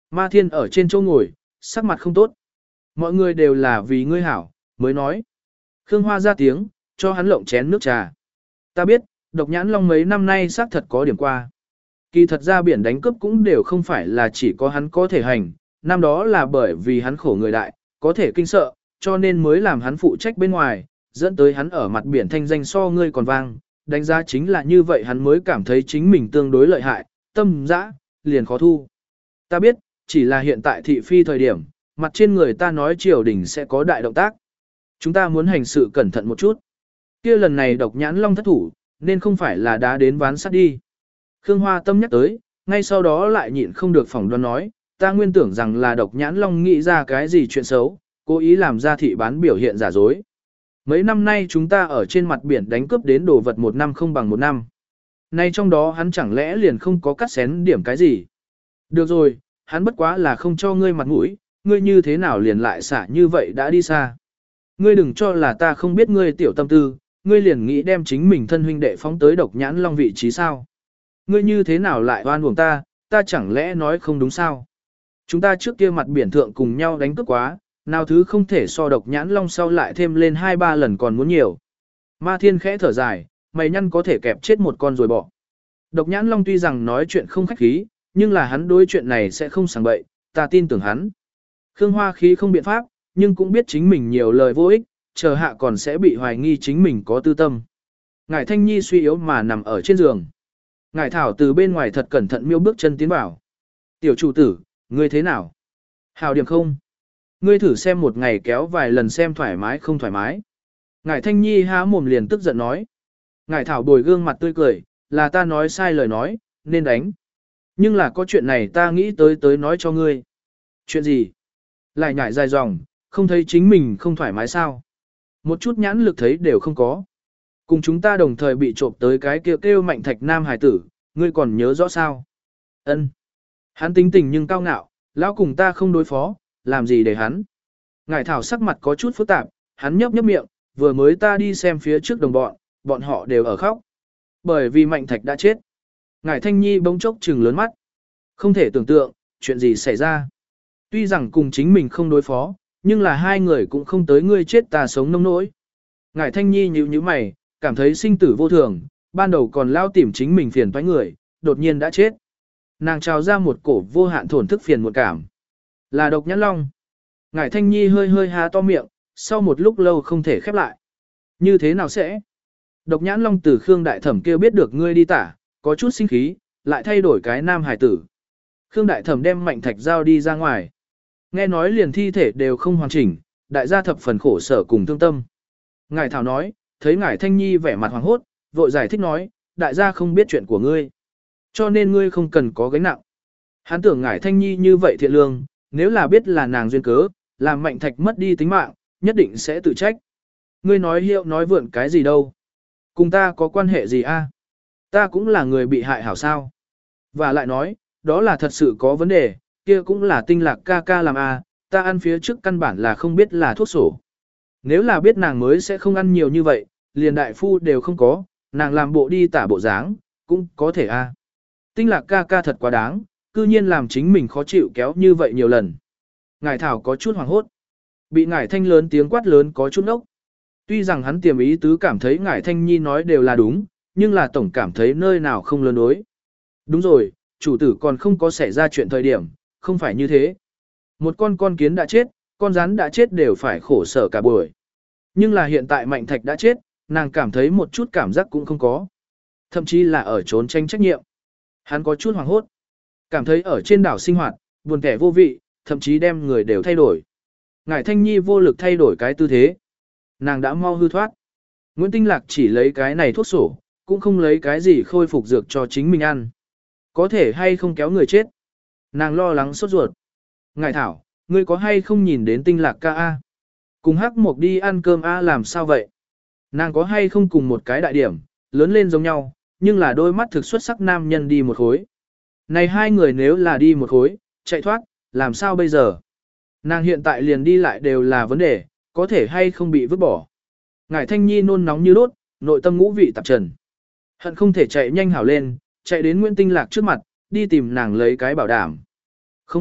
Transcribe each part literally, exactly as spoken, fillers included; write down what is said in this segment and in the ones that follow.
Ma Thiên ở trên chỗ ngồi, sắc mặt không tốt. Mọi người đều là vì ngươi hảo, mới nói. Khương Hoa ra tiếng, cho hắn lộng chén nước trà. Ta biết, độc nhãn long mấy năm nay xác thật có điểm qua. Kỳ thật ra biển đánh cướp cũng đều không phải là chỉ có hắn có thể hành, năm đó là bởi vì hắn khổ người đại, có thể kinh sợ, cho nên mới làm hắn phụ trách bên ngoài, dẫn tới hắn ở mặt biển thanh danh so ngươi còn vang, đánh giá chính là như vậy hắn mới cảm thấy chính mình tương đối lợi hại, tâm dã, liền khó thu. Ta biết, chỉ là hiện tại thị phi thời điểm, mặt trên người ta nói triều đình sẽ có đại động tác. Chúng ta muốn hành sự cẩn thận một chút. Kia lần này độc nhãn long thất thủ, nên không phải là đá đến ván sắt đi. Khương Hoa Tâm nhắc tới, ngay sau đó lại nhịn không được phỏng đoán nói, ta nguyên tưởng rằng là độc nhãn long nghĩ ra cái gì chuyện xấu, cố ý làm ra thị bán biểu hiện giả dối. Mấy năm nay chúng ta ở trên mặt biển đánh cướp đến đồ vật một năm không bằng một năm. Nay trong đó hắn chẳng lẽ liền không có cắt xén điểm cái gì. Được rồi, hắn bất quá là không cho ngươi mặt mũi, ngươi như thế nào liền lại xả như vậy đã đi xa. Ngươi đừng cho là ta không biết ngươi tiểu tâm tư, ngươi liền nghĩ đem chính mình thân huynh đệ phóng tới độc nhãn long vị trí sao. Ngươi như thế nào lại oan uổng ta, ta chẳng lẽ nói không đúng sao. Chúng ta trước kia mặt biển thượng cùng nhau đánh cướp quá, nào thứ không thể so độc nhãn long sau lại thêm lên hai ba lần còn muốn nhiều. Ma Thiên khẽ thở dài, mày nhăn có thể kẹp chết một con rồi bỏ. Độc nhãn long tuy rằng nói chuyện không khách khí, nhưng là hắn đối chuyện này sẽ không sảng bậy, ta tin tưởng hắn. Khương Hoa khí không biện pháp, nhưng cũng biết chính mình nhiều lời vô ích, chờ hạ còn sẽ bị hoài nghi chính mình có tư tâm. Ngải Thanh Nhi suy yếu mà nằm ở trên giường. Ngải Thảo từ bên ngoài thật cẩn thận miêu bước chân tiến vào. Tiểu chủ tử, ngươi thế nào? Hào điểm không? Ngươi thử xem một ngày kéo vài lần xem thoải mái không thoải mái. Ngải Thanh Nhi há mồm liền tức giận nói. Ngải Thảo bồi gương mặt tươi cười, là ta nói sai lời nói, nên đánh. Nhưng là có chuyện này ta nghĩ tới tới nói cho ngươi. Chuyện gì? Lại nhảy dài dòng, không thấy chính mình không thoải mái sao? Một chút nhãn lực thấy đều không có. Cùng chúng ta đồng thời bị trộm tới cái kia kêu, kêu Mạnh Thạch Nam hải tử, ngươi còn nhớ rõ sao? Ân. Hắn tính tình nhưng cao ngạo, lão cùng ta không đối phó, làm gì để hắn? Ngải Thảo sắc mặt có chút phức tạp, hắn nhấp nhấp miệng, vừa mới ta đi xem phía trước đồng bọn, bọn họ đều ở khóc. Bởi vì Mạnh Thạch đã chết. Ngải Thanh Nhi bỗng chốc trừng lớn mắt. Không thể tưởng tượng, chuyện gì xảy ra. Tuy rằng cùng chính mình không đối phó, nhưng là hai người cũng không tới ngươi chết ta sống nông nỗi. Ngải Thanh Nhi nhíu nhíu mày, cảm thấy sinh tử vô thường, ban đầu còn lao tìm chính mình phiền toái người, đột nhiên đã chết. Nàng trào ra một cổ vô hạn thổn thức phiền một cảm. Là độc nhãn long. Ngải Thanh Nhi hơi hơi há to miệng, sau một lúc lâu không thể khép lại. Như thế nào sẽ? Độc nhãn long từ Khương Đại Thẩm kêu biết được ngươi đi tả, có chút sinh khí, lại thay đổi cái nam hải tử. Khương Đại Thẩm đem Mạnh Thạch giao đi ra ngoài. Nghe nói liền thi thể đều không hoàn chỉnh, đại gia thập phần khổ sở cùng thương tâm. Ngải Thảo nói, thấy Ngải Thanh Nhi vẻ mặt hoàng hốt, vội giải thích nói, đại gia không biết chuyện của ngươi. Cho nên ngươi không cần có gánh nặng. Hắn tưởng Ngải Thanh Nhi như vậy thiện lương, nếu là biết là nàng duyên cớ, làm Mạnh Thạch mất đi tính mạng, nhất định sẽ tự trách. Ngươi nói hiệu nói vượn cái gì đâu. Cùng ta có quan hệ gì a? Ta cũng là người bị hại hảo sao. Và lại nói, đó là thật sự có vấn đề, kia cũng là tinh lạc ca ca làm a, ta ăn phía trước căn bản là không biết là thuốc sổ. Nếu là biết nàng mới sẽ không ăn nhiều như vậy, liền đại phu đều không có, nàng làm bộ đi tả bộ dáng, cũng có thể a. Tinh lạc ca ca thật quá đáng, cư nhiên làm chính mình khó chịu kéo như vậy nhiều lần. Ngải Thảo có chút hoảng hốt. Bị Ngải Thanh lớn tiếng quát lớn có chút ốc. Tuy rằng hắn tiềm ý tứ cảm thấy Ngải Thanh Nhi nói đều là đúng, nhưng là tổng cảm thấy nơi nào không lớn đối. Đúng rồi, chủ tử còn không có xảy ra chuyện thời điểm, không phải như thế. Một con con kiến đã chết, con rắn đã chết đều phải khổ sở cả buổi. Nhưng là hiện tại Mạnh Thạch đã chết, nàng cảm thấy một chút cảm giác cũng không có. Thậm chí là ở trốn tranh trách nhiệm. Hắn có chút hoảng hốt. Cảm thấy ở trên đảo sinh hoạt, buồn kẻ vô vị, thậm chí đem người đều thay đổi. Ngải Thanh Nhi vô lực thay đổi cái tư thế. Nàng đã mau hư thoát. Nguyễn Tinh Lạc chỉ lấy cái này thuốc sổ, cũng không lấy cái gì khôi phục dược cho chính mình ăn. Có thể hay không kéo người chết. Nàng lo lắng sốt ruột. Ngải Thảo, ngươi có hay không nhìn đến Tinh Lạc ca a? Cùng Hắc Mộc đi ăn cơm a làm sao vậy? Nàng có hay không cùng một cái đại điểm, lớn lên giống nhau, nhưng là đôi mắt thực xuất sắc nam nhân đi một khối. Này hai người nếu là đi một khối, chạy thoát, làm sao bây giờ? Nàng hiện tại liền đi lại đều là vấn đề, có thể hay không bị vứt bỏ. Ngải Thanh Nhi nôn nóng như đốt, nội tâm ngũ vị tạp trần. Hận không thể chạy nhanh hảo lên, chạy đến Nguyễn Tinh Lạc trước mặt, đi tìm nàng lấy cái bảo đảm. Không biết,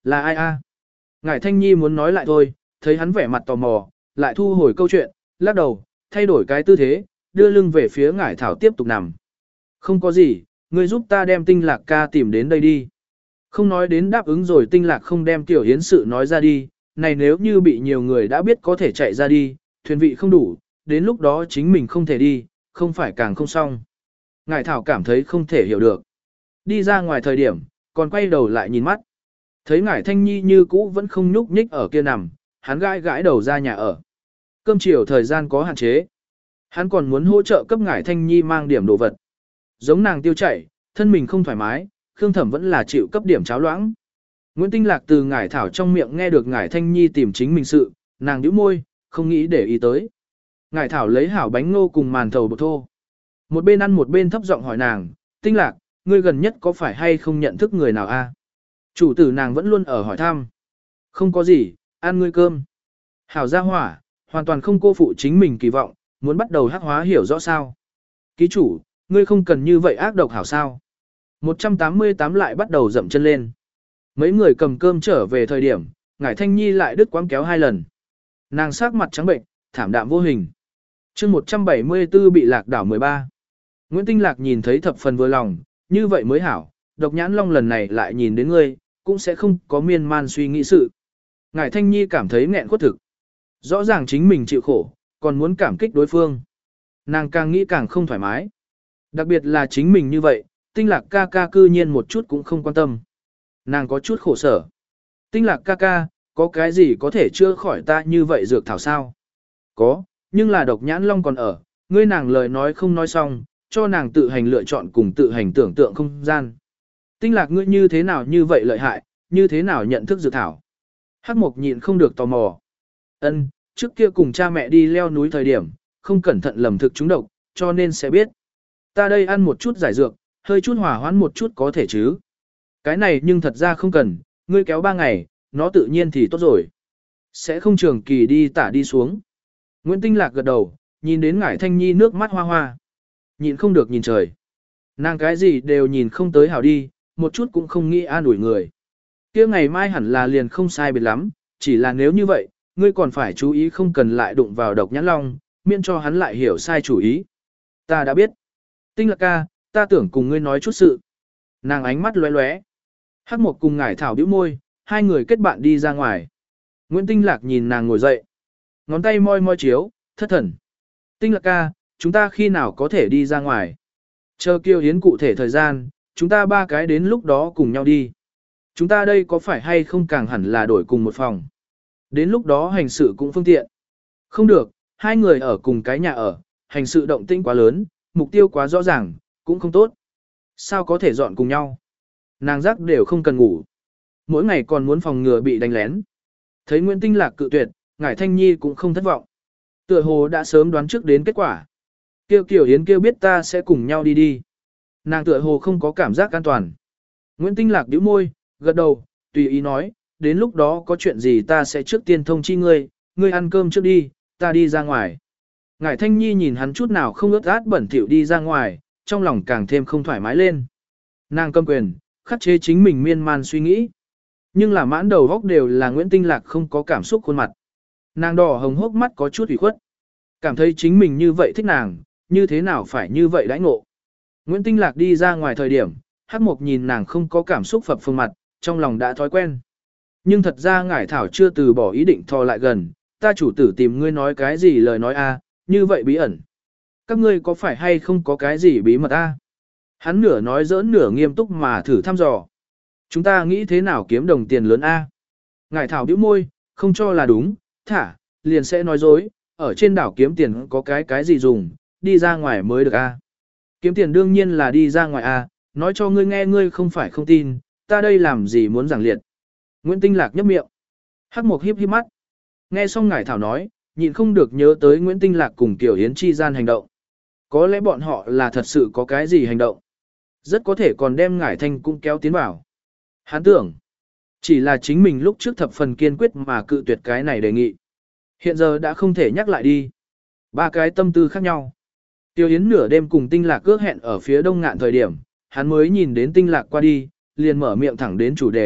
là ai a? Ngải Thanh Nhi muốn nói lại thôi, thấy hắn vẻ mặt tò mò, lại thu hồi câu chuyện, lắc đầu, thay đổi cái tư thế, đưa lưng về phía Ngải Thảo tiếp tục nằm. Không có gì, ngươi giúp ta đem tinh lạc ca tìm đến đây đi. Không nói đến đáp ứng rồi tinh lạc không đem tiểu hiến sự nói ra đi, này nếu như bị nhiều người đã biết có thể chạy ra đi, thuyền vị không đủ, đến lúc đó chính mình không thể đi, không phải càng không xong. Ngải Thảo cảm thấy không thể hiểu được. Đi ra ngoài thời điểm, còn quay đầu lại nhìn mắt. Thấy Ngải Thanh Nhi như cũ vẫn không nhúc nhích ở kia nằm, hắn gãi gãi đầu ra nhà ở. Cơm chiều thời gian có hạn chế. Hắn còn muốn hỗ trợ cấp Ngải Thanh Nhi mang điểm đồ vật. Giống nàng tiêu chảy, thân mình không thoải mái, Khương Thẩm vẫn là chịu cấp điểm cháo loãng. Nguyễn Tinh Lạc từ Ngải Thảo trong miệng nghe được Ngải Thanh Nhi tìm chính mình sự, nàng nhíu môi, không nghĩ để ý tới. Ngải Thảo lấy hảo bánh ngô cùng màn thầu bột thô. Một bên ăn một bên thấp giọng hỏi nàng, Tinh Lạc, ngươi gần nhất có phải hay không nhận thức người nào a? Chủ tử nàng vẫn luôn ở hỏi thăm. Không có gì, ăn ngươi cơm. Hảo gia hỏa, hoàn toàn không cô phụ chính mình kỳ vọng, muốn bắt đầu hắc hóa hiểu rõ sao. Ký chủ, ngươi không cần như vậy ác độc hảo sao. một trăm tám mươi tám lại bắt đầu dậm chân lên. Mấy người cầm cơm trở về thời điểm, Ngải Thanh Nhi lại đứt quãng kéo hai lần. Nàng sắc mặt trắng bệnh, thảm đạm vô hình. chương một trăm bảy mươi tư bị lạc đảo mười ba. Nguyễn Tinh Lạc nhìn thấy thập phần vừa lòng, như vậy mới hảo, độc nhãn long lần này lại nhìn đến ngươi, cũng sẽ không có miên man suy nghĩ sự. Ngải Thanh Nhi cảm thấy nghẹn khuất thực. Rõ ràng chính mình chịu khổ, còn muốn cảm kích đối phương. Nàng càng nghĩ càng không thoải mái. Đặc biệt là chính mình như vậy, Tinh Lạc ca ca cư nhiên một chút cũng không quan tâm. Nàng có chút khổ sở. Tinh Lạc ca ca, có cái gì có thể chữa khỏi ta như vậy dược thảo sao? Có, nhưng là độc nhãn long còn ở, ngươi nàng lời nói không nói xong, cho nàng tự hành lựa chọn cùng tự hành tưởng tượng không gian. Tinh Lạc ngươi như thế nào như vậy lợi hại, như thế nào nhận thức dược thảo? Hắc Mộc nhịn không được tò mò. Ân, trước kia cùng cha mẹ đi leo núi thời điểm, không cẩn thận lầm thực trúng độc, cho nên sẽ biết. Ta đây ăn một chút giải dược, hơi chút hỏa hoãn một chút có thể chứ. Cái này nhưng thật ra không cần, ngươi kéo ba ngày, nó tự nhiên thì tốt rồi. Sẽ không trường kỳ đi tả đi xuống. Nguyễn Tinh Lạc gật đầu, nhìn đến Ngải Thanh Nhi nước mắt hoa hoa. Nhịn không được nhìn trời. Nàng cái gì đều nhìn không tới hảo đi, một chút cũng không nghĩ an ủi người. Kia ngày mai hẳn là liền không sai biệt lắm, chỉ là nếu như vậy, ngươi còn phải chú ý không cần lại đụng vào độc nhãn long, miễn cho hắn lại hiểu sai chủ ý. Ta đã biết. Tinh Lạc ca, ta tưởng cùng ngươi nói chút sự. Nàng ánh mắt lóe lóe. Hắc Mộc cùng Ngải Thảo bĩu môi, hai người kết bạn đi ra ngoài. Nguyễn Tinh Lạc nhìn nàng ngồi dậy. Ngón tay moi moi chiếu, thất thần. Tinh Lạc ca, chúng ta khi nào có thể đi ra ngoài? Chờ Kiều Hiến cụ thể thời gian, chúng ta ba cái đến lúc đó cùng nhau đi. Chúng ta đây có phải hay không càng hẳn là đổi cùng một phòng? Đến lúc đó hành sự cũng phương tiện. Không được, hai người ở cùng cái nhà ở, hành sự động tĩnh quá lớn, mục tiêu quá rõ ràng, cũng không tốt. Sao có thể dọn cùng nhau? Nàng giác đều không cần ngủ. Mỗi ngày còn muốn phòng ngừa bị đánh lén. Thấy Nguyễn Tinh Lạc cự tuyệt, Ngải Thanh Nhi cũng không thất vọng. Tựa hồ đã sớm đoán trước đến kết quả. Kêu Kiều Yến kêu biết ta sẽ cùng nhau đi đi. Nàng tựa hồ không có cảm giác an toàn. Nguyễn Tinh Lạc nhíu môi, gật đầu, tùy ý nói, đến lúc đó có chuyện gì ta sẽ trước tiên thông chi ngươi, ngươi ăn cơm trước đi, ta đi ra ngoài. Ngải Thanh Nhi nhìn hắn chút nào không ướt át bẩn thỉu đi ra ngoài, trong lòng càng thêm không thoải mái lên. Nàng cầm quyền, khắc chế chính mình miên man suy nghĩ. Nhưng là mãn đầu góc đều là Nguyễn Tinh Lạc không có cảm xúc khuôn mặt. Nàng đỏ hồng hốc mắt có chút ủy khuất. Cảm thấy chính mình như vậy thích nàng, như thế nào phải như vậy đãi ngộ. Nguyễn Tinh Lạc đi ra ngoài thời điểm, Hắc Mộc nhìn nàng không có cảm xúc phập phồng mặt, trong lòng đã thói quen. Nhưng thật ra Ngải Thảo chưa từ bỏ ý định thò lại gần, ta chủ tử tìm ngươi nói cái gì lời nói a, như vậy bí ẩn. Các ngươi có phải hay không có cái gì bí mật a? Hắn nửa nói giỡn nửa nghiêm túc mà thử thăm dò. Chúng ta nghĩ thế nào kiếm đồng tiền lớn a? Ngải Thảo bĩu môi, không cho là đúng, thả, liền sẽ nói dối, ở trên đảo kiếm tiền có cái cái gì dùng, đi ra ngoài mới được a. Kiếm tiền đương nhiên là đi ra ngoài a, nói cho ngươi nghe ngươi không phải không tin, ta đây làm gì muốn giảng liệt. Nguyễn Tinh Lạc nhấp miệng. Hắc Mộc híp híp mắt. Nghe xong Ngải Thảo nói, nhịn không được nhớ tới Nguyễn Tinh Lạc cùng Kiều Yến chi gian hành động. Có lẽ bọn họ là thật sự có cái gì hành động. Rất có thể còn đem Ngải Thanh cũng kéo tiến vào. Hắn tưởng, chỉ là chính mình lúc trước thập phần kiên quyết mà cự tuyệt cái này đề nghị. Hiện giờ đã không thể nhắc lại đi. Ba cái tâm tư khác nhau. Tiêu Yến nửa đêm cùng Tinh Lạc ước hẹn ở phía đông ngạn thời điểm, hắn mới nhìn đến Tinh Lạc qua đi, liền mở miệng thẳng đến chủ đề,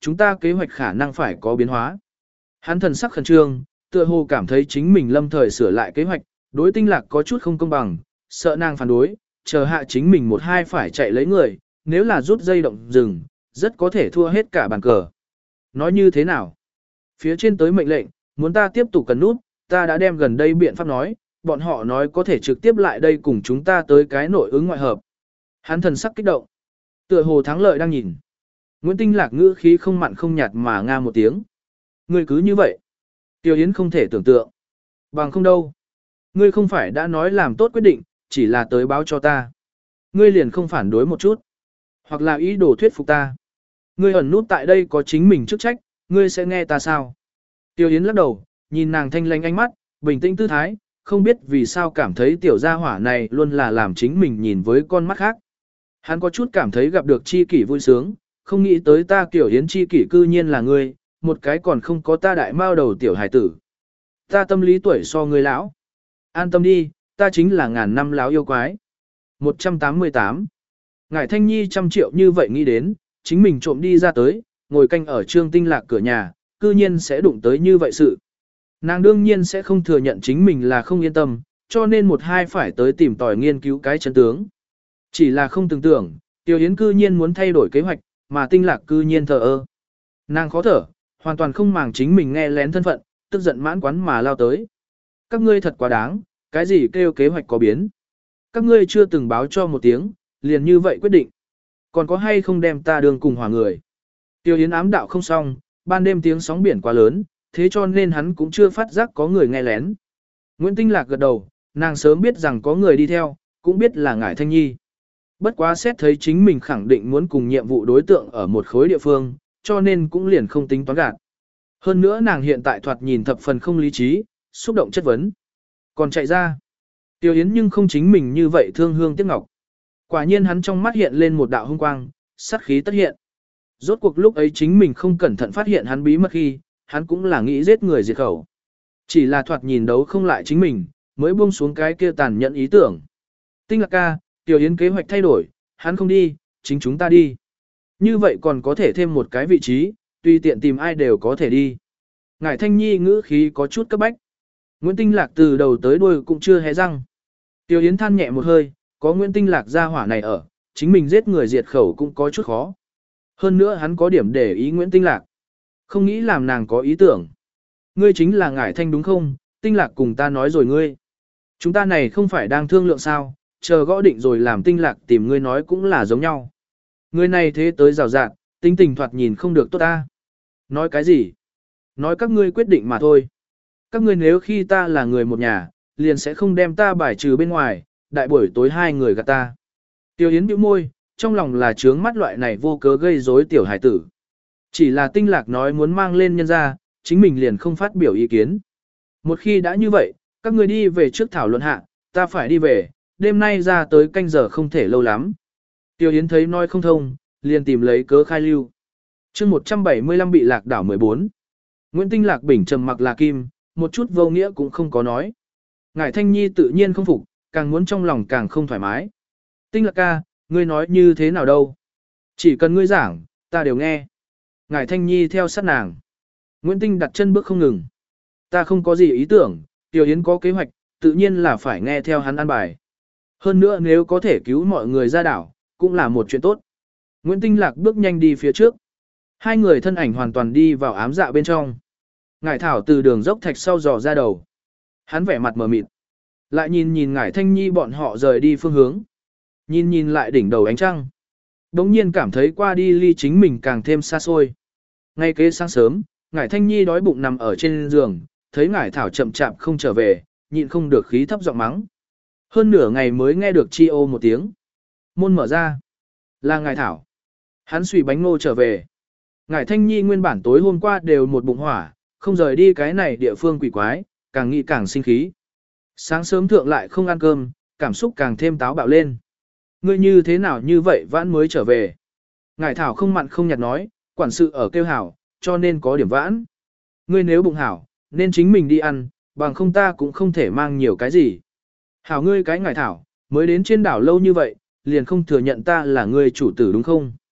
chúng ta kế hoạch khả năng phải có biến hóa. Hắn thần sắc khẩn trương, tựa hồ cảm thấy chính mình lâm thời sửa lại kế hoạch, đối Tinh Lạc có chút không công bằng, sợ nàng phản đối, chờ hạ chính mình một hai phải chạy lấy người, nếu là rút dây động rừng, rất có thể thua hết cả bàn cờ. Nói như thế nào? Phía trên tới mệnh lệnh, muốn ta tiếp tục cần nút, ta đã đem gần đây biện pháp nói, bọn họ nói có thể trực tiếp lại đây cùng chúng ta tới cái nội ứng ngoại hợp. Hắn thần sắc kích động. Tựa hồ thắng lợi đang nhìn. Nguyễn Tinh Lạc ngữ khí không mặn không nhạt mà nga một tiếng. Ngươi cứ như vậy. Tiêu Yến không thể tưởng tượng. Bằng không đâu. Ngươi không phải đã nói làm tốt quyết định, chỉ là tới báo cho ta. Ngươi liền không phản đối một chút. Hoặc là ý đồ thuyết phục ta. Ngươi ẩn nút tại đây có chính mình chức trách, ngươi sẽ nghe ta sao? Tiêu Yến lắc đầu, nhìn nàng thanh lanh ánh mắt, bình tĩnh tư thái, không biết vì sao cảm thấy tiểu gia hỏa này luôn là làm chính mình nhìn với con mắt khác. Hắn có chút cảm thấy gặp được chi kỷ vui sướng, không nghĩ tới ta Tiểu Yến chi kỷ cư nhiên là ngươi, một cái còn không có ta đại mao đầu tiểu hải tử. Ta tâm lý tuổi so ngươi lão. An tâm đi, ta chính là ngàn năm lão yêu quái. một trăm tám mươi tám. Ngải Thanh Nhi trăm triệu như vậy nghĩ đến, chính mình trộm đi ra tới, ngồi canh ở Trương Tinh Lạc cửa nhà, cư nhiên sẽ đụng tới như vậy sự. Nàng đương nhiên sẽ không thừa nhận chính mình là không yên tâm, cho nên một hai phải tới tìm tòi nghiên cứu cái chân tướng. Chỉ là không tưởng tưởng, Tiểu Yến cư nhiên muốn thay đổi kế hoạch, mà Tinh Lạc cư nhiên thờ ơ. Nàng khó thở, hoàn toàn không màng chính mình nghe lén thân phận, tức giận mãn quán mà lao tới. Các ngươi thật quá đáng, cái gì kêu kế hoạch có biến. Các ngươi chưa từng báo cho một tiếng, liền như vậy quyết định. Còn có hay không đem ta đường cùng hòa người. Tiểu Yến ám đạo không xong, ban đêm tiếng sóng biển quá lớn, thế cho nên hắn cũng chưa phát giác có người nghe lén. Nguyễn Tinh Lạc gật đầu, nàng sớm biết rằng có người đi theo, cũng biết là Ngải Thanh Nhi. Bất quá xét thấy chính mình khẳng định muốn cùng nhiệm vụ đối tượng ở một khối địa phương, cho nên cũng liền không tính toán gạt. Hơn nữa nàng hiện tại thoạt nhìn thập phần không lý trí, xúc động chất vấn. Còn chạy ra. Tiểu Yến nhưng không chính mình như vậy thương hương tiếc ngọc. Quả nhiên hắn trong mắt hiện lên một đạo hung quang, sát khí tất hiện. Rốt cuộc lúc ấy chính mình không cẩn thận phát hiện hắn bí mật khi, hắn cũng là nghĩ giết người diệt khẩu. Chỉ là thoạt nhìn đấu không lại chính mình, mới buông xuống cái kia tàn nhẫn ý tưởng. Tinh Lạc ca, Tiểu Yến kế hoạch thay đổi, hắn không đi, chính chúng ta đi. Như vậy còn có thể thêm một cái vị trí, tùy tiện tìm ai đều có thể đi. Ngải Thanh Nhi ngữ khí có chút cấp bách. Nguyễn Tinh Lạc từ đầu tới đuôi cũng chưa hé răng. Tiểu Yến than nhẹ một hơi, có Nguyễn Tinh Lạc ra hỏa này ở, chính mình giết người diệt khẩu cũng có chút khó. Hơn nữa hắn có điểm để ý Nguyễn Tinh Lạc. Không nghĩ làm nàng có ý tưởng. Ngươi chính là Ngải Thanh đúng không? Tinh Lạc cùng ta nói rồi ngươi. Chúng ta này không phải đang thương lượng sao, chờ gõ định rồi làm Tinh Lạc tìm ngươi nói cũng là giống nhau. Ngươi này thế tới rào rạt, tính tình thoạt nhìn không được tốt ta. Nói cái gì? Nói các ngươi quyết định mà thôi. Các ngươi nếu khi ta là người một nhà, liền sẽ không đem ta bài trừ bên ngoài, đại buổi tối hai người gạt ta. Tiêu Yến bĩu môi, trong lòng là trướng mắt loại này vô cớ gây rối tiểu hải tử. Chỉ là Tinh Lạc nói muốn mang lên nhân ra, chính mình liền không phát biểu ý kiến. Một khi đã như vậy, các ngươi đi về trước thảo luận hạ, ta phải đi về, đêm nay ra tới canh giờ không thể lâu lắm. Tiêu Yến thấy nói không thông, liền tìm lấy cớ khai lưu. chương một trăm bảy mươi lăm bị lạc đảo mười bốn. Nguyễn Tinh Lạc bình trầm mặc là kim, một chút vô nghĩa cũng không có nói. Ngải Thanh Nhi tự nhiên không phục, càng muốn trong lòng càng không thoải mái. Tinh Lạc ca, ngươi nói như thế nào đâu? Chỉ cần ngươi giảng, ta đều nghe. Ngải Thanh Nhi theo sát nàng. Nguyễn Tinh đặt chân bước không ngừng. Ta không có gì ý tưởng, Tiểu Yến có kế hoạch, tự nhiên là phải nghe theo hắn an bài. Hơn nữa nếu có thể cứu mọi người ra đảo, cũng là một chuyện tốt. Nguyễn Tinh Lạc bước nhanh đi phía trước. Hai người thân ảnh hoàn toàn đi vào ám dạ bên trong. Ngải Thảo từ đường dốc thạch sau dò ra đầu. Hắn vẻ mặt mờ mịt. Lại nhìn nhìn Ngải Thanh Nhi bọn họ rời đi phương hướng. Nhìn nhìn lại đỉnh đầu ánh trăng. Đống nhiên cảm thấy qua đi ly chính mình càng thêm xa xôi. Ngay kế sáng sớm, Ngải Thanh Nhi đói bụng nằm ở trên giường, thấy Ngải Thảo chậm chạp không trở về, nhịn không được khí thấp giọng mắng. Hơn nửa ngày mới nghe được chi ô một tiếng. Môn mở ra. Là Ngải Thảo. Hắn suy bánh ngô trở về. Ngải Thanh Nhi nguyên bản tối hôm qua đều một bụng hỏa, không rời đi cái này địa phương quỷ quái, càng nghĩ càng sinh khí. Sáng sớm thượng lại không ăn cơm, cảm xúc càng thêm táo bạo lên. Ngươi như thế nào như vậy vãn mới trở về. Ngải Thảo không mặn không nhạt nói, quản sự ở kêu hảo, cho nên có điểm vãn. Ngươi nếu bụng hảo, nên chính mình đi ăn, bằng không ta cũng không thể mang nhiều cái gì. Hảo ngươi cái Ngải Thảo, mới đến trên đảo lâu như vậy, liền không thừa nhận ta là ngươi chủ tử đúng không?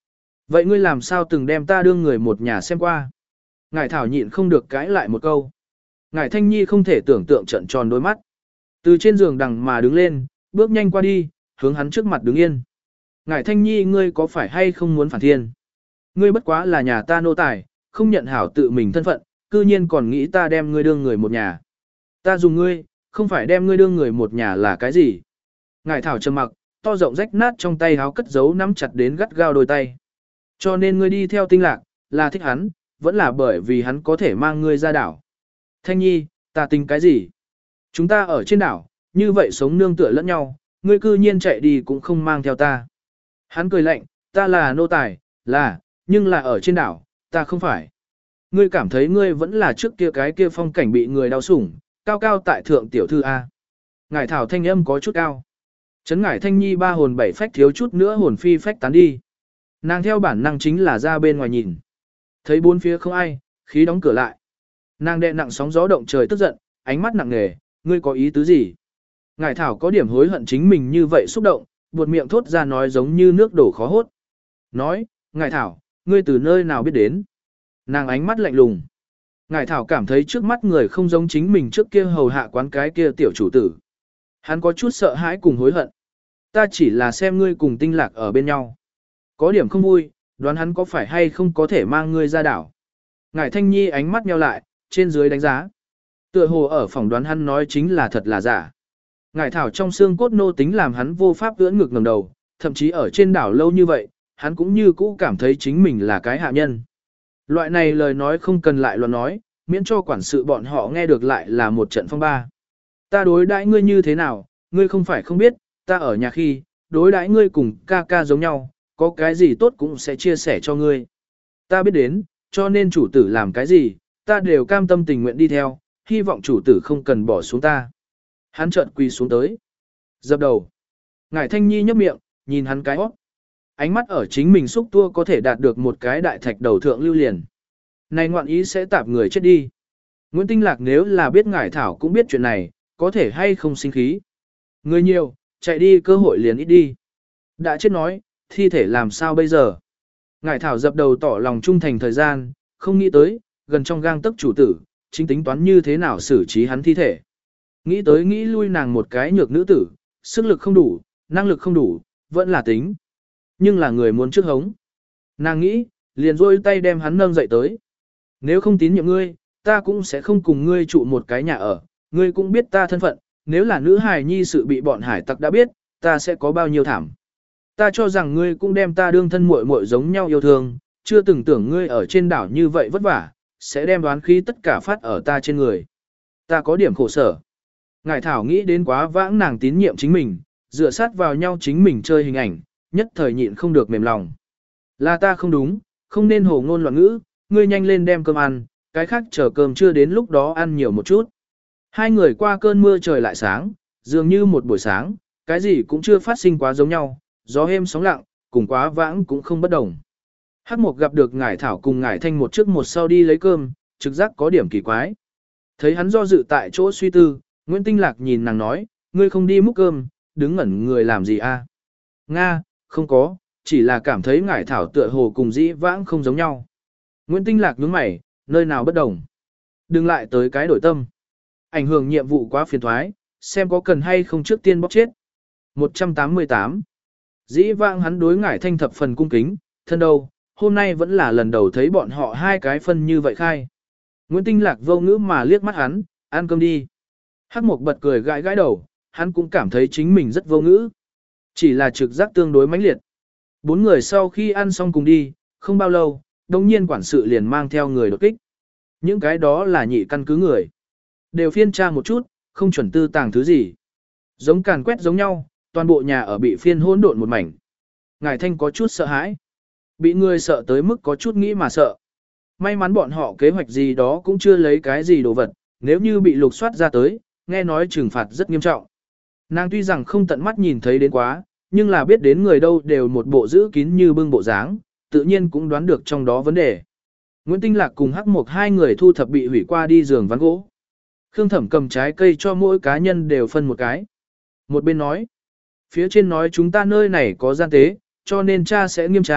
Vậy ngươi làm sao từng đem ta đương người một nhà xem qua? Ngải Thảo nhịn không được cãi lại một câu. Ngải Thanh Nhi không thể tưởng tượng trận tròn đôi mắt. Từ trên giường đằng mà đứng lên, bước nhanh qua đi, hướng hắn trước mặt đứng yên. Ngải Thanh Nhi, ngươi có phải hay không muốn phản thiên? Ngươi bất quá là nhà ta nô tài, không nhận hảo tự mình thân phận, cư nhiên còn nghĩ ta đem ngươi đương người một nhà. Ta dùng ngươi, không phải đem ngươi đương người một nhà là cái gì? Ngải Thảo trầm mặc, to rộng rách nát trong tay háo cất giấu nắm chặt đến gắt gao đôi tay. Cho nên ngươi đi theo Tinh Lạc, là thích hắn, vẫn là bởi vì hắn có thể mang ngươi ra đảo. Thanh Nhi, ta tính cái gì? Chúng ta ở trên đảo, như vậy sống nương tựa lẫn nhau, ngươi cư nhiên chạy đi cũng không mang theo ta. Hắn cười lạnh, ta là nô tài, là, nhưng là ở trên đảo, ta không phải. Ngươi cảm thấy ngươi vẫn là trước kia cái kia phong cảnh bị người đau sủng, cao cao tại thượng tiểu thư A. Ngải Thảo thanh âm có chút cao. Chấn Ngải Thanh Nhi ba hồn bảy phách thiếu chút nữa hồn phi phách tán đi. Nàng theo bản năng chính là ra bên ngoài nhìn. Thấy bốn phía không ai, khí đóng cửa lại. Nàng đè nặng sóng gió động trời tức giận, ánh mắt nặng nề, ngươi có ý tứ gì? Ngải Thảo có điểm hối hận chính mình như vậy xúc động, buột miệng thốt ra nói giống như nước đổ khó hốt. Nói, Ngải Thảo, ngươi từ nơi nào biết đến? Nàng ánh mắt lạnh lùng. Ngải Thảo cảm thấy trước mắt người không giống chính mình trước kia hầu hạ quán cái kia tiểu chủ tử. Hắn có chút sợ hãi cùng hối hận. Ta chỉ là xem ngươi cùng Tinh Lạc ở bên nhau. Có điểm không vui, đoán hắn có phải hay không có thể mang ngươi ra đảo. Ngải Thanh Nhi ánh mắt nheo lại, trên dưới đánh giá. Tựa hồ ở phỏng đoán hắn nói chính là thật là giả. Ngải Thảo trong xương cốt nô tính làm hắn vô pháp ưỡn ngực ngẩng đầu, thậm chí ở trên đảo lâu như vậy, hắn cũng như cũ cảm thấy chính mình là cái hạ nhân. Loại này lời nói không cần lại luận nói, miễn cho quản sự bọn họ nghe được lại là một trận phong ba. Ta đối đãi ngươi như thế nào, ngươi không phải không biết, ta ở nhà khi, đối đãi ngươi cùng ca ca giống nhau, có cái gì tốt cũng sẽ chia sẻ cho ngươi. Ta biết đến, cho nên chủ tử làm cái gì, ta đều cam tâm tình nguyện đi theo, hy vọng chủ tử không cần bỏ xuống ta. Hắn chợt quỳ xuống tới. Dập đầu. Ngải Thanh Nhi nhấp miệng, nhìn hắn cái hót. Ánh mắt ở chính mình xúc tua có thể đạt được một cái đại thạch đầu thượng lưu liền. Này ngoạn ý sẽ tạp người chết đi. Nguyễn Tinh Lạc nếu là biết Ngải Thảo cũng biết chuyện này, có thể hay không sinh khí. Người nhiều, chạy đi cơ hội liền ít đi. Đã chết nói, thi thể làm sao bây giờ? Ngải Thảo dập đầu tỏ lòng trung thành thời gian, không nghĩ tới, gần trong gang tấc chủ tử, chính tính toán như thế nào xử trí hắn thi thể. Nghĩ tới nghĩ lui nàng một cái nhược nữ tử, sức lực không đủ, năng lực không đủ, vẫn là tính. Nhưng là người muốn trước hống. Nàng nghĩ, liền rôi tay đem hắn nâng dậy tới. Nếu không tín nhiệm ngươi, ta cũng sẽ không cùng ngươi trụ một cái nhà ở, ngươi cũng biết ta thân phận, nếu là nữ hài nhi sự bị bọn hải tặc đã biết, ta sẽ có bao nhiêu thảm. Ta cho rằng ngươi cũng đem ta đương thân muội muội giống nhau yêu thương, chưa từng tưởng ngươi ở trên đảo như vậy vất vả, sẽ đem đoán khí tất cả phát ở ta trên người. Ta có điểm khổ sở. Ngải Thảo nghĩ đến quá vãng nàng tín nhiệm chính mình, dựa sát vào nhau chính mình chơi hình ảnh, nhất thời nhịn không được mềm lòng. Là ta không đúng, không nên hồ ngôn loạn ngữ, ngươi nhanh lên đem cơm ăn, cái khác chờ cơm chưa đến lúc đó ăn nhiều một chút. Hai người qua cơn mưa trời lại sáng, dường như một buổi sáng, cái gì cũng chưa phát sinh quá giống nhau, gió êm sóng lặng, cùng quá vãng cũng không bất đồng. Hắc Mộc gặp được Ngải Thảo cùng Ngải Thanh một trước một sau đi lấy cơm, trực giác có điểm kỳ quái. Thấy hắn do dự tại chỗ suy tư, Nguyễn Tinh Lạc nhìn nàng nói, ngươi không đi múc cơm, đứng ngẩn người làm gì a? Nga, không có, chỉ là cảm thấy Ngải Thảo tựa hồ cùng dĩ vãng không giống nhau. Nguyễn Tinh Lạc nhướng mày, nơi nào bất đồng. Đừng lại tới cái đổi tâm. Ảnh hưởng nhiệm vụ quá phiền thoái, xem có cần hay không trước tiên bóc chết. một trăm tám mươi tám. Dĩ vãng hắn đối Ngải Thanh thập phần cung kính, thân đâu, hôm nay vẫn là lần đầu thấy bọn họ hai cái phân như vậy khai. Nguyễn Tinh Lạc vô ngữ mà liếc mắt hắn, ăn cơm đi. Hắc Mộc bật cười gãi gãi đầu, hắn cũng cảm thấy chính mình rất vô ngữ. Chỉ là trực giác tương đối mãnh liệt. Bốn người sau khi ăn xong cùng đi, không bao lâu, đồng nhiên quản sự liền mang theo người đột kích. Những cái đó là nhị căn cứ người. Đều phiên tra một chút, không chuẩn tư tàng thứ gì. Giống càn quét giống nhau, toàn bộ nhà ở bị phiên hỗn độn một mảnh. Ngải Thanh có chút sợ hãi. Bị người sợ tới mức có chút nghĩ mà sợ. May mắn bọn họ kế hoạch gì đó cũng chưa lấy cái gì đồ vật, nếu như bị lục soát ra tới, nghe nói trừng phạt rất nghiêm trọng. Nàng tuy rằng không tận mắt nhìn thấy đến quá, nhưng là biết đến người đâu đều một bộ giữ kín như bưng bộ dáng, tự nhiên cũng đoán được trong đó vấn đề. Nguyễn Tinh Lạc cùng Hắc Mộc hai người thu thập bị hủy qua đi giường ván gỗ. Khương Thẩm cầm trái cây cho mỗi cá nhân đều phân một cái. Một bên nói, phía trên nói chúng ta nơi này có gian tế, cho nên cha sẽ nghiêm tra,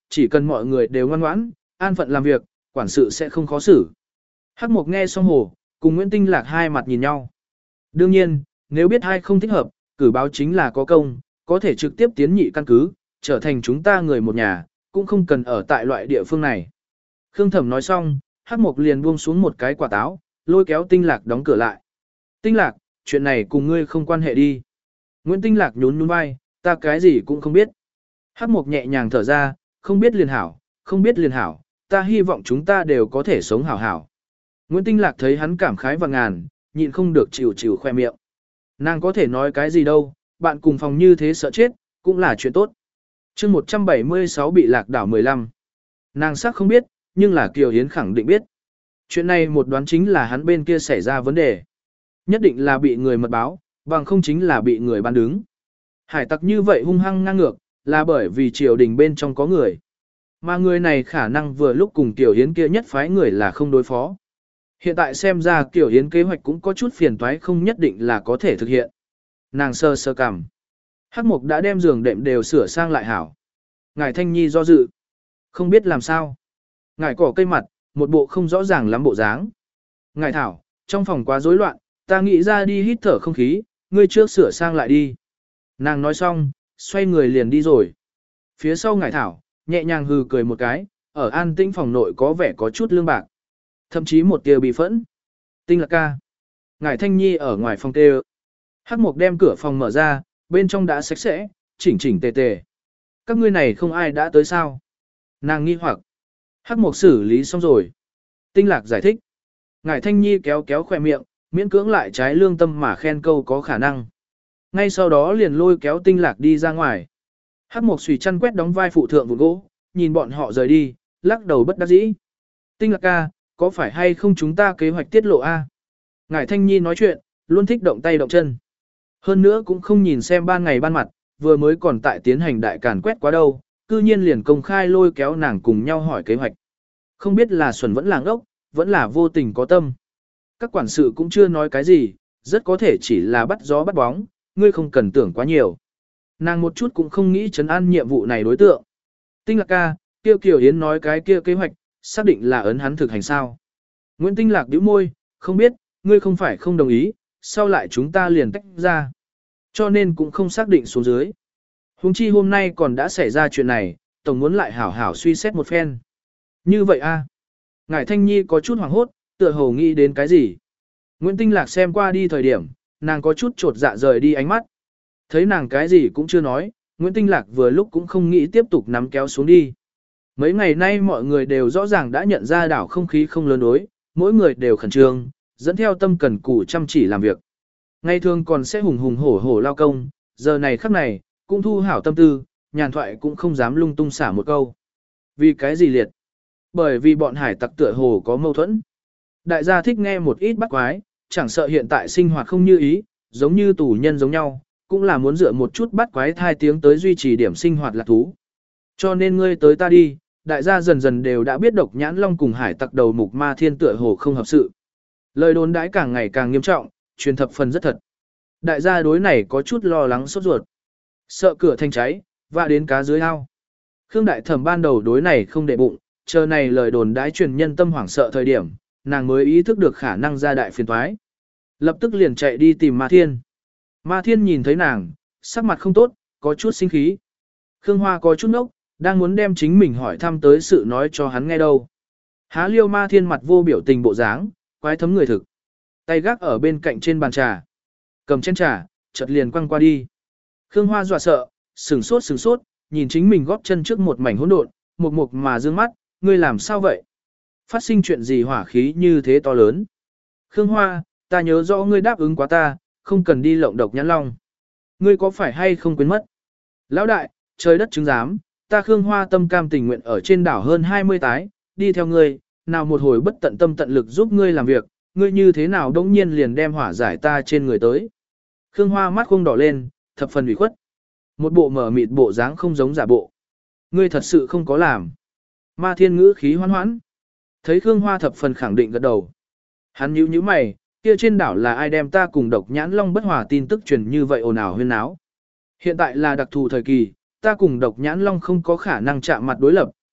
chỉ cần mọi người đều ngoan ngoãn, an phận làm việc, quản sự sẽ không khó xử. Hắc Mộc nghe xong hồ, cùng Nguyễn Tinh Lạc hai mặt nhìn nhau. Đương nhiên, nếu biết hai không thích hợp, cử báo chính là có công, có thể trực tiếp tiến nhị căn cứ, trở thành chúng ta người một nhà, cũng không cần ở tại loại địa phương này. Khương Thẩm nói xong, Hắc Mộc liền buông xuống một cái quả táo, lôi kéo Tinh Lạc đóng cửa lại. Tinh Lạc, chuyện này cùng ngươi không quan hệ đi. Nguyễn Tinh Lạc nhún nhún vai, ta cái gì cũng không biết. Hắc Mộc nhẹ nhàng thở ra, không biết liền hảo, không biết liền hảo, ta hy vọng chúng ta đều có thể sống hảo hảo. Nguyễn Tinh Lạc thấy hắn cảm khái và ngàn, nhịn không được chịu chịu khoe miệng. Nàng có thể nói cái gì đâu, bạn cùng phòng như thế sợ chết, cũng là chuyện tốt. chương một trăm bảy mươi sáu bị lạc đảo mười lăm. Nàng sắc không biết, nhưng là Kiều Hiến khẳng định biết. Chuyện này một đoán chính là hắn bên kia xảy ra vấn đề. Nhất định là bị người mật báo, bằng không chính là bị người ban đứng. Hải tặc như vậy hung hăng ngang ngược, là bởi vì triều đình bên trong có người. Mà người này khả năng vừa lúc cùng Kiều Hiến kia nhất phái người là không đối phó. Hiện tại xem ra Kiều Hiến kế hoạch cũng có chút phiền toái không nhất định là có thể thực hiện. Nàng sơ sơ cằm. Hắc Mộc đã đem giường đệm đều sửa sang lại hảo. Ngài Thanh Nhi do dự. Không biết làm sao. Ngài cỏ cây mặt, một bộ không rõ ràng lắm bộ dáng. Ngài Thảo, trong phòng quá rối loạn, ta nghĩ ra đi hít thở không khí, ngươi trước sửa sang lại đi. Nàng nói xong, xoay người liền đi rồi. Phía sau Ngài Thảo, nhẹ nhàng hừ cười một cái, ở an tĩnh phòng nội có vẻ có chút lương bạc. Thậm chí một tia bị phẫn. Tinh Lạc ca. Ngài Thanh Nhi ở ngoài phòng kêu. Hắc Mộc đem cửa phòng mở ra, bên trong đã sạch sẽ, chỉnh chỉnh tề tề. Các ngươi này không ai đã tới sao? Nàng nghi hoặc. Hắc Mộc xử lý xong rồi. Tinh Lạc giải thích. Ngài Thanh Nhi kéo kéo khỏe miệng, miễn cưỡng lại trái lương tâm mà khen câu có khả năng. Ngay sau đó liền lôi kéo Tinh Lạc đi ra ngoài. Hắc Mộc xùy chăn quét đóng vai phụ thượng vụn gỗ, nhìn bọn họ rời đi, lắc đầu bất đắc dĩ. Tinh Lạc ca, có phải hay không chúng ta kế hoạch tiết lộ a? Ngài Thanh Nhi nói chuyện, luôn thích động tay động chân. Hơn nữa cũng không nhìn xem ban ngày ban mặt, vừa mới còn tại tiến hành đại càn quét quá đâu, cư nhiên liền công khai lôi kéo nàng cùng nhau hỏi kế hoạch. Không biết là xuẩn vẫn làng ốc, vẫn là vô tình có tâm. Các quản sự cũng chưa nói cái gì, rất có thể chỉ là bắt gió bắt bóng, ngươi không cần tưởng quá nhiều. Nàng một chút cũng không nghĩ trấn an nhiệm vụ này đối tượng. Tinh Lạc ca, kia Kiều Hiến nói cái kia kế hoạch, xác định là ấn hắn thực hành sao. Nguyễn Tinh Lạc bĩu môi, không biết, ngươi không phải không đồng ý, sau lại chúng ta liền tách ra. Cho nên cũng không xác định xuống dưới. Huống chi hôm nay còn đã xảy ra chuyện này, tổng muốn lại hảo hảo suy xét một phen. Như vậy a? Ngải Thanh Nhi có chút hoảng hốt, tựa hồ nghĩ đến cái gì. Nguyễn Tinh Lạc xem qua đi thời điểm, nàng có chút trột dạ rời đi ánh mắt. Thấy nàng cái gì cũng chưa nói, Nguyễn Tinh Lạc vừa lúc cũng không nghĩ tiếp tục nắm kéo xuống đi. Mấy ngày nay mọi người đều rõ ràng đã nhận ra đảo không khí không lớn đối, mỗi người đều khẩn trương, dẫn theo tâm cần cù chăm chỉ làm việc. Ngày thường còn sẽ hùng hùng hổ hổ lao công, giờ này khắc này, cũng thu hảo tâm tư, nhàn thoại cũng không dám lung tung xả một câu. Vì cái gì liệt? Bởi vì bọn hải tặc tựa hồ có mâu thuẫn. Đại gia thích nghe một ít bắt quái, chẳng sợ hiện tại sinh hoạt không như ý, giống như tù nhân giống nhau, cũng là muốn dựa một chút bắt quái thai tiếng tới duy trì điểm sinh hoạt lạc thú. Cho nên ngươi tới ta đi, đại gia dần dần đều đã biết độc nhãn long cùng hải tặc đầu mục ma thiên tựa hồ không hợp sự. Lời đồn đãi càng ngày càng nghiêm trọng, truyền thập phần rất thật. Đại gia đối này có chút lo lắng sốt ruột. Sợ cửa thành cháy, và đến cá dưới ao. Khương Đại Thẩm ban đầu đối này không để bụng, chờ này lời đồn đãi truyền nhân tâm hoảng sợ thời điểm, nàng mới ý thức được khả năng ra đại phiền toái. Lập tức liền chạy đi tìm Ma Thiên. Ma Thiên nhìn thấy nàng, sắc mặt không tốt, có chút sinh khí. Khương Hoa có chút nốc, đang muốn đem chính mình hỏi thăm tới sự nói cho hắn nghe đâu. Há liêu Ma Thiên mặt vô biểu tình bộ dáng, quái thấm người thực. Tay gác ở bên cạnh trên bàn trà. Cầm chén trà, chợt liền quăng qua đi. Khương Hoa dọa sợ, sửng sốt sửng sốt, nhìn chính mình góp chân trước một mảnh hỗn độn, mục mục mà dương mắt, ngươi làm sao vậy? Phát sinh chuyện gì hỏa khí như thế to lớn? Khương Hoa, ta nhớ rõ ngươi đáp ứng quá ta, không cần đi lộng độc nhãn long. Ngươi có phải hay không quên mất? Lão đại, trời đất chứng giám, ta Khương Hoa tâm cam tình nguyện ở trên đảo hơn hai mươi tái, đi theo ngươi, nào một hồi bất tận tâm tận lực giúp ngươi làm việc, ngươi như thế nào đống nhiên liền đem hỏa giải ta trên người tới. Khương Hoa mắt không đỏ lên, thập phần ủy khuất. Một bộ mở mịt bộ dáng không giống giả bộ. Ngươi thật sự không có làm. Ma Thiên ngữ khí hoan hoãn. Thấy Khương Hoa thập phần khẳng định gật đầu. Hắn nhíu nhíu mày, kia trên đảo là ai đem ta cùng độc nhãn long bất hòa tin tức truyền như vậy ồn ào huyên náo. Hiện tại là đặc thù thời kỳ, ta cùng độc nhãn long không có khả năng chạm mặt đối lập,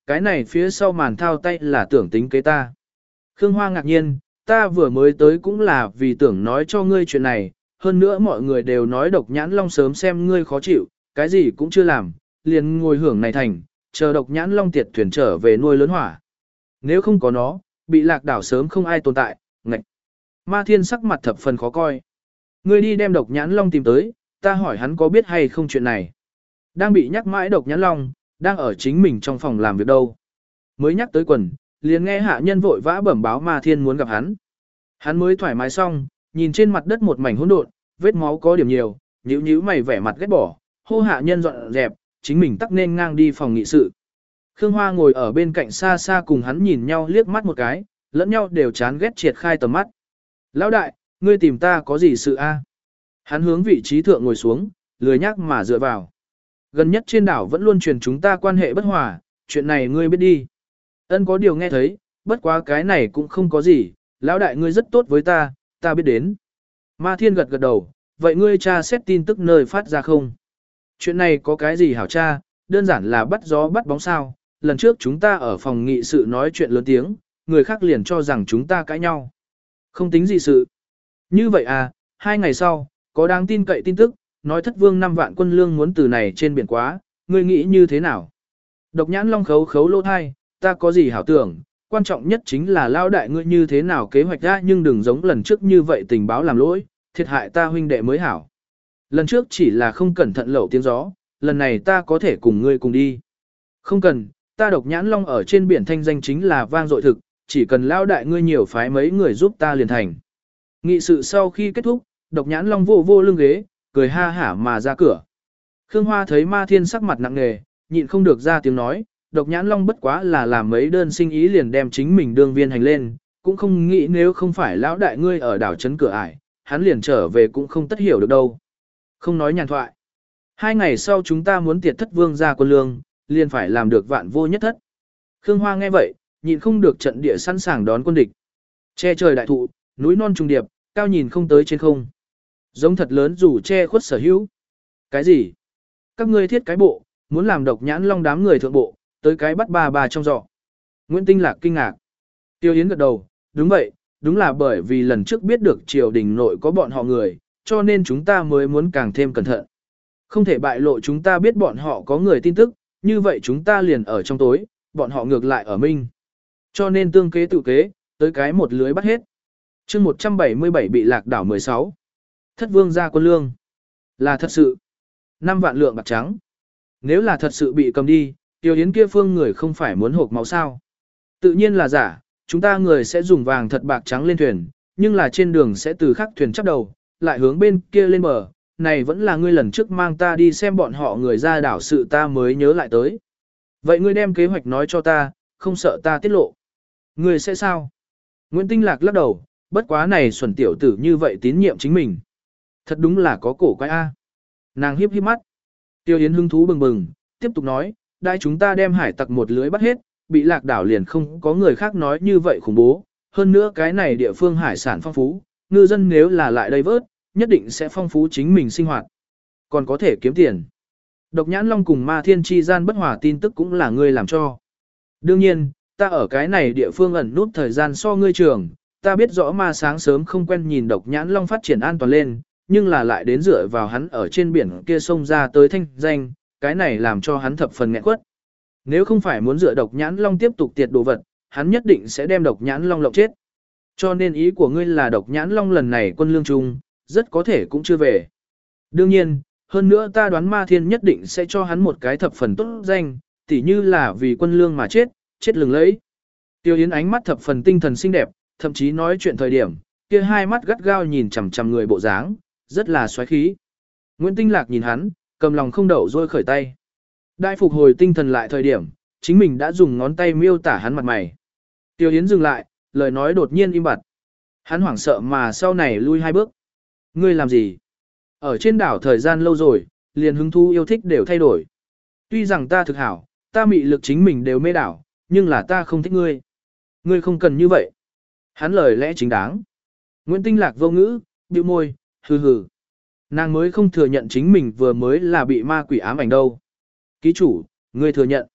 cái này phía sau màn thao tay là tưởng tính kế ta. Khương Hoa ngạc nhiên, ta vừa mới tới cũng là vì tưởng nói cho ngươi chuyện này, hơn nữa mọi người đều nói độc nhãn long sớm xem ngươi khó chịu, cái gì cũng chưa làm, liền ngồi hưởng này thành, chờ độc nhãn long tiệt thuyền trở về nuôi lớn hỏa. Nếu không có nó, bị lạc đảo sớm không ai tồn tại, ngạch. Ma Thiên sắc mặt thập phần khó coi. Ngươi đi đem độc nhãn long tìm tới, ta hỏi hắn có biết hay không chuyện này. Đang bị nhắc mãi độc nhãn long, đang ở chính mình trong phòng làm việc đâu. Mới nhắc tới quần, liền nghe hạ nhân vội vã bẩm báo Ma Thiên muốn gặp hắn. Hắn mới thoải mái xong, nhìn trên mặt đất một mảnh hỗn độn, vết máu có điểm nhiều, nhíu nhíu mày vẻ mặt ghét bỏ, hô hạ nhân dọn dẹp, chính mình tắc nên ngang đi phòng nghị sự. Khương Hoa ngồi ở bên cạnh xa xa cùng hắn nhìn nhau liếc mắt một cái, lẫn nhau đều chán ghét triệt khai tầm mắt. Lão đại, ngươi tìm ta có gì sự a? Hắn hướng vị trí thượng ngồi xuống, lười nhác mà dựa vào. Gần nhất trên đảo vẫn luôn truyền chúng ta quan hệ bất hòa, chuyện này ngươi biết đi. Ân có điều nghe thấy, bất quá cái này cũng không có gì, lão đại ngươi rất tốt với ta, ta biết đến. Ma Thiên gật gật đầu, vậy ngươi tra xét tin tức nơi phát ra không? Chuyện này có cái gì hảo tra, đơn giản là bắt gió bắt bóng sao, lần trước chúng ta ở phòng nghị sự nói chuyện lớn tiếng, người khác liền cho rằng chúng ta cãi nhau. Không tính gì sự. Như vậy à, hai ngày sau, có đáng tin cậy tin tức, nói thất vương năm vạn quân lương muốn từ này trên biển quá, ngươi nghĩ như thế nào? Độc nhãn long khấu khấu lỗ thai, ta có gì hảo tưởng, quan trọng nhất chính là lao đại ngươi như thế nào kế hoạch ra nhưng đừng giống lần trước như vậy tình báo làm lỗi, thiệt hại ta huynh đệ mới hảo. Lần trước chỉ là không cẩn thận lẩu tiếng gió, lần này ta có thể cùng ngươi cùng đi. Không cần, ta độc nhãn long ở trên biển thanh danh chính là vang dội thực, chỉ cần lao đại ngươi nhiều phái mấy người giúp ta liền thành. Nghị sự sau khi kết thúc, độc nhãn long vô vô lưng ghế, cười ha hả mà ra cửa. Khương Hoa thấy Ma Thiên sắc mặt nặng nề, nhịn không được ra tiếng nói, độc nhãn long bất quá là làm mấy đơn sinh ý liền đem chính mình đương viên hành lên, cũng không nghĩ nếu không phải lão đại ngươi ở đảo trấn cửa ải, hắn liền trở về cũng không tất hiểu được đâu. Không nói nhàn thoại. Hai ngày sau chúng ta muốn tiệt thất vương ra quân lương, liền phải làm được vạn vô nhất thất. Khương Hoa nghe vậy, nhịn không được trận địa sẵn sàng đón quân địch. Che trời đại thụ, núi non trùng điệp, cao nhìn không tới trên không. Giống thật lớn dù che khuất sở hữu. Cái gì? Các ngươi thiết cái bộ, muốn làm độc nhãn long đám người thượng bộ, tới cái bắt bà bà trong giỏ. Nguyễn Tinh Lạc kinh ngạc. Tiêu Yến gật đầu, đúng vậy, đúng là bởi vì lần trước biết được triều đình nội có bọn họ người, cho nên chúng ta mới muốn càng thêm cẩn thận. Không thể bại lộ chúng ta biết bọn họ có người tin tức, như vậy chúng ta liền ở trong tối, bọn họ ngược lại ở minh. Cho nên tương kế tự kế, tới cái một lưới bắt hết. chương một trăm bảy mươi bảy bị lạc đảo mười sáu. Thất vương ra quân lương. Là thật sự. năm vạn lượng bạc trắng. Nếu là thật sự bị cầm đi, Tiêu Yến kia phương người không phải muốn hộp máu sao. Tự nhiên là giả, chúng ta người sẽ dùng vàng thật bạc trắng lên thuyền, nhưng là trên đường sẽ từ khắc thuyền chắp đầu, lại hướng bên kia lên bờ. Này vẫn là ngươi lần trước mang ta đi xem bọn họ người ra đảo sự ta mới nhớ lại tới. Vậy ngươi đem kế hoạch nói cho ta, không sợ ta tiết lộ. Ngươi sẽ sao? Nguyễn Tinh Lạc lắc đầu, bất quá này xuẩn tiểu tử như vậy tín nhiệm chính mình. Thật đúng là có cổ quái a. Nàng hiếp hiếp mắt. Tiêu Yến hứng thú bừng bừng, tiếp tục nói, đại chúng ta đem hải tặc một lưới bắt hết, bị lạc đảo liền không có người khác nói như vậy khủng bố. Hơn nữa cái này địa phương hải sản phong phú, ngư dân nếu là lại đây vớt, nhất định sẽ phong phú chính mình sinh hoạt. Còn có thể kiếm tiền. Độc nhãn long cùng Ma Thiên chi gian bất hòa tin tức cũng là ngươi làm cho. Đương nhiên, ta ở cái này địa phương ẩn nút thời gian so ngươi trường, ta biết rõ ma sáng sớm không quen nhìn độc nhãn long phát triển an toàn lên, nhưng là lại đến dựa vào hắn ở trên biển kia sông ra tới thanh danh, cái này làm cho hắn thập phần nghẹn quất. Nếu không phải muốn dựa độc nhãn long tiếp tục tiệt đồ vật, hắn nhất định sẽ đem độc nhãn long lộng chết. Cho nên ý của ngươi là độc nhãn long lần này quân lương chung, rất có thể cũng chưa về. Đương nhiên, hơn nữa ta đoán Ma Thiên nhất định sẽ cho hắn một cái thập phần tốt danh, tỉ như là vì quân lương mà chết, chết lừng lẫy. Tiêu Yến ánh mắt thập phần tinh thần xinh đẹp, thậm chí nói chuyện thời điểm, kia hai mắt gắt gao nhìn chằm chằm người bộ dáng, rất là xoáy khí. Nguyễn Tinh Lạc nhìn hắn, cầm lòng không đậu rồi khởi tay. Đại phục hồi tinh thần lại thời điểm, chính mình đã dùng ngón tay miêu tả hắn mặt mày. Tiêu Yến dừng lại, lời nói đột nhiên im bặt. Hắn hoảng sợ mà sau này lui hai bước. Ngươi làm gì? Ở trên đảo thời gian lâu rồi, liền hứng thú yêu thích đều thay đổi. Tuy rằng ta thực hảo, ta mị lực chính mình đều mê đảo, nhưng là ta không thích ngươi. Ngươi không cần như vậy. Hắn lời lẽ chính đáng. Nguyễn Tinh Lạc vô ngữ, bĩu môi, hừ hừ. Nàng mới không thừa nhận chính mình vừa mới là bị ma quỷ ám ảnh đâu. Ký chủ, ngươi thừa nhận.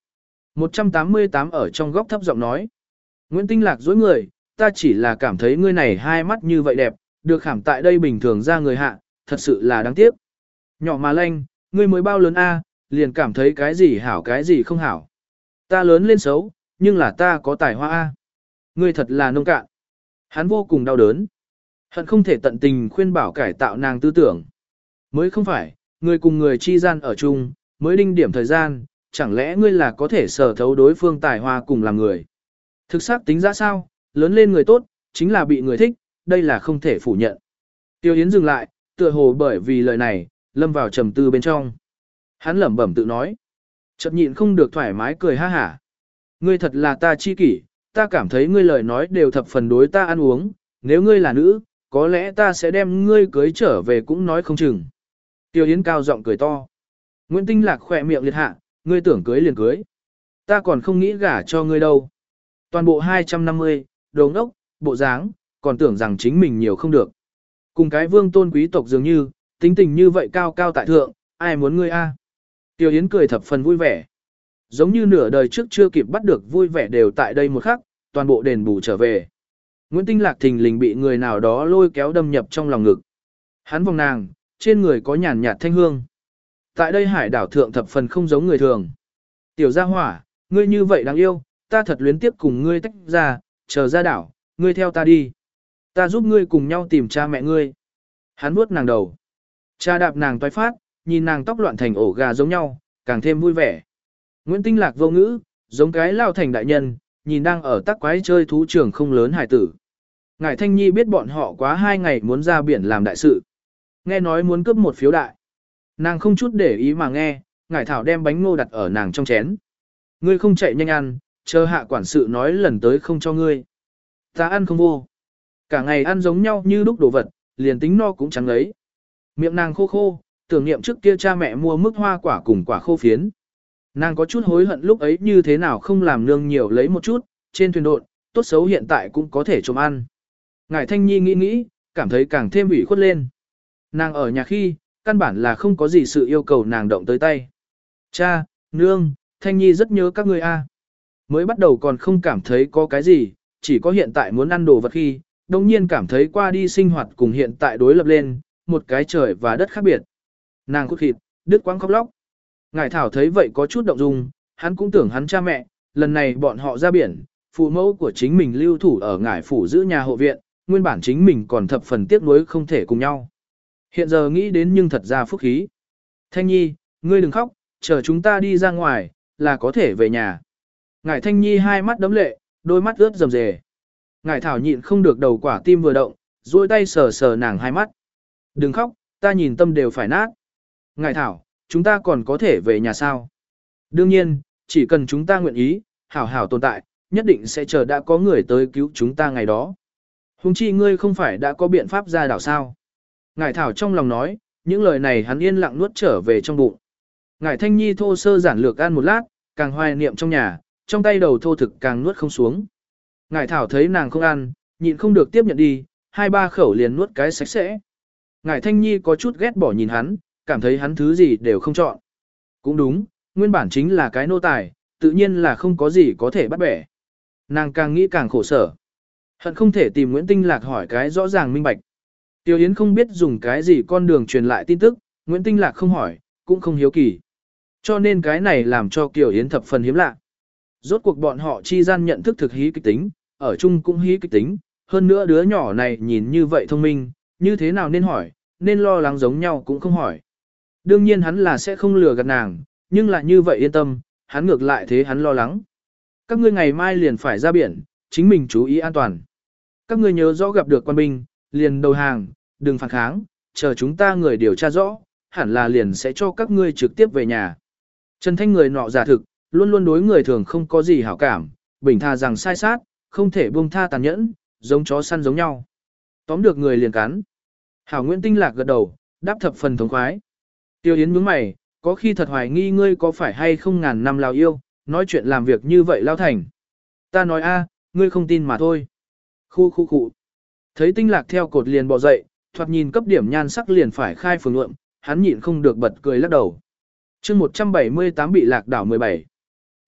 một trăm tám mươi tám ở trong góc thấp giọng nói. Nguyễn Tinh Lạc dối người, ta chỉ là cảm thấy ngươi này hai mắt như vậy đẹp, được khảm tại đây bình thường ra người hạ, thật sự là đáng tiếc. Nhỏ mà lanh, ngươi mới bao lớn a, liền cảm thấy cái gì hảo cái gì không hảo. Ta lớn lên xấu, nhưng là ta có tài hoa a. Ngươi thật là nông cạn. Hắn vô cùng đau đớn. Hận không thể tận tình khuyên bảo cải tạo nàng tư tưởng. Mới không phải, người cùng người chi gian ở chung, mới đinh điểm thời gian, chẳng lẽ ngươi là có thể sở thấu đối phương tài hoa cùng làm người. Thực xác tính ra sao, lớn lên người tốt, chính là bị người thích, đây là không thể phủ nhận. Tiêu Yến dừng lại, tựa hồ bởi vì lời này, lâm vào trầm tư bên trong. Hắn lẩm bẩm tự nói. Chợt nhịn không được thoải mái cười ha hả. Ngươi thật là ta chi kỷ, ta cảm thấy ngươi lời nói đều thập phần đối ta ăn uống, nếu ngươi là nữ, có lẽ ta sẽ đem ngươi cưới trở về cũng nói không chừng. Tiêu Yến cao giọng cười to. Nguyễn Tinh Lạc khỏe miệng liệt hạ, ngươi tưởng cưới liền cưới. Ta còn không nghĩ gả cho ngươi đâu. Toàn bộ hai trăm năm mươi, đồ ngốc, bộ dáng, còn tưởng rằng chính mình nhiều không được. Cùng cái vương tôn quý tộc dường như, tính tình như vậy cao cao tại thượng, ai muốn ngươi a? Tiêu Yến cười thập phần vui vẻ. Giống như nửa đời trước chưa kịp bắt được vui vẻ đều tại đây một khắc, toàn bộ đền bù trở về. Nguyễn Tinh Lạc thình lình bị người nào đó lôi kéo đâm nhập trong lòng ngực. Hắn vòng nàng, trên người có nhàn nhạt thanh hương. Tại đây hải đảo thượng thập phần không giống người thường. Tiểu gia hỏa, ngươi như vậy đáng yêu, ta thật luyến tiếp cùng ngươi tách ra, chờ ra đảo, ngươi theo ta đi. Ta giúp ngươi cùng nhau tìm cha mẹ ngươi. Hắn vuốt nàng đầu. Cha đạp nàng toái phát, nhìn nàng tóc loạn thành ổ gà giống nhau, càng thêm vui vẻ. Nguyễn Tinh Lạc vô ngữ, giống cái lao thành đại nhân, nhìn đang ở tắc quái chơi thú trường không lớn hải tử. Ngải Thanh Nhi biết bọn họ quá hai ngày muốn ra biển làm đại sự. Nghe nói muốn cướp một phiếu đại. Nàng không chút để ý mà nghe, Ngải Thảo đem bánh ngô đặt ở nàng trong chén. Ngươi không chạy nhanh ăn, chờ hạ quản sự nói lần tới không cho ngươi. Ta ăn không vô. Cả ngày ăn giống nhau như đúc đồ vật, liền tính no cũng chẳng lấy. Miệng nàng khô khô, tưởng niệm trước kia cha mẹ mua mức hoa quả cùng quả khô phiến. Nàng có chút hối hận lúc ấy như thế nào không làm nương nhiều lấy một chút, trên thuyền độn, tốt xấu hiện tại cũng có thể trộm ăn. Ngải Thanh Nhi nghĩ nghĩ, cảm thấy càng thêm ủy khuất lên. Nàng ở nhà khi, căn bản là không có gì sự yêu cầu nàng động tới tay. Cha, nương, Thanh Nhi rất nhớ các ngươi a. Mới bắt đầu còn không cảm thấy có cái gì, chỉ có hiện tại muốn ăn đồ vật khi, đồng nhiên cảm thấy qua đi sinh hoạt cùng hiện tại đối lập lên, một cái trời và đất khác biệt. Nàng cút thịt, đứt quãng khóc lóc. Ngải Thảo thấy vậy có chút động dung, hắn cũng tưởng hắn cha mẹ, lần này bọn họ ra biển, phụ mẫu của chính mình lưu thủ ở Ngải phủ giữ nhà hộ viện, nguyên bản chính mình còn thập phần tiếc nuối không thể cùng nhau. Hiện giờ nghĩ đến nhưng thật ra phúc khí. Thanh Nhi, ngươi đừng khóc, chờ chúng ta đi ra ngoài, là có thể về nhà. Ngải Thanh Nhi hai mắt đấm lệ, đôi mắt ướt rầm rề. Ngải Thảo nhịn không được đầu quả tim vừa động, duỗi tay sờ sờ nàng hai mắt. Đừng khóc, ta nhìn tâm đều phải nát. Ngải Thảo, chúng ta còn có thể về nhà sao? Đương nhiên, chỉ cần chúng ta nguyện ý, hảo hảo tồn tại, nhất định sẽ chờ đã có người tới cứu chúng ta ngày đó. Huống chi ngươi không phải đã có biện pháp ra đảo sao? Ngải Thảo trong lòng nói, những lời này hắn yên lặng nuốt trở về trong bụng. Ngải Thanh Nhi thô sơ giản lược ăn một lát, càng hoài niệm trong nhà, trong tay đầu thô thực càng nuốt không xuống. Ngải Thảo thấy nàng không ăn, nhịn không được tiếp nhận đi, hai ba khẩu liền nuốt cái sạch sẽ. Ngải Thanh Nhi có chút ghét bỏ nhìn hắn, cảm thấy hắn thứ gì đều không chọn. Cũng đúng, nguyên bản chính là cái nô tài, tự nhiên là không có gì có thể bắt bẻ. Nàng càng nghĩ càng khổ sở. Hận không thể tìm Nguyễn Tinh Lạc hỏi cái rõ ràng minh bạch. Tiêu Yến không biết dùng cái gì con đường truyền lại tin tức, Nguyễn Tinh Lạc không hỏi, cũng không hiếu kỳ. Cho nên cái này làm cho Kiều Yến thập phần hiếm lạ. Rốt cuộc bọn họ chi gian nhận thức thực hí kịch tính, ở chung cũng hí kịch tính, hơn nữa đứa nhỏ này nhìn như vậy thông minh, như thế nào nên hỏi, nên lo lắng giống nhau cũng không hỏi. Đương nhiên hắn là sẽ không lừa gạt nàng, nhưng là như vậy yên tâm, hắn ngược lại thế hắn lo lắng. Các ngươi ngày mai liền phải ra biển, chính mình chú ý an toàn. Các ngươi nhớ rõ gặp được quan binh, liền đầu hàng, đừng phản kháng, chờ chúng ta người điều tra rõ, hẳn là liền sẽ cho các ngươi trực tiếp về nhà. Trần Thanh người nọ giả thực, luôn luôn đối người thường không có gì hảo cảm, bình tha rằng sai sát, không thể buông tha tàn nhẫn, giống chó săn giống nhau. Tóm được người liền cắn. Hảo Nguyễn Tinh Lạc gật đầu, đáp thập phần thống khoái. Tiêu Yến nhướng mày, có khi thật hoài nghi ngươi có phải hay không ngàn năm lao yêu, nói chuyện làm việc như vậy lao thành. Ta nói a, ngươi không tin mà thôi. Khu khu khu. Thấy Tinh Lạc theo cột liền bò dậy, thoạt nhìn cấp điểm nhan sắc liền phải khai phường lượng, hắn nhịn không được bật cười lắc đầu. chương một trăm bảy mươi tám bị lạc đảo mười bảy.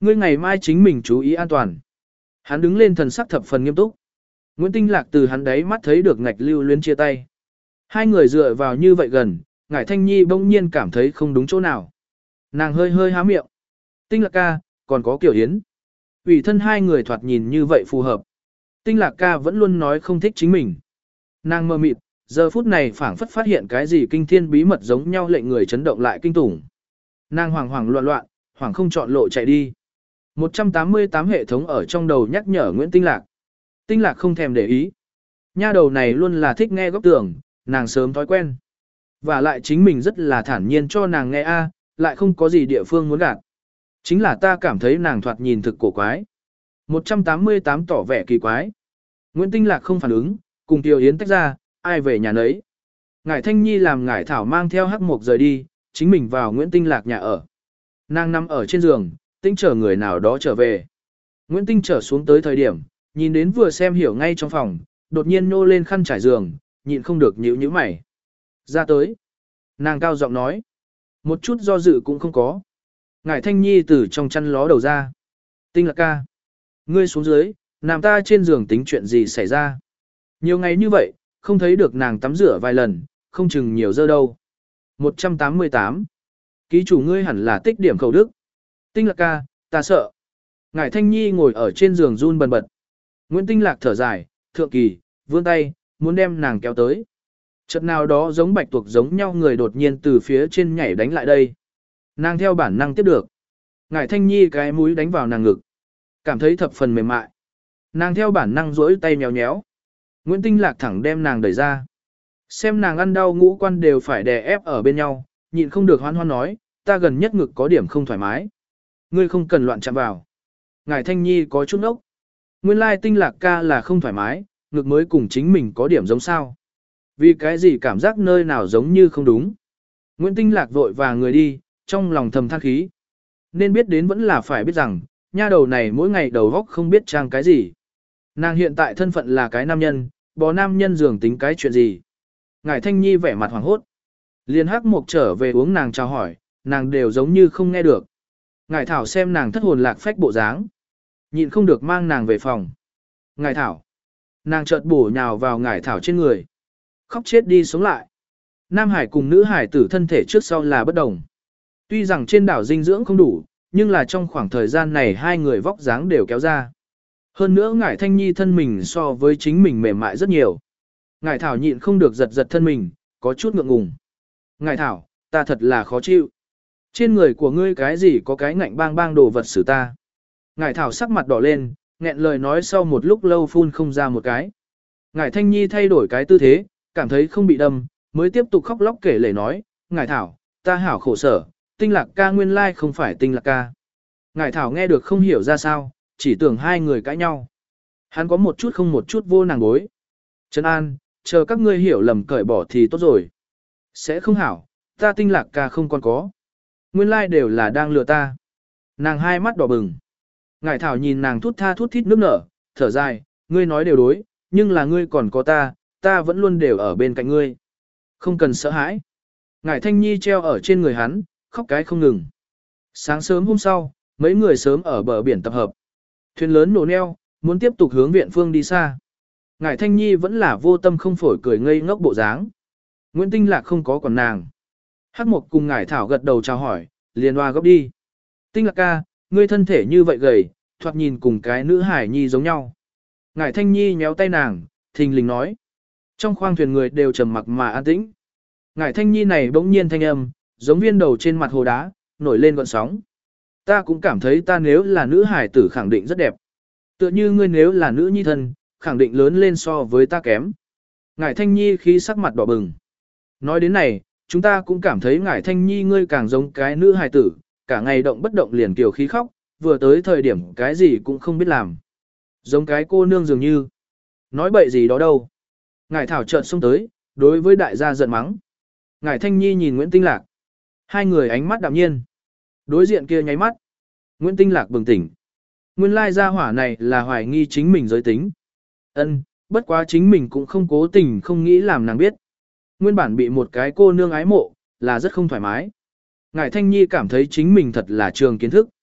Ngươi ngày mai chính mình chú ý an toàn. Hắn đứng lên thần sắc thập phần nghiêm túc. Nguyễn Tinh Lạc từ hắn đấy mắt thấy được ngạch lưu luyến chia tay. Hai người dựa vào như vậy gần, Ngải Thanh Nhi bỗng nhiên cảm thấy không đúng chỗ nào. Nàng hơi hơi há miệng. Tinh Lạc ca, còn có Kiều Yến. Ủy thân hai người thoạt nhìn như vậy phù hợp. Tinh Lạc ca vẫn luôn nói không thích chính mình. Nàng mơ mịt, giờ phút này phảng phất phát hiện cái gì kinh thiên bí mật giống nhau lệnh người chấn động lại kinh tủng. Nàng hoảng hoảng loạn loạn, hoảng không chọn lộ chạy đi. một trăm tám mươi tám hệ thống ở trong đầu nhắc nhở Nguyễn Tinh Lạc. Tinh Lạc không thèm để ý. Nha đầu này luôn là thích nghe góc tưởng, nàng sớm thói quen. Và lại chính mình rất là thản nhiên cho nàng nghe a, lại không có gì địa phương muốn gạt. Chính là ta cảm thấy nàng thoạt nhìn thực cổ quái. một trăm tám mươi tám tỏ vẻ kỳ quái. Nguyễn Tinh Lạc không phản ứng, cùng Tiêu Yến tách ra, ai về nhà nấy. Ngải Thanh Nhi làm Ngải Thảo mang theo Hắc Mộc rời đi, chính mình vào Nguyễn Tinh Lạc nhà ở. Nàng nằm ở trên giường, tinh chờ người nào đó trở về. Nguyễn Tinh trở xuống tới thời điểm, nhìn đến vừa xem hiểu ngay trong phòng, đột nhiên nô lên khăn trải giường, nhịn không được nhíu nhíu mày. Ra tới. Nàng cao giọng nói. Một chút do dự cũng không có. Ngải Thanh Nhi từ trong chăn ló đầu ra. Tinh Lạc ca. Ngươi xuống dưới, nằm ta trên giường tính chuyện gì xảy ra. Nhiều ngày như vậy, không thấy được nàng tắm rửa vài lần, không chừng nhiều dơ đâu. một trăm tám mươi tám. Ký chủ ngươi hẳn là tích điểm khẩu đức. Tinh Lạc ca, ta sợ. Ngải Thanh Nhi ngồi ở trên giường run bần bật. Nguyễn Tinh Lạc thở dài, thượng kỳ, vươn tay, muốn đem nàng kéo tới. Chợt nào đó giống bạch tuộc giống nhau người đột nhiên từ phía trên nhảy đánh lại đây. Nàng theo bản năng tiếp được. Ngải Thanh Nhi cái mũi đánh vào nàng ngực. Cảm thấy thập phần mềm mại. Nàng theo bản năng duỗi tay nhéo nhéo. Nguyễn Tinh Lạc thẳng đem nàng đẩy ra. Xem nàng ăn đau ngũ quan đều phải đè ép ở bên nhau, nhịn không được hoan hoan nói, ta gần nhất ngực có điểm không thoải mái. Ngươi không cần loạn chạm vào. Ngải Thanh Nhi có chút ốc. Nguyên lai Tinh Lạc ca là không thoải mái, ngực mới cùng chính mình có điểm giống sao. Vì cái gì cảm giác nơi nào giống như không đúng. Nguyễn Tinh Lạc vội vàng người đi, trong lòng thầm than khí. Nên biết đến vẫn là phải biết rằng, nha đầu này mỗi ngày đầu góc không biết trang cái gì. Nàng hiện tại thân phận là cái nam nhân, bò nam nhân dường tính cái chuyện gì. Ngải Thanh Nhi vẻ mặt hoảng hốt. Liên Hắc Mộc trở về uống nàng chào hỏi, nàng đều giống như không nghe được. Ngải Thảo xem nàng thất hồn lạc phách bộ dáng, nhịn không được mang nàng về phòng. Ngải Thảo. Nàng chợt bổ nhào vào Ngải Thảo trên người. Khóc chết đi sống lại. Nam Hải cùng nữ hải tử thân thể trước sau là bất đồng. Tuy rằng trên đảo dinh dưỡng không đủ, nhưng là trong khoảng thời gian này hai người vóc dáng đều kéo ra. Hơn nữa Ngải Thanh Nhi thân mình so với chính mình mềm mại rất nhiều. Ngải Thảo nhịn không được giật giật thân mình, có chút ngượng ngùng. Ngải Thảo, ta thật là khó chịu. Trên người của ngươi cái gì có cái ngạnh bang bang đồ vật xử ta. Ngải Thảo sắc mặt đỏ lên, nghẹn lời nói sau một lúc lâu phun không ra một cái. Ngải Thanh Nhi thay đổi cái tư thế, cảm thấy không bị đâm, mới tiếp tục khóc lóc kể lể nói, Ngải Thảo, ta hảo khổ sở, Tinh Lạc ca nguyên lai không phải Tinh Lạc ca. Ngải Thảo nghe được không hiểu ra sao, chỉ tưởng hai người cãi nhau. Hắn có một chút không một chút vô nàng bối. Trấn An, chờ các ngươi hiểu lầm cởi bỏ thì tốt rồi. Sẽ không hảo, ta Tinh Lạc ca không còn có. Nguyên lai đều là đang lừa ta. Nàng hai mắt đỏ bừng. Ngải Thảo nhìn nàng thút tha thút thít nước nở, thở dài, ngươi nói đều đối, nhưng là ngươi còn có ta, ta vẫn luôn đều ở bên cạnh ngươi. Không cần sợ hãi. Ngải Thanh Nhi treo ở trên người hắn, khóc cái không ngừng. Sáng sớm hôm sau, mấy người sớm ở bờ biển tập hợp. Thuyền lớn nổ neo, muốn tiếp tục hướng viện phương đi xa. Ngải Thanh Nhi vẫn là vô tâm không phổi cười ngây ngốc bộ dáng. Nguyễn Tinh Lạc không có còn nàng. Hắc Mộc cùng Ngải Thảo gật đầu chào hỏi, liền hoa gấp đi. Tinh Lạc ca, ngươi thân thể như vậy gầy, thoạt nhìn cùng cái nữ hải nhi giống nhau. Ngải Thanh Nhi nhéo tay nàng, thình lình nói. Trong khoang thuyền người đều trầm mặc mà an tĩnh. Ngải Thanh Nhi này bỗng nhiên thanh âm, giống viên đầu trên mặt hồ đá, nổi lên gọn sóng. Ta cũng cảm thấy ta nếu là nữ hải tử khẳng định rất đẹp. Tựa như ngươi nếu là nữ nhi thân, khẳng định lớn lên so với ta kém. Ngải Thanh Nhi khí sắc mặt đỏ bừng. Nói đến này, chúng ta cũng cảm thấy Ngải Thanh Nhi ngươi càng giống cái nữ hải tử, cả ngày động bất động liền kiều khí khóc, vừa tới thời điểm cái gì cũng không biết làm. Giống cái cô nương dường như. Nói bậy gì đó đâu. Ngải Thảo chợt xông tới, đối với đại gia giận mắng. Ngải Thanh Nhi nhìn Nguyễn Tinh Lạc. Hai người ánh mắt đạm nhiên. Đối diện kia nháy mắt. Nguyễn Tinh Lạc bừng tỉnh. Nguyên lai gia hỏa này là hoài nghi chính mình giới tính. Ân, bất quá chính mình cũng không cố tình không nghĩ làm nàng biết. Nguyên bản bị một cái cô nương ái mộ, là rất không thoải mái. Ngải Thanh Nhi cảm thấy chính mình thật là trường kiến thức.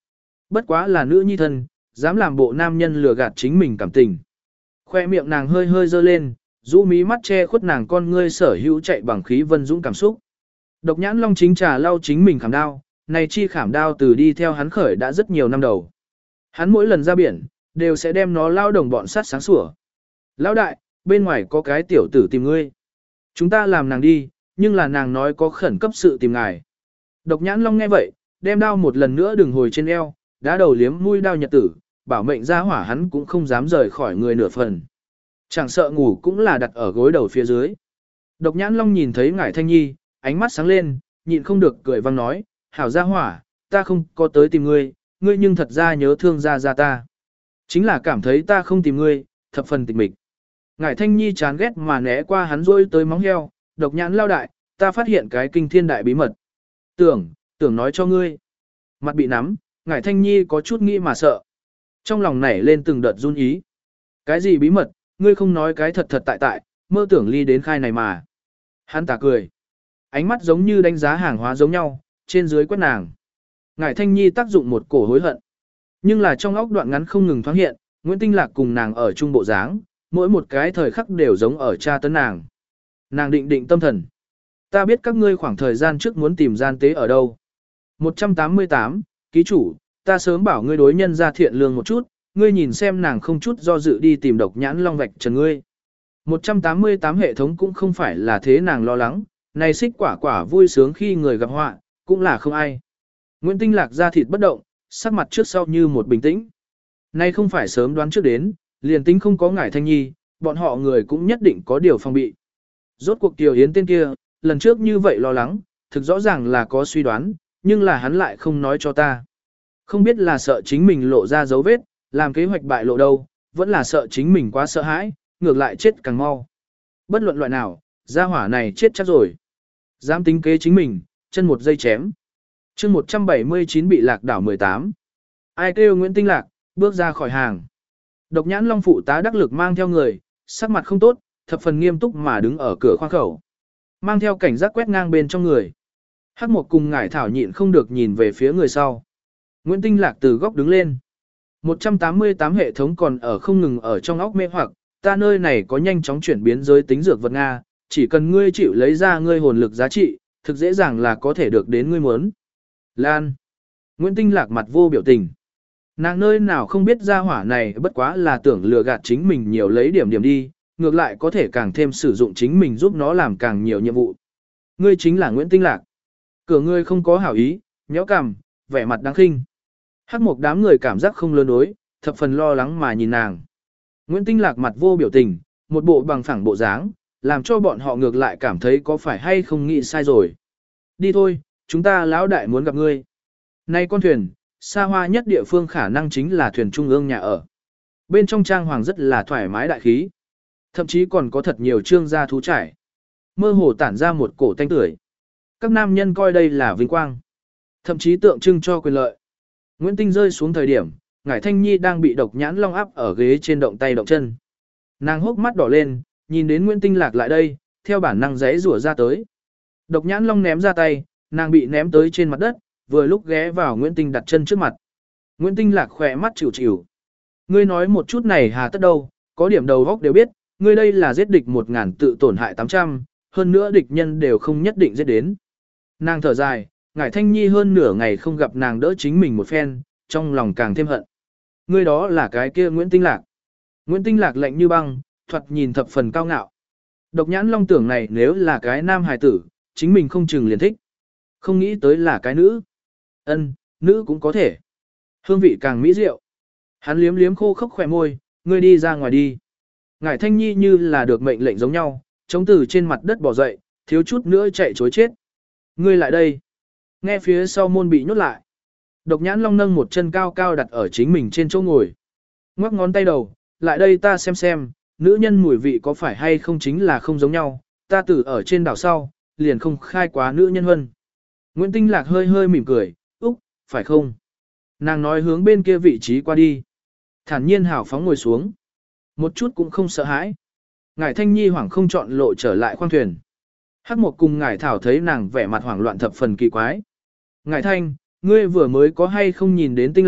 Bất quá là nữ nhi thân, dám làm bộ nam nhân lừa gạt chính mình cảm tình. Khoe miệng nàng hơi hơi dơ lên, rũ mí mắt che khuất nàng con ngươi sở hữu chạy bằng khí vân dũng cảm xúc. Độc nhãn long chính trà lau chính mình khảm đao, này chi khảm đao từ đi theo hắn khởi đã rất nhiều năm đầu. Hắn mỗi lần ra biển, đều sẽ đem nó lao đồng bọn sát sáng sủa. Lão đại, bên ngoài có cái tiểu tử tìm ngươi. Chúng ta làm nàng đi, nhưng là nàng nói có khẩn cấp sự tìm ngài. Độc nhãn long nghe vậy, đem đao một lần nữa đừng hồi trên eo, đá đầu liếm mũi đao nhật tử, bảo mệnh ra hỏa hắn cũng không dám rời khỏi người nửa phần. Chẳng sợ ngủ cũng là đặt ở gối đầu phía dưới. Độc nhãn long nhìn thấy ngải thanh nhi, ánh mắt sáng lên, nhịn không được cười vang nói, hảo gia hỏa, ta không có tới tìm ngươi, ngươi nhưng thật ra nhớ thương ra ra ta. Chính là cảm thấy ta không tìm ngươi, thập phần tịch mịch. Ngải thanh nhi chán ghét mà né qua hắn rôi tới móng heo, độc nhãn lao đại, ta phát hiện cái kinh thiên đại bí mật. Tưởng, tưởng nói cho ngươi. Mặt bị nắm, ngải thanh nhi có chút nghĩ mà sợ. Trong lòng nảy lên từng đợt run ý. Cái gì bí mật, ngươi không nói cái thật thật tại tại, mơ tưởng ly đến khai này mà. Hắn tà cười. Ánh mắt giống như đánh giá hàng hóa giống nhau, trên dưới quét nàng. Ngải thanh nhi tác dụng một cổ hối hận. Nhưng là trong óc đoạn ngắn không ngừng thoáng hiện, Nguyễn Tinh Lạc cùng nàng ở chung bộ dáng, mỗi một cái thời khắc đều giống ở cha tấn nàng. Nàng định định tâm thần. Ta biết các ngươi khoảng thời gian trước muốn tìm gian tế ở đâu. một trăm tám mươi tám, ký chủ, ta sớm bảo ngươi đối nhân ra thiện lương một chút, ngươi nhìn xem nàng không chút do dự đi tìm độc nhãn long vạch trần ngươi. một trăm tám mươi tám hệ thống cũng không phải là thế nàng lo lắng, này xích quả quả vui sướng khi người gặp họa, cũng là không ai. Nguyễn Tinh Lạc ra thịt bất động, sắc mặt trước sau như một bình tĩnh. Nay không phải sớm đoán trước đến, liền tính không có ngải thanh nhi, bọn họ người cũng nhất định có điều phòng bị. Rốt cuộc Kiều Yến tên kia, lần trước như vậy lo lắng, thực rõ ràng là có suy đoán, nhưng là hắn lại không nói cho ta. Không biết là sợ chính mình lộ ra dấu vết, làm kế hoạch bại lộ đâu, vẫn là sợ chính mình quá sợ hãi, ngược lại chết càng mau. Bất luận loại nào, gia hỏa này chết chắc rồi. Dám tính kế chính mình, chân một dây chém. chương một trăm bảy mươi chín bị lạc đảo mười tám. Ai kêu Nguyễn Tinh Lạc, bước ra khỏi hàng. Độc nhãn long phụ tá đắc lực mang theo người, sắc mặt không tốt, thập phần nghiêm túc mà đứng ở cửa khoang khẩu. Mang theo cảnh giác quét ngang bên trong người. Hắc một cùng ngải thảo nhịn không được nhìn về phía người sau. Nguyễn Tinh Lạc từ góc đứng lên. một trăm tám mươi tám hệ thống còn ở không ngừng ở trong óc mê hoặc, ta nơi này có nhanh chóng chuyển biến giới tính dược vật Nga, chỉ cần ngươi chịu lấy ra ngươi hồn lực giá trị, thực dễ dàng là có thể được đến ngươi muốn. Lan. Nguyễn Tinh Lạc mặt vô biểu tình. Nàng nơi nào không biết ra hỏa này bất quá là tưởng lừa gạt chính mình nhiều lấy điểm điểm đi, ngược lại có thể càng thêm sử dụng chính mình giúp nó làm càng nhiều nhiệm vụ. Ngươi chính là Nguyễn Tinh Lạc. Cửa ngươi không có hảo ý, nhéo cằm, vẻ mặt đáng khinh. Hắc một đám người cảm giác không lớn đối, thập phần lo lắng mà nhìn nàng. Nguyễn Tinh Lạc mặt vô biểu tình, một bộ bằng phẳng bộ dáng, làm cho bọn họ ngược lại cảm thấy có phải hay không nghĩ sai rồi. Đi thôi, chúng ta lão đại muốn gặp ngươi. Nay con thuyền, xa hoa nhất địa phương khả năng chính là thuyền trung ương nhà ở. Bên trong trang hoàng rất là thoải mái đại khí. Thậm chí còn có thật nhiều trương gia thú trải. Mơ hồ tản ra một cổ tanh tưởi. Các nam nhân coi đây là vinh quang. Thậm chí tượng trưng cho quyền lợi. Nguyễn Tinh rơi xuống thời điểm, ngải thanh nhi đang bị độc nhãn long áp ở ghế trên động tay động chân. Nàng hốc mắt đỏ lên, nhìn đến Nguyễn Tinh Lạc lại đây, theo bản năng giãy rủa ra tới. Độc nhãn long ném ra tay, nàng bị ném tới trên mặt đất, vừa lúc ghé vào Nguyễn Tinh đặt chân trước mặt. Nguyễn Tinh Lạc khỏe mắt chịu chịu. Ngươi nói một chút này hà tất đâu, có điểm đầu góc đều biết, ngươi đây là giết địch một ngàn tự tổn hại tám trăm, hơn nữa địch nhân đều không nhất định giết đến. Nàng thở dài, ngải thanh nhi hơn nửa ngày không gặp nàng đỡ chính mình một phen, trong lòng càng thêm hận. Ngươi đó là cái kia Nguyễn Tinh Lạc. Nguyễn Tinh Lạc lạnh như băng, thoạt nhìn thập phần cao ngạo. Độc nhãn long tưởng này nếu là cái nam hài tử, chính mình không chừng liền thích. Không nghĩ tới là cái nữ. Ân, nữ cũng có thể. Hương vị càng mỹ diệu. Hắn liếm liếm khô khốc khỏe môi, ngươi đi ra ngoài đi. Ngải thanh nhi như là được mệnh lệnh giống nhau, chống từ trên mặt đất bỏ dậy, thiếu chút nữa chạy chối chết. Ngươi lại đây. Nghe phía sau môn bị nhốt lại. Độc nhãn long nâng một chân cao cao đặt ở chính mình trên chỗ ngồi. Ngoắc ngón tay đầu, lại đây ta xem xem, nữ nhân mùi vị có phải hay không chính là không giống nhau, ta tử ở trên đảo sau, liền không khai quá nữ nhân hơn. Nguyễn Tinh Lạc hơi hơi mỉm cười, úc, phải không? Nàng nói hướng bên kia vị trí qua đi. Thản nhiên hào phóng ngồi xuống. Một chút cũng không sợ hãi. Ngải thanh nhi hoảng không chọn lộ trở lại khoang thuyền. Hắc một cùng ngải thảo thấy nàng vẻ mặt hoảng loạn thập phần kỳ quái. Ngải thanh, ngươi vừa mới có hay không nhìn đến Tinh Lạc,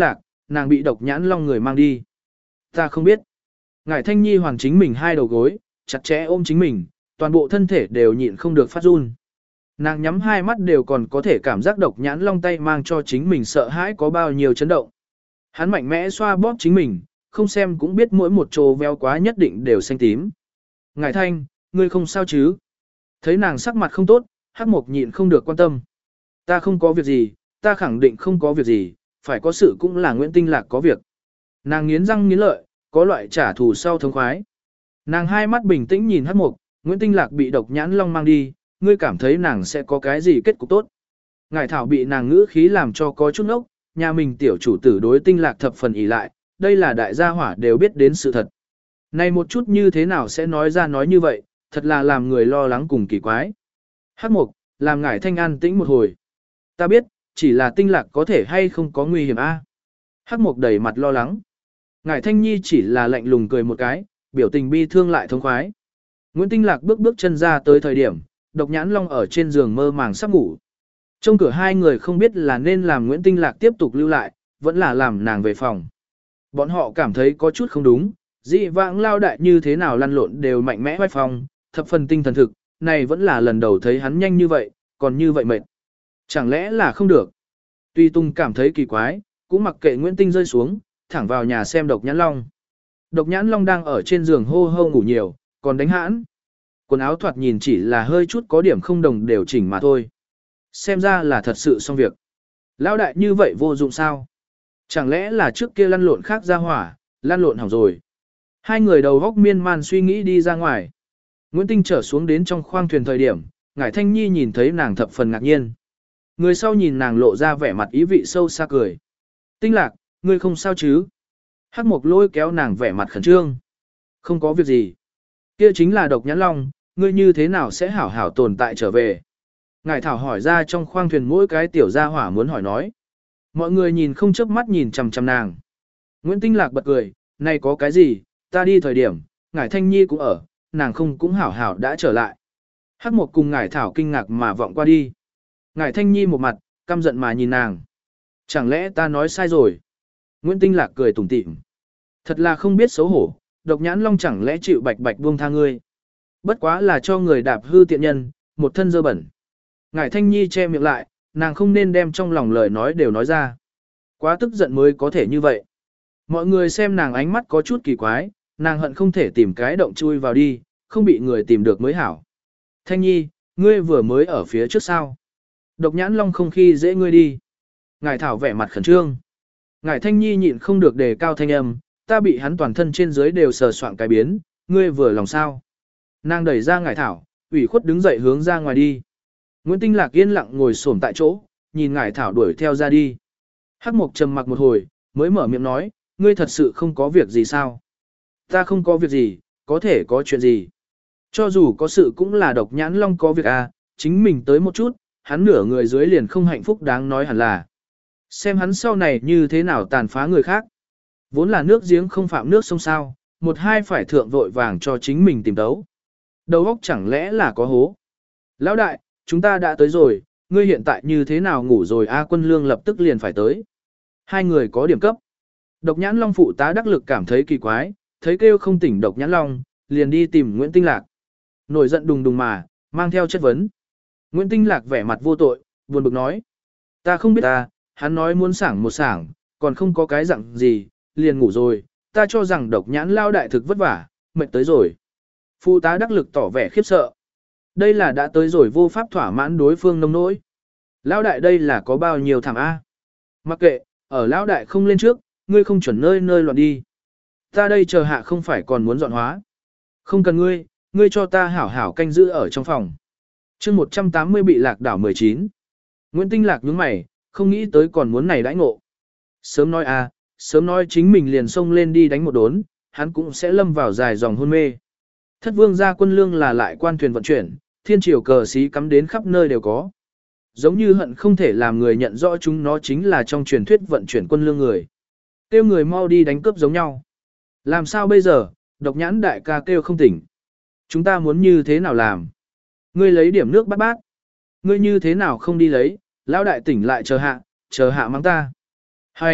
nàng bị độc nhãn long người mang đi. Ta không biết. Ngải Thanh Nhi hoàn chính mình hai đầu gối, chặt chẽ ôm chính mình, toàn bộ thân thể đều nhịn không được phát run. Nàng nhắm hai mắt đều còn có thể cảm giác độc nhãn long tay mang cho chính mình sợ hãi có bao nhiêu chấn động. Hắn mạnh mẽ xoa bóp chính mình, không xem cũng biết mỗi một chỗ veo quá nhất định đều xanh tím. Ngải Thanh, ngươi không sao chứ? Thấy nàng sắc mặt không tốt, Hắc Mộc nhịn không được quan tâm. Ta không có việc gì, ta khẳng định không có việc gì, phải có sự cũng là Nguyễn Tinh Lạc có việc. Nàng nghiến răng nghiến lợi, có loại trả thù sau thống khoái. Nàng hai mắt bình tĩnh nhìn Hắc Mộc, Nguyễn Tinh Lạc bị độc nhãn long mang đi, ngươi cảm thấy nàng sẽ có cái gì kết cục tốt. Ngải Thảo bị nàng ngữ khí làm cho có chút ốc, nhà mình tiểu chủ tử đối Tinh Lạc thập phần ỷ lại, đây là đại gia hỏa đều biết đến sự thật. Này một chút như thế nào sẽ nói ra nói như vậy, thật là làm người lo lắng cùng kỳ quái. Hắc Mộc, làm Ngải Thanh an tĩnh một hồi. Ta biết, chỉ là Tinh Lạc có thể hay không có nguy hiểm a. Hắc Mộc đầy mặt lo lắng. Ngải Thanh Nhi chỉ là lạnh lùng cười một cái, biểu tình bi thương lại thống khoái. Nguyễn Tinh Lạc bước bước chân ra tới thời điểm, độc nhãn long ở trên giường mơ màng sắp ngủ. Trong cửa hai người không biết là nên làm Nguyễn Tinh Lạc tiếp tục lưu lại, vẫn là làm nàng về phòng. Bọn họ cảm thấy có chút không đúng, dị vãng lao đại như thế nào lăn lộn đều mạnh mẽ hoài phòng, thập phần tinh thần thực, này vẫn là lần đầu thấy hắn nhanh như vậy, còn như vậy mệt. Chẳng lẽ là không được? Tuy Tung cảm thấy kỳ quái, cũng mặc kệ Nguyễn Tinh rơi xuống, thẳng vào nhà xem độc nhãn long. Độc nhãn long đang ở trên giường hô hô ngủ nhiều, còn đánh hãn. Quần áo thoạt nhìn chỉ là hơi chút có điểm không đồng đều chỉnh mà thôi. Xem ra là thật sự xong việc. Lão đại như vậy vô dụng sao? Chẳng lẽ là trước kia lăn lộn khác ra hỏa, lăn lộn hỏng rồi. Hai người đầu góc miên man suy nghĩ đi ra ngoài. Nguyễn Tinh trở xuống đến trong khoang thuyền thời điểm, Ngải Thanh Nhi nhìn thấy nàng thập phần ngạc nhiên. Người sau nhìn nàng lộ ra vẻ mặt ý vị sâu xa cười. Tinh Lạc, ngươi không sao chứ? Hắc Mộc lôi kéo nàng vẻ mặt khẩn trương. Không có việc gì. Kia chính là độc nhãn long, ngươi như thế nào sẽ hảo hảo tồn tại trở về? Ngải Thảo hỏi ra trong khoang thuyền mỗi cái tiểu gia hỏa muốn hỏi nói. Mọi người nhìn không chớp mắt nhìn chằm chằm nàng. Nguyễn Tinh Lạc bật cười, này có cái gì, ta đi thời điểm, Ngải Thanh Nhi cũng ở, nàng không cũng hảo hảo đã trở lại. Hắc Mộc cùng Ngải Thảo kinh ngạc mà vọng qua đi. Ngải Thanh Nhi một mặt, căm giận mà nhìn nàng. Chẳng lẽ ta nói sai rồi? Nguyễn Tinh Lạc cười tủm tỉm. Thật là không biết xấu hổ, độc nhãn long chẳng lẽ chịu bạch bạch buông tha ngươi. Bất quá là cho người đạp hư tiện nhân, một thân dơ bẩn. Ngải Thanh Nhi che miệng lại, nàng không nên đem trong lòng lời nói đều nói ra. Quá tức giận mới có thể như vậy. Mọi người xem nàng ánh mắt có chút kỳ quái, nàng hận không thể tìm cái động chui vào đi, không bị người tìm được mới hảo. Thanh Nhi, ngươi vừa mới ở phía trước sao? Độc nhãn long không khi dễ ngươi đi. Ngải Thảo vẻ mặt khẩn trương. Ngải Thanh Nhi nhịn không được đề cao thanh âm, ta bị hắn toàn thân trên dưới đều sờ soạn cái biến, ngươi vừa lòng sao? Nàng đẩy ra Ngải Thảo, ủy khuất đứng dậy hướng ra ngoài đi. Nguyễn Tinh Lạc yên lặng ngồi xổm tại chỗ, nhìn Ngải Thảo đuổi theo ra đi. Hắc Mộc trầm mặc một hồi, mới mở miệng nói, ngươi thật sự không có việc gì sao? Ta không có việc gì, có thể có chuyện gì? Cho dù có sự cũng là độc nhãn long có việc à, chính mình tới một chút, hắn nửa người dưới liền không hạnh phúc đáng nói hẳn là. Xem hắn sau này như thế nào tàn phá người khác. Vốn là nước giếng không phạm nước sông sao, một hai phải thượng vội vàng cho chính mình tìm đấu. Đầu óc chẳng lẽ là có hố. Lão đại, chúng ta đã tới rồi, ngươi hiện tại như thế nào ngủ rồi A Quân Lương lập tức liền phải tới. Hai người có điểm cấp. Độc nhãn long phụ tá đắc lực cảm thấy kỳ quái, thấy kêu không tỉnh độc nhãn long, liền đi tìm Nguyễn Tinh Lạc. Nổi giận đùng đùng mà, mang theo chất vấn. Nguyễn Tinh Lạc vẻ mặt vô tội, buồn bực nói. Ta không biết ta, hắn nói muốn sảng một sảng, còn không có cái dặn gì, liền ngủ rồi, ta cho rằng độc nhãn lao đại thực vất vả, mệt tới rồi. Phụ tá đắc lực tỏ vẻ khiếp sợ. Đây là đã tới rồi vô pháp thỏa mãn đối phương nông nỗi. Lão đại đây là có bao nhiêu thảm A. Mặc kệ, ở lão đại không lên trước, ngươi không chuẩn nơi nơi loạn đi. Ta đây chờ hạ không phải còn muốn dọn hóa. Không cần ngươi, ngươi cho ta hảo hảo canh giữ ở trong phòng. chương một trăm tám mươi bị lạc đảo mười chín. Nguyễn Tinh Lạc nhướng mày, không nghĩ tới còn muốn này đãi ngộ. Sớm nói a, sớm nói chính mình liền xông lên đi đánh một đốn, hắn cũng sẽ lâm vào dài dòng hôn mê. Thất vương gia quân lương là lại quan thuyền vận chuyển, thiên triều cờ xí cắm đến khắp nơi đều có. Giống như hận không thể làm người nhận rõ chúng nó chính là trong truyền thuyết vận chuyển quân lương người. Kêu người mau đi đánh cướp giống nhau. Làm sao bây giờ, độc nhãn đại ca kêu không tỉnh. Chúng ta muốn như thế nào làm? Ngươi lấy điểm nước bát bát. Ngươi như thế nào không đi lấy, lão đại tỉnh lại chờ hạ, chờ hạ mắng ta. Hành,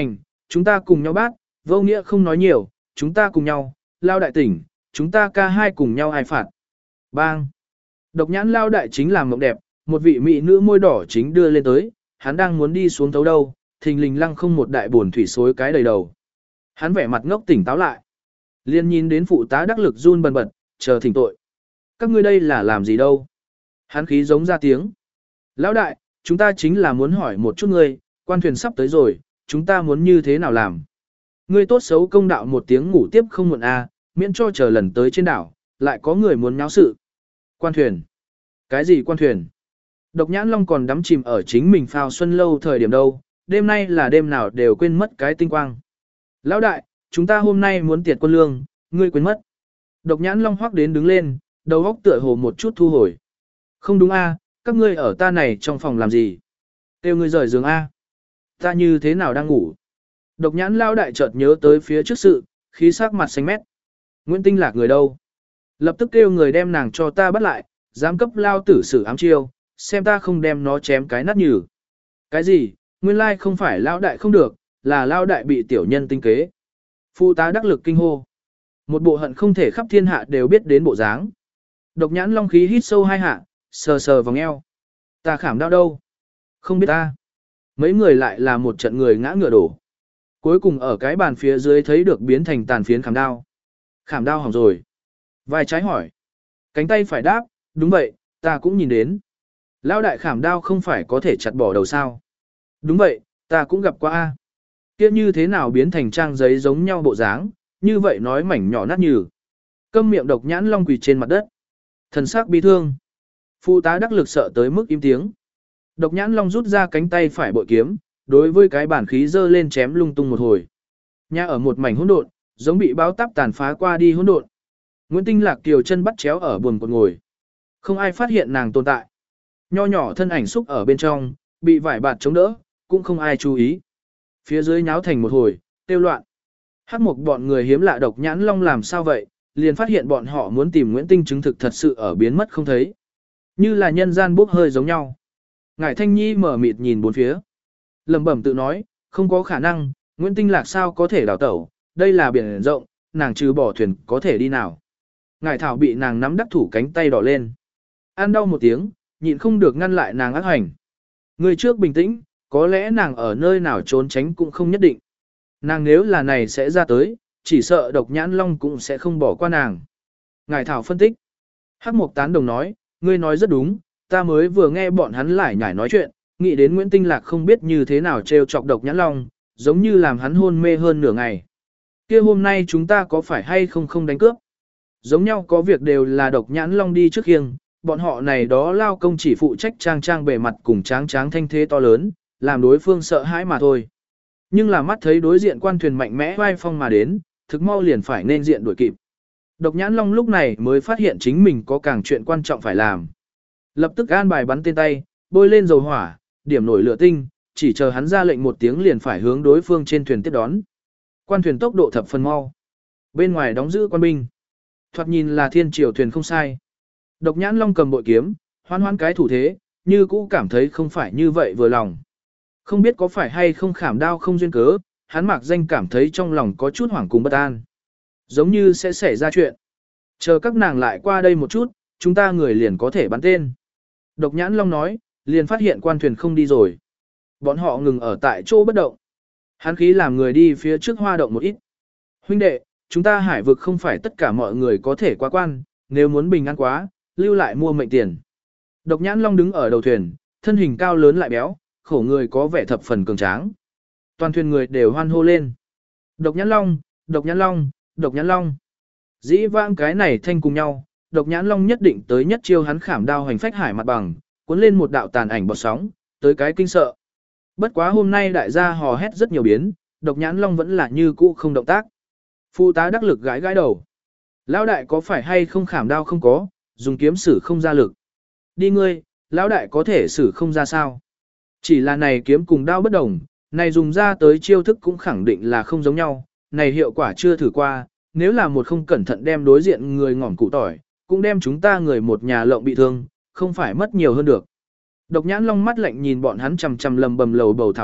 chúng ta cùng nhau bát, vô nghĩa không nói nhiều, chúng ta cùng nhau, lao đại tỉnh, chúng ta ca hai cùng nhau ai phạt. Bang! Độc nhãn lao đại chính làm mộng đẹp, một vị mỹ nữ môi đỏ chính đưa lên tới, hắn đang muốn đi xuống thấu đâu, thình lình lăng không một đại buồn thủy xối cái đầy đầu. Hắn vẻ mặt ngốc tỉnh táo lại. Liên nhìn đến phụ tá đắc lực run bần bật, chờ thỉnh tội. Các ngươi đây là làm gì đâu? Hắn khí giống ra tiếng. Lão đại, chúng ta chính là muốn hỏi một chút ngươi, quan thuyền sắp tới rồi, chúng ta muốn như thế nào làm? Ngươi tốt xấu công đạo một tiếng ngủ tiếp không muộn à, miễn cho chờ lần tới trên đảo, lại có người muốn nháo sự. Quan thuyền? Cái gì quan thuyền? Độc nhãn long còn đắm chìm ở chính mình phao xuân lâu thời điểm đâu, đêm nay là đêm nào đều quên mất cái tinh quang. Lão đại, chúng ta hôm nay muốn tiệt quân lương, ngươi quên mất. Độc nhãn long hoắc đến đứng lên, đầu óc tựa hồ một chút thu hồi. Không đúng a, các ngươi ở ta này trong phòng làm gì? Kêu ngươi rời giường a. Ta như thế nào đang ngủ? Độc nhãn lao đại chợt nhớ tới phía trước sự, khí sắc mặt xanh mét. Nguyễn Tinh Lạc người đâu? Lập tức kêu người đem nàng cho ta bắt lại, dám cấp lao tử xử ám chiêu, xem ta không đem nó chém cái nát nhừ. Cái gì? Nguyên lai không phải lao đại không được, là lao đại bị tiểu nhân tinh kế. Phụ tá đắc lực kinh hô. Một bộ hận không thể khắp thiên hạ đều biết đến bộ dáng. Độc nhãn long khí hít sâu hai hạ, sờ sờ vòng eo. Ta khảm đau đâu? Không biết ta. Mấy người lại là một trận người ngã ngựa đổ. Cuối cùng ở cái bàn phía dưới thấy được biến thành tàn phiến khảm đao. Khảm đao hỏng rồi. Vai trái hỏi. Cánh tay phải đáp, đúng vậy, ta cũng nhìn đến. Lão đại khảm đao không phải có thể chặt bỏ đầu sao? Đúng vậy, ta cũng gặp qua a. Kia như thế nào biến thành trang giấy giống nhau bộ dáng, như vậy nói mảnh nhỏ nát nhừ. Câm miệng độc nhãn long quỳ trên mặt đất. Thần sắc bi thương. Phụ tá đắc lực sợ tới mức im tiếng. Độc nhãn long rút ra cánh tay phải bội kiếm, đối với cái bản khí dơ lên chém lung tung một hồi. Nhà ở một mảnh hỗn độn, giống bị báo táp tàn phá qua đi hỗn độn. Nguyễn Tinh Lạc kiều chân bắt chéo ở buồng cột ngồi. Không ai phát hiện nàng tồn tại. Nho nhỏ thân ảnh xúc ở bên trong, bị vải bạt chống đỡ, cũng không ai chú ý. Phía dưới nháo thành một hồi, tiêu loạn. Hát một bọn người hiếm lạ độc nhãn long làm sao vậy, liền phát hiện bọn họ muốn tìm Nguyễn Tinh chứng thực thật sự ở biến mất không thấy. Như là nhân gian bốc hơi giống nhau. Ngải Thanh Nhi mở mịt nhìn bốn phía. Lẩm bẩm tự nói, không có khả năng, Nguyễn Tinh Lạc sao có thể đào tẩu, đây là biển rộng, nàng trừ bỏ thuyền có thể đi nào. Ngải Thảo bị nàng nắm đắc thủ cánh tay đỏ lên. Ăn đau một tiếng, nhịn không được ngăn lại nàng ác hành. Người trước bình tĩnh, có lẽ nàng ở nơi nào trốn tránh cũng không nhất định. Nàng nếu là này sẽ ra tới, chỉ sợ độc nhãn long cũng sẽ không bỏ qua nàng. Ngải Thảo phân tích. Hắc Mộc tán đồng nói, ngươi nói rất đúng, ta mới vừa nghe bọn hắn lại nhải nói chuyện, nghĩ đến Nguyễn Tinh Lạc không biết như thế nào trêu chọc độc nhãn long, giống như làm hắn hôn mê hơn nửa ngày. Kia hôm nay chúng ta có phải hay không không đánh cướp? Giống nhau có việc đều là độc nhãn long đi trước khiêng, bọn họ này đó lao công chỉ phụ trách trang trang bề mặt cùng tráng tráng thanh thế to lớn, làm đối phương sợ hãi mà thôi. Nhưng là mắt thấy đối diện quan thuyền mạnh mẽ vai phong mà đến, thực mau liền phải nên diện đuổi kịp. Độc nhãn long lúc này mới phát hiện chính mình có càng chuyện quan trọng phải làm. Lập tức an bài bắn tên tay, bôi lên dầu hỏa, điểm nổi lửa tinh, chỉ chờ hắn ra lệnh một tiếng liền phải hướng đối phương trên thuyền tiếp đón. Quan thuyền tốc độ thập phần mau. Bên ngoài đóng giữ quan binh. Thoạt nhìn là thiên triều thuyền không sai. Độc nhãn long cầm bội kiếm, hoan hoan cái thủ thế, như cũ cảm thấy không phải như vậy vừa lòng. Không biết có phải hay không khảm đao không duyên cớ, hắn mạc danh cảm thấy trong lòng có chút hoảng cùng bất an. Giống như sẽ xảy ra chuyện. Chờ các nàng lại qua đây một chút, chúng ta người liền có thể bắn tên. Độc nhãn long nói, liền phát hiện quan thuyền không đi rồi. Bọn họ ngừng ở tại chỗ bất động. Hắn khí làm người đi phía trước hoa động một ít. Huynh đệ, chúng ta hải vực không phải tất cả mọi người có thể qua quan, nếu muốn bình an quá, lưu lại mua mệnh tiền. Độc nhãn long đứng ở đầu thuyền, thân hình cao lớn lại béo, khổ người có vẻ thập phần cường tráng. Toàn thuyền người đều hoan hô lên. Độc nhãn long, độc nhãn long, độc nhãn long. Dĩ vãng cái này thanh cùng nhau, độc nhãn long nhất định tới nhất chiêu hắn khảm đao hành phách hải mặt bằng, cuốn lên một đạo tàn ảnh bọt sóng, tới cái kinh sợ. Bất quá hôm nay đại gia hò hét rất nhiều biến, độc nhãn long vẫn là như cũ không động tác. Phụ tá đắc lực gãi gãi đầu. Lão đại có phải hay không khảm đao không có, dùng kiếm sử không ra lực. Đi ngươi, lão đại có thể sử không ra sao. Chỉ là này kiếm cùng đao bất đồng, này dùng ra tới chiêu thức cũng khẳng định là không giống nhau, này hiệu quả chưa thử qua, nếu là một không cẩn thận đem đối diện người ngỏm cụ tỏi, cũng đem chúng ta người một nhà lộng bị thương, không phải mất nhiều hơn được. Độc nhãn long mắt lạnh nhìn bọn hắn chằm chằm lầm bầm lầu bầu thảo luận,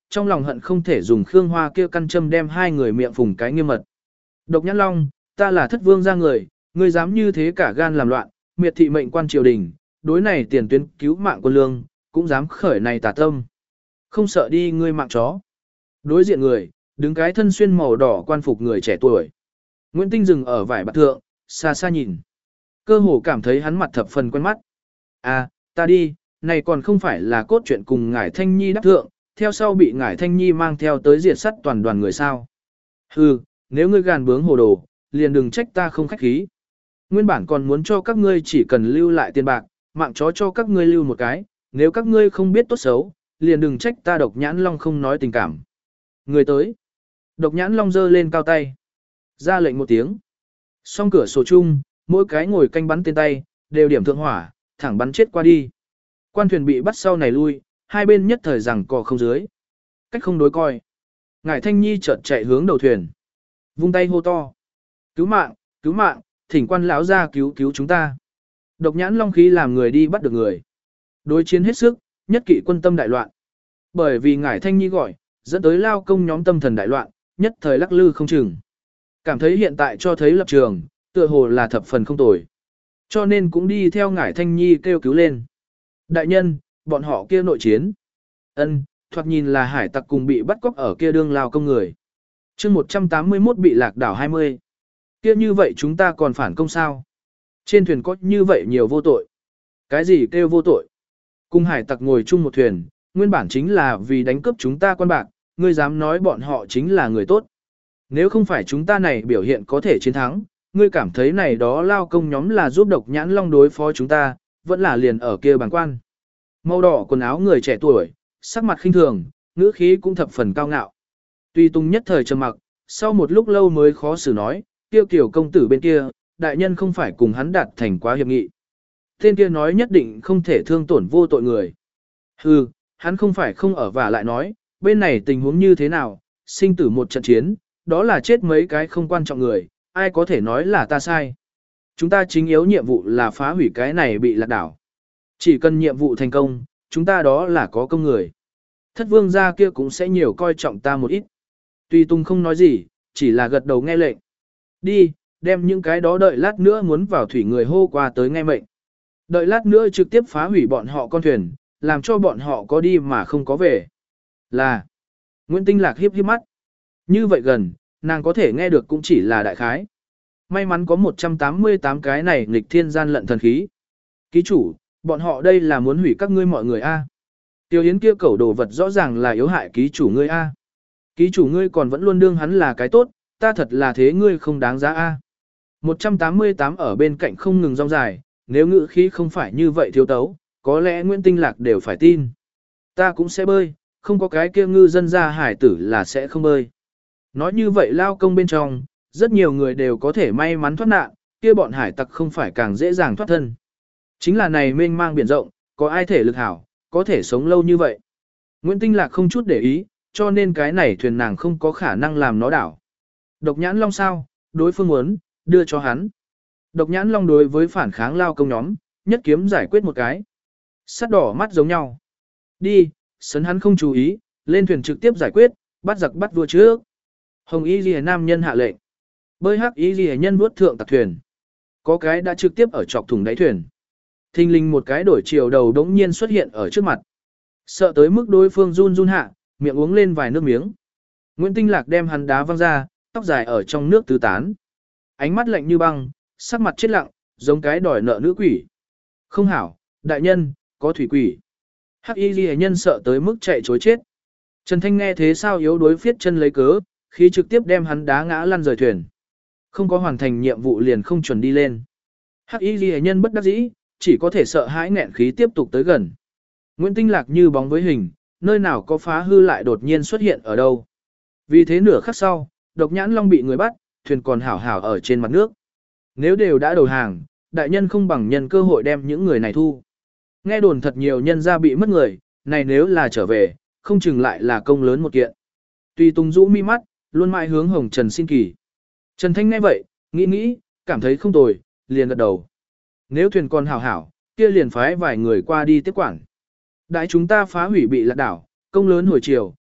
trong lòng hận không thể dùng Khương Hoa kia căn châm đem hai người miệng phùng cái nghiêm mật. Độc Nhãn Long, ta là thất vương gia người, ngươi dám như thế cả gan làm loạn, miệt thị mệnh quan triều đình, đối này tiền tuyến cứu mạng quân lương, cũng dám khởi này tà tâm. Không sợ đi ngươi mạng chó. Đối diện người, đứng cái thân xuyên màu đỏ quan phục người trẻ tuổi. Nguyễn Tinh dừng ở vải bạt thượng, xa xa nhìn. Cơ hồ cảm thấy hắn mặt thập phần quen mắt. À, ta đi, này còn không phải là cốt truyện cùng ngải Thanh Nhi đắc thượng, theo sau bị ngải Thanh Nhi mang theo tới diệt sắt toàn đoàn người sao. Hừ, nếu ngươi gàn bướng hồ đồ, liền đừng trách ta không khách khí. Nguyên bản còn muốn cho các ngươi chỉ cần lưu lại tiền bạc, mạng chó cho các ngươi lưu một cái, nếu các ngươi không biết tốt xấu, liền đừng trách ta Độc Nhãn Long không nói tình cảm. Người tới. Độc Nhãn Long giơ lên cao tay. Ra lệnh một tiếng. Song cửa sổ chung, mỗi cái ngồi canh bắn tên tay, đều điểm thượng hỏa, thẳng bắn chết qua đi. Quan thuyền bị bắt sau này lui, hai bên nhất thời rằng cò không dưới. Cách không đối coi. Ngải Thanh Nhi chợt chạy hướng đầu thuyền. Vung tay hô to. Cứu mạng, cứu mạng, thỉnh quan lão ra cứu cứu chúng ta. Độc Nhãn Long khí làm người đi bắt được người. Đối chiến hết sức, nhất kỵ quân tâm đại loạn. Bởi vì Ngải Thanh Nhi gọi, dẫn tới lao công nhóm tâm thần đại loạn, nhất thời lắc lư không chừng. Cảm thấy hiện tại cho thấy lập trường, tựa hồ là thập phần không tồi. Cho nên cũng đi theo Ngải Thanh Nhi kêu cứu lên. Đại nhân, bọn họ kia nội chiến. Ân, thoạt nhìn là hải tặc cùng bị bắt cóc ở kia đương lao công người. chương một trăm tám mươi mốt bị lạc đảo hai mươi. Kia như vậy chúng ta còn phản công sao? Trên thuyền có như vậy nhiều vô tội. Cái gì kêu vô tội? Cùng hải tặc ngồi chung một thuyền, nguyên bản chính là vì đánh cướp chúng ta quan bạc, ngươi dám nói bọn họ chính là người tốt. Nếu không phải chúng ta này biểu hiện có thể chiến thắng, ngươi cảm thấy này đó lao công nhóm là giúp Độc Nhãn Long đối phó chúng ta, vẫn là liền ở kia bàn quan. Màu đỏ quần áo người trẻ tuổi, sắc mặt khinh thường, ngữ khí cũng thập phần cao ngạo. Tuy Tung nhất thời trầm mặc, sau một lúc lâu mới khó xử nói, tiêu kiểu công tử bên kia, đại nhân không phải cùng hắn đạt thành quá hiệp nghị. Tên kia nói nhất định không thể thương tổn vô tội người. Hừ, hắn không phải không ở và lại nói, bên này tình huống như thế nào, sinh tử một trận chiến, đó là chết mấy cái không quan trọng người, ai có thể nói là ta sai. Chúng ta chính yếu nhiệm vụ là phá hủy cái này bị lạc đảo. Chỉ cần nhiệm vụ thành công, chúng ta đó là có công người. Thất vương gia kia cũng sẽ nhiều coi trọng ta một ít. Tuy Tung không nói gì, chỉ là gật đầu nghe lệnh. Đi, đem những cái đó đợi lát nữa muốn vào thủy người hô qua tới nghe mệnh. Đợi lát nữa trực tiếp phá hủy bọn họ con thuyền, làm cho bọn họ có đi mà không có về. Là, Nguyễn Tinh Lạc hiếp hiếp mắt. Như vậy gần, nàng có thể nghe được cũng chỉ là đại khái. May mắn có một trăm tám mươi tám cái này nghịch thiên gian lận thần khí. Ký chủ, bọn họ đây là muốn hủy các ngươi mọi người a. Tiêu Yến kia cẩu đồ vật rõ ràng là yếu hại ký chủ ngươi a. Ký chủ ngươi còn vẫn luôn đương hắn là cái tốt, ta thật là thế ngươi không đáng giá a. một trăm tám mươi tám ở bên cạnh không ngừng rong dài, nếu ngữ khí không phải như vậy thiếu tấu, có lẽ Nguyễn Tinh Lạc đều phải tin. Ta cũng sẽ bơi, không có cái kia ngư dân ra hải tử là sẽ không bơi. Nói như vậy lao công bên trong, rất nhiều người đều có thể may mắn thoát nạn, kia bọn hải tặc không phải càng dễ dàng thoát thân. Chính là này mênh mang biển rộng, có ai thể lực hảo, có thể sống lâu như vậy. Nguyễn Tinh Lạc không chút để ý, cho nên cái này thuyền nàng không có khả năng làm nó đảo. Độc Nhãn Long sao, đối phương muốn, đưa cho hắn. Độc Nhãn Long đối với phản kháng lao công nhóm, nhất kiếm giải quyết một cái. Sắt đỏ mắt giống nhau. Đi, sấn hắn không chú ý, lên thuyền trực tiếp giải quyết, bắt giặc bắt vua trước. Hồng Y Ghi nam nhân hạ lệnh. Bơi hắc Y Ghi nhân vuốt thượng tặc thuyền. Có cái đã trực tiếp ở chọc thùng đáy thuyền. Thình lình một cái đổi chiều đầu đống nhiên xuất hiện ở trước mặt. Sợ tới mức đối phương run run hạ, miệng uống lên vài nước miếng. Nguyễn Tinh Lạc đem hắn đá văng ra, tóc dài ở trong nước tứ tán. Ánh mắt lạnh như băng, sắc mặt chết lặng, giống cái đòi nợ nữ quỷ. Không hảo, đại nhân, có thủy quỷ. Hắc Y Ghi nhân sợ tới mức chạy chối chết. Trần Thanh nghe thế sao yếu đối phiết chân lấy cớ, khí trực tiếp đem hắn đá ngã lăn rời thuyền. Không có hoàn thành nhiệm vụ liền không chuẩn đi lên. Hắc Y Ghi nhân bất đắc dĩ, chỉ có thể sợ hãi nghẹn khí tiếp tục tới gần. Nguyễn Tinh Lạc như bóng với hình, nơi nào có phá hư lại đột nhiên xuất hiện ở đâu. Vì thế nửa khắc sau, Độc Nhãn Long bị người bắt, thuyền còn hảo hảo ở trên mặt nước. Nếu đều đã đầu hàng, đại nhân không bằng nhân cơ hội đem những người này thu. Nghe đồn thật nhiều nhân gia bị mất người, này nếu là trở về, không chừng lại là công lớn một kiện. Tùy Tùng rũ mi mắt, luôn mãi hướng Hồng Trần xin kỳ. Trần Thanh nghe vậy, nghĩ nghĩ, cảm thấy không tồi, liền gật đầu. Nếu thuyền còn hảo hảo, kia liền phái vài người qua đi tiếp quản. Đại chúng ta phá hủy bị lạc đảo, công lớn hồi chiều,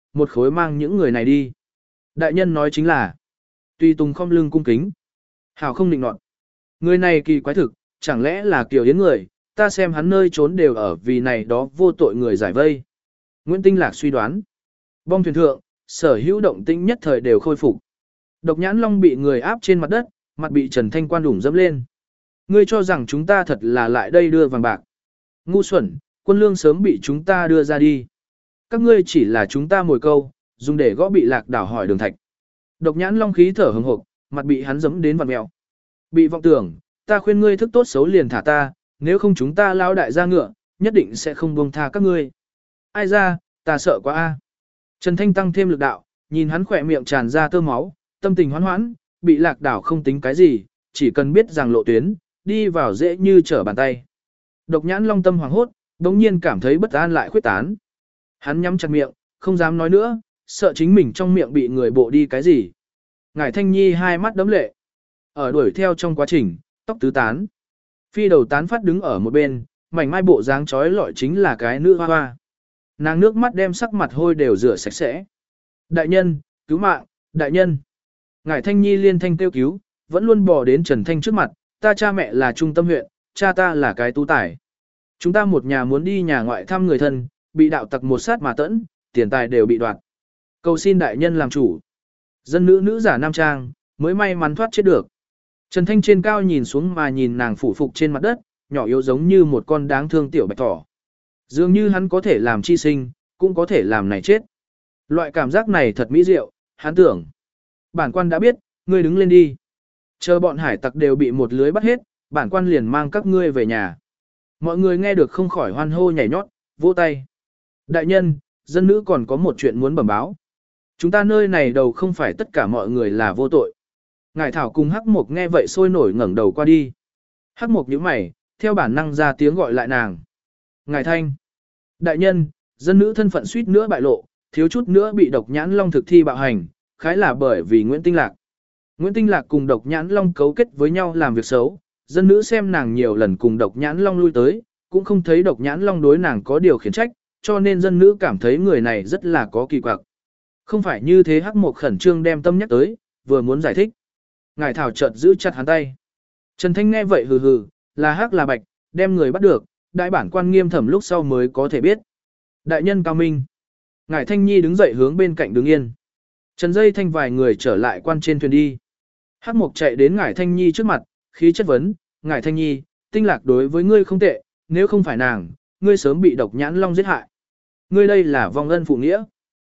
một khối mang những người này đi. Đại nhân nói chính là, Tùy Tùng không lưng cung kính. Hảo không định nọt. Người này kỳ quái thực, chẳng lẽ là Kiều Yến người, ta xem hắn nơi trốn đều ở vì này đó vô tội người giải vây. Nguyễn Tinh Lạc suy đoán. Bong thuyền thượng, sở hữu động tĩnh nhất thời đều khôi phục. Độc Nhãn Long bị người áp trên mặt đất, mặt bị Trần Thanh Quan đủng dẫm lên. Ngươi cho rằng chúng ta thật là lại đây đưa vàng bạc. Ngu xuẩn, quân lương sớm bị chúng ta đưa ra đi. Các ngươi chỉ là chúng ta mồi câu, dùng để gõ bị lạc đảo hỏi đường thạch. Độc Nhãn Long khí thở hừng hực, mặt bị hắn giẫm đến vặn mèo. Bị vọng tưởng, ta khuyên ngươi thức tốt xấu liền thả ta, nếu không chúng ta lao đại ra ngựa, nhất định sẽ không buông tha các ngươi. Ai ra, ta sợ quá a. Trần Thanh tăng thêm lực đạo, nhìn hắn khỏe miệng tràn ra tơ máu, tâm tình hoán hoãn, bị lạc đảo không tính cái gì, chỉ cần biết rằng lộ tuyến, đi vào dễ như trở bàn tay. Độc Nhãn Long tâm hoàng hốt, đống nhiên cảm thấy bất an lại khuyết tán. Hắn nhắm chặt miệng, không dám nói nữa, sợ chính mình trong miệng bị người bộ đi cái gì. Ngải Thanh Nhi hai mắt đấm lệ. Ở đuổi theo trong quá trình, tóc tứ tán. Phi đầu tán phát đứng ở một bên, mảnh mai bộ dáng trói lọi chính là cái nữ hoa hoa. Nàng nước mắt đem sắc mặt hôi đều rửa sạch sẽ. Đại nhân, cứu mạng, đại nhân. Ngải Thanh Nhi liên thanh kêu cứu, vẫn luôn bò đến Trần Thanh trước mặt, ta cha mẹ là trung tâm huyện, cha ta là cái tú tài. Chúng ta một nhà muốn đi nhà ngoại thăm người thân, bị đạo tặc một sát mà tẫn, tiền tài đều bị đoạt. Cầu xin đại nhân làm chủ. Dân nữ nữ giả nam trang, mới may mắn thoát chết được. Trần Thanh trên cao nhìn xuống mà nhìn nàng phủ phục trên mặt đất, nhỏ yếu giống như một con đáng thương tiểu bạch thỏ. Dường như hắn có thể làm chi sinh, cũng có thể làm này chết. Loại cảm giác này thật mỹ diệu, hắn tưởng. Bản quan đã biết, ngươi đứng lên đi. Chờ bọn hải tặc đều bị một lưới bắt hết, bản quan liền mang các ngươi về nhà. Mọi người nghe được không khỏi hoan hô nhảy nhót, vỗ tay. Đại nhân, dân nữ còn có một chuyện muốn bẩm báo. Chúng ta nơi này đầu không phải tất cả mọi người là vô tội. Ngải Thảo cùng Hắc Mộc nghe vậy sôi nổi ngẩng đầu qua đi. Hắc Mộc nhíu mày, theo bản năng ra tiếng gọi lại nàng. Ngải Thanh. Đại nhân, dân nữ thân phận suýt nữa bại lộ, thiếu chút nữa bị Độc Nhãn Long thực thi bạo hành, khái là bởi vì Nguyễn Tinh Lạc. Nguyễn Tinh Lạc cùng Độc Nhãn Long cấu kết với nhau làm việc xấu, dân nữ xem nàng nhiều lần cùng Độc Nhãn Long lui tới, cũng không thấy Độc Nhãn Long đối nàng có điều khiển trách, cho nên dân nữ cảm thấy người này rất là có kỳ quặc. Không phải như thế. Hắc Mộc khẩn trương đem tâm nhắc tới, vừa muốn giải thích. Ngải Thảo chợt giữ chặt hắn tay. Trần Thanh nghe vậy hừ hừ, là hắc là bạch, đem người bắt được, đại bản quan nghiêm thẩm lúc sau mới có thể biết. Đại nhân cao minh. Ngải Thanh Nhi đứng dậy hướng bên cạnh đứng yên. Trần Dây Thanh vài người trở lại quan trên thuyền đi. Hắc Mộc chạy đến Ngải Thanh Nhi trước mặt, khí chất vấn, Ngải Thanh Nhi, Tinh Lạc đối với ngươi không tệ, nếu không phải nàng, ngươi sớm bị Độc Nhãn Long giết hại. Ngươi đây là vong ân phụ nghĩa.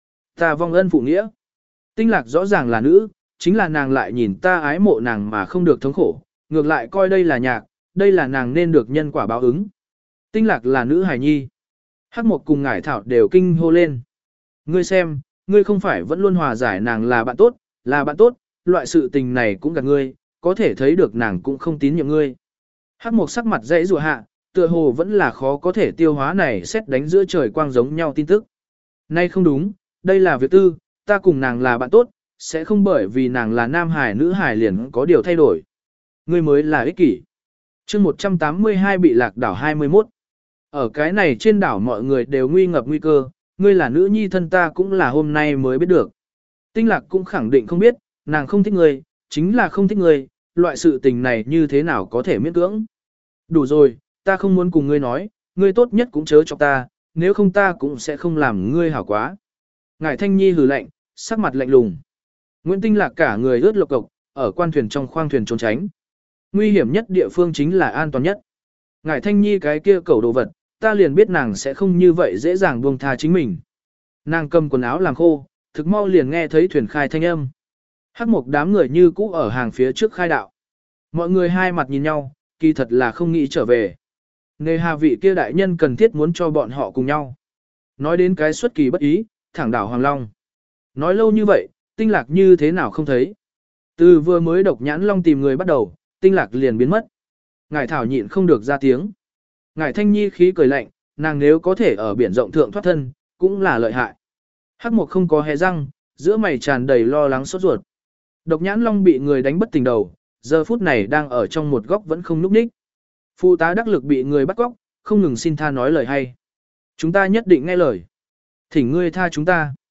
Ta vong ân phụ nghĩa. Tinh Lạc rõ ràng là nữ, chính là nàng lại nhìn ta ái mộ nàng mà không được thống khổ, ngược lại coi đây là nhạc, đây là nàng nên được nhân quả báo ứng. Tinh Lạc là nữ hài nhi. Hắc Mộc cùng Ngải Thảo đều kinh hô lên. Ngươi xem, ngươi không phải vẫn luôn hòa giải nàng là bạn tốt, là bạn tốt, loại sự tình này cũng gạt ngươi, có thể thấy được nàng cũng không tín nhiệm ngươi. Hắc Mộc sắc mặt dãy rùa hạ, tựa hồ vẫn là khó có thể tiêu hóa này xét đánh giữa trời quang giống nhau tin tức. Nay không đúng, đây là việc tư, ta cùng nàng là bạn tốt, sẽ không bởi vì nàng là nam hài nữ hài liền có điều thay đổi. Ngươi mới là ích kỷ. Chương một trăm tám mươi hai bị lạc đảo hai mươi mốt. Ở cái này trên đảo mọi người đều nguy ngập nguy cơ, ngươi là nữ nhi thân ta cũng là hôm nay mới biết được. Tinh Lạc cũng khẳng định không biết, nàng không thích ngươi, chính là không thích ngươi, loại sự tình này như thế nào có thể miễn cưỡng. Đủ rồi, ta không muốn cùng ngươi nói, ngươi tốt nhất cũng chớ cho ta, nếu không ta cũng sẽ không làm ngươi hảo quá. Ngải Thanh Nhi hừ lạnh, sắc mặt lạnh lùng. Nguyễn Tinh Lạc cả người ướt lộc cộc, ở quan thuyền trong khoang thuyền trốn tránh. Nguy hiểm nhất địa phương chính là an toàn nhất. Ngải Thanh Nhi cái kia cẩu đồ vật, ta liền biết nàng sẽ không như vậy dễ dàng buông tha chính mình. Nàng cầm quần áo làm khô, thực mau liền nghe thấy thuyền khai thanh âm. Hắc Mộc đám người như cũ ở hàng phía trước khai đạo. Mọi người hai mặt nhìn nhau, kỳ thật là không nghĩ trở về. Nề hà vị kia đại nhân cần thiết muốn cho bọn họ cùng nhau. Nói đến cái xuất kỳ bất ý, thẳng đảo Hoàng Long. Nói lâu như vậy, Tinh Lạc như thế nào không thấy. Từ vừa mới Độc Nhãn Long tìm người bắt đầu, Tinh Lạc liền biến mất. Ngải Thảo nhịn không được ra tiếng. Ngải Thanh Nhi khí cười lạnh, nàng nếu có thể ở biển rộng thượng thoát thân, cũng là lợi hại. Hắc Mộc không có hé răng, giữa mày tràn đầy lo lắng sốt ruột. Độc Nhãn Long bị người đánh bất tỉnh đầu, giờ phút này đang ở trong một góc vẫn không núp ních. Phụ tá đắc lực bị người bắt cóc, không ngừng xin tha nói lời hay. Chúng ta nhất định nghe lời. Thỉnh ngươi tha chúng ta.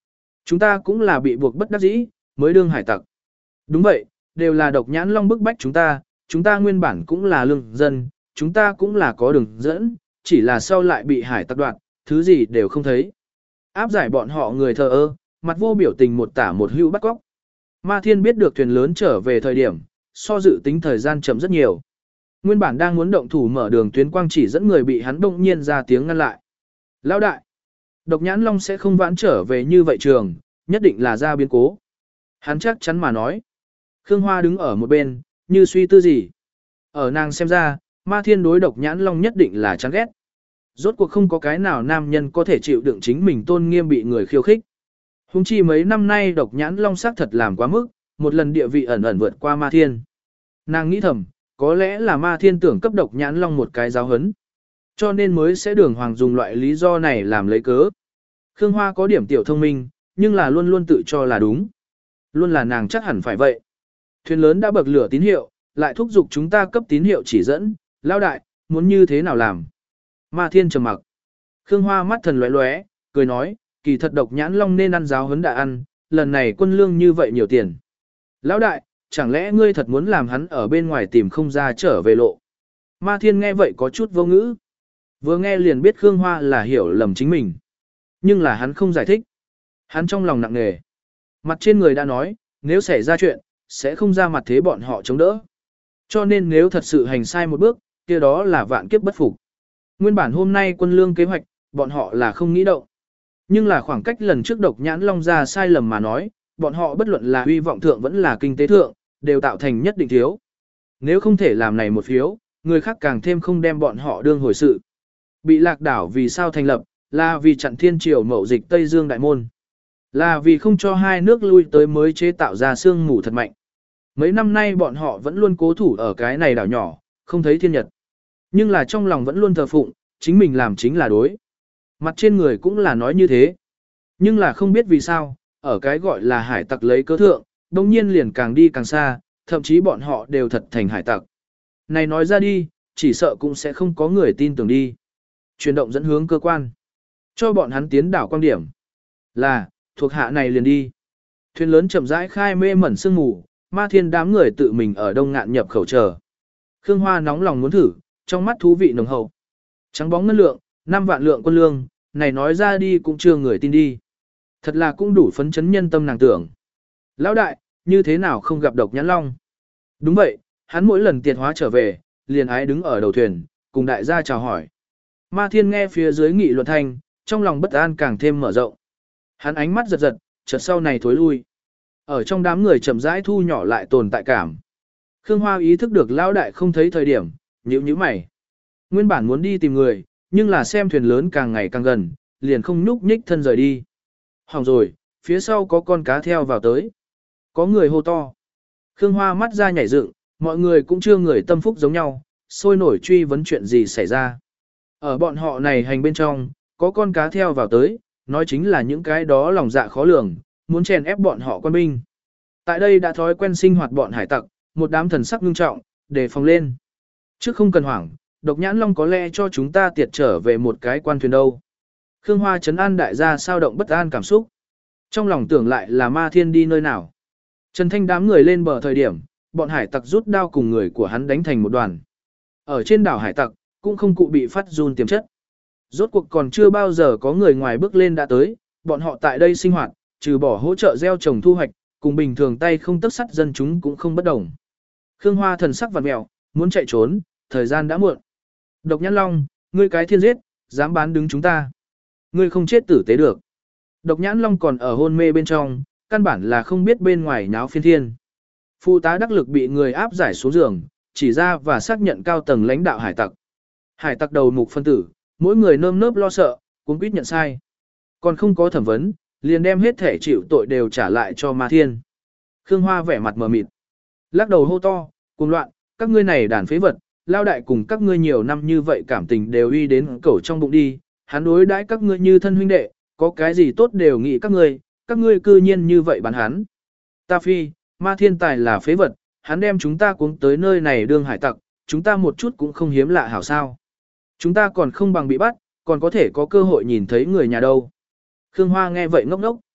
Chúng ta cũng là bị buộc bất đắc dĩ, mới đương hải tặc. Đúng vậy, đều là độc nhãn long bức bách chúng ta, chúng ta nguyên bản cũng là lương dân, chúng ta cũng là có đường dẫn, chỉ là sau lại bị hải tặc đoạt, thứ gì đều không thấy. Áp giải bọn họ người thờ ơ, mặt vô biểu tình một tả một hữu bắt góc. Ma Thiên biết được thuyền lớn trở về thời điểm, so dự tính thời gian chậm rất nhiều. Nguyên bản đang muốn động thủ mở đường tuyến quang chỉ dẫn người bị hắn đông nhiên ra tiếng ngăn lại. Lão đại, độc nhãn long sẽ không vãn trở về như vậy trường, nhất định là ra biến cố. Hắn chắc chắn mà nói. Khương Hoa đứng ở một bên, như suy tư gì. Ở nàng xem ra, Ma Thiên đối độc nhãn long nhất định là chán ghét. Rốt cuộc không có cái nào nam nhân có thể chịu đựng chính mình tôn nghiêm bị người khiêu khích. Hùng chi mấy năm nay độc nhãn long sắc thật làm quá mức, một lần địa vị ẩn ẩn vượt qua Ma Thiên. Nàng nghĩ thầm, có lẽ là Ma Thiên tưởng cấp độc nhãn long một cái giáo hấn. Cho nên mới sẽ đường hoàng dùng loại lý do này làm lấy cớ. Khương Hoa có điểm tiểu thông minh, nhưng là luôn luôn tự cho là đúng. Luôn là nàng chắc hẳn phải vậy. Thuyền lớn đã bậc lửa tín hiệu, lại thúc giục chúng ta cấp tín hiệu chỉ dẫn, lao đại, muốn như thế nào làm. Ma Thiên trầm mặc. Khương Hoa mắt thần lóe lóe, cười nói, kỳ thật độc nhãn long nên ăn giáo huấn đã ăn, lần này quân lương như vậy nhiều tiền. Lão đại, chẳng lẽ ngươi thật muốn làm hắn ở bên ngoài tìm không ra trở về lộ. Ma Thiên nghe vậy có chút vô ngữ. Vừa nghe liền biết Khương Hoa là hiểu lầm chính mình. Nhưng là hắn không giải thích. Hắn trong lòng nặng nề. Mặt trên người đã nói, nếu xảy ra chuyện, sẽ không ra mặt thế bọn họ chống đỡ. Cho nên nếu thật sự hành sai một bước, kia đó là vạn kiếp bất phục. Nguyên bản hôm nay quân lương kế hoạch, bọn họ là không nghĩ động. Nhưng là khoảng cách lần trước độc nhãn long ra sai lầm mà nói, bọn họ bất luận là hy vọng thượng vẫn là kinh tế thượng, đều tạo thành nhất định thiếu. Nếu không thể làm này một phiếu, người khác càng thêm không đem bọn họ đương hồi sự. Bị lạc đảo vì sao thành lập, là vì chặn thiên triều mậu dịch Tây Dương Đại Môn. Là vì không cho hai nước lui tới mới chế tạo ra sương mù thật mạnh. Mấy năm nay bọn họ vẫn luôn cố thủ ở cái này đảo nhỏ, không thấy thiên nhật. Nhưng là trong lòng vẫn luôn thờ phụng, chính mình làm chính là đối. Mặt trên người cũng là nói như thế. Nhưng là không biết vì sao, ở cái gọi là hải tặc lấy cớ thượng, đồng nhiên liền càng đi càng xa, thậm chí bọn họ đều thật thành hải tặc. Này nói ra đi, chỉ sợ cũng sẽ không có người tin tưởng đi. Chuyển động dẫn hướng cơ quan. Cho bọn hắn tiến đảo quan điểm. Là, thuộc hạ này liền đi. Thuyền lớn chậm rãi khai mê mẩn sương mù, Ma Thiên đám người tự mình ở đông ngạn nhập khẩu chờ. Khương Hoa nóng lòng muốn thử, trong mắt thú vị nồng hậu. Trắng bóng ngân lượng, năm vạn lượng quân lương, này nói ra đi cũng chưa người tin đi. Thật là cũng đủ phấn chấn nhân tâm nàng tưởng. Lão đại, như thế nào không gặp độc nhãn long? Đúng vậy, hắn mỗi lần tiệt hóa trở về, liền ái đứng ở đầu thuyền, cùng đại gia chào hỏi. Ma Thiên nghe phía dưới nghị luận thanh, trong lòng bất an càng thêm mở rộng. Hắn ánh mắt giật giật, chợt sau này thối lui. Ở trong đám người chậm rãi thu nhỏ lại tồn tại cảm. Khương Hoa ý thức được lão đại không thấy thời điểm, nhíu nhíu mày. Nguyên bản muốn đi tìm người, nhưng là xem thuyền lớn càng ngày càng gần, liền không nhúc nhích thân rời đi. Hỏng rồi, phía sau có con cá theo vào tới. Có người hô to. Khương Hoa mắt ra nhảy dựng, mọi người cũng chưa người tâm phúc giống nhau, sôi nổi truy vấn chuyện gì xảy ra. Ở bọn họ này hành bên trong, có con cá theo vào tới, nói chính là những cái đó lòng dạ khó lường, muốn chèn ép bọn họ quân binh. Tại đây đã thói quen sinh hoạt bọn hải tặc, một đám thần sắc nghiêm trọng, đề phòng lên. Trước không cần hoảng, độc nhãn long có lẽ cho chúng ta tiệt trở về một cái quan thuyền đâu. Khương Hoa trấn an đại gia sao động bất an cảm xúc. Trong lòng tưởng lại là Ma Thiên đi nơi nào. Trần Thanh đám người lên bờ thời điểm, bọn hải tặc rút đao cùng người của hắn đánh thành một đoàn. Ở trên đảo hải tặc, cũng không cụ bị phát run tiềm chất. Rốt cuộc còn chưa bao giờ có người ngoài bước lên đã tới, bọn họ tại đây sinh hoạt, trừ bỏ hỗ trợ gieo trồng thu hoạch, cùng bình thường tay không tấc sắt dân chúng cũng không bất đồng. Khương Hoa thần sắc vặn mèo, muốn chạy trốn, thời gian đã muộn. Độc Nhãn Long, ngươi cái thiên giết, dám bán đứng chúng ta. Ngươi không chết tử tế được. Độc Nhãn Long còn ở hôn mê bên trong, căn bản là không biết bên ngoài nháo phiên thiên. Phụ tá đắc lực bị người áp giải xuống giường, chỉ ra và xác nhận cao tầng lãnh đạo hải tặc. Hải tặc đầu mục phân tử, mỗi người nơm nớp lo sợ, cũng quyết nhận sai. Còn không có thẩm vấn, liền đem hết thể chịu tội đều trả lại cho Ma Thiên. Khương Hoa vẻ mặt mờ mịt, lắc đầu hô to, cuồng loạn, các ngươi này đàn phế vật, lao đại cùng các ngươi nhiều năm như vậy cảm tình đều uy đến cẩu trong bụng đi, hắn đối đãi các ngươi như thân huynh đệ, có cái gì tốt đều nghĩ các ngươi, các ngươi cư nhiên như vậy bán hắn. Ta phi, Ma Thiên tài là phế vật, hắn đem chúng ta cuống tới nơi này đương hải tặc, chúng ta một chút cũng không hiếm lạ hảo sao. Chúng ta còn không bằng bị bắt, còn có thể có cơ hội nhìn thấy người nhà đâu. Khương Hoa nghe vậy ngốc ngốc.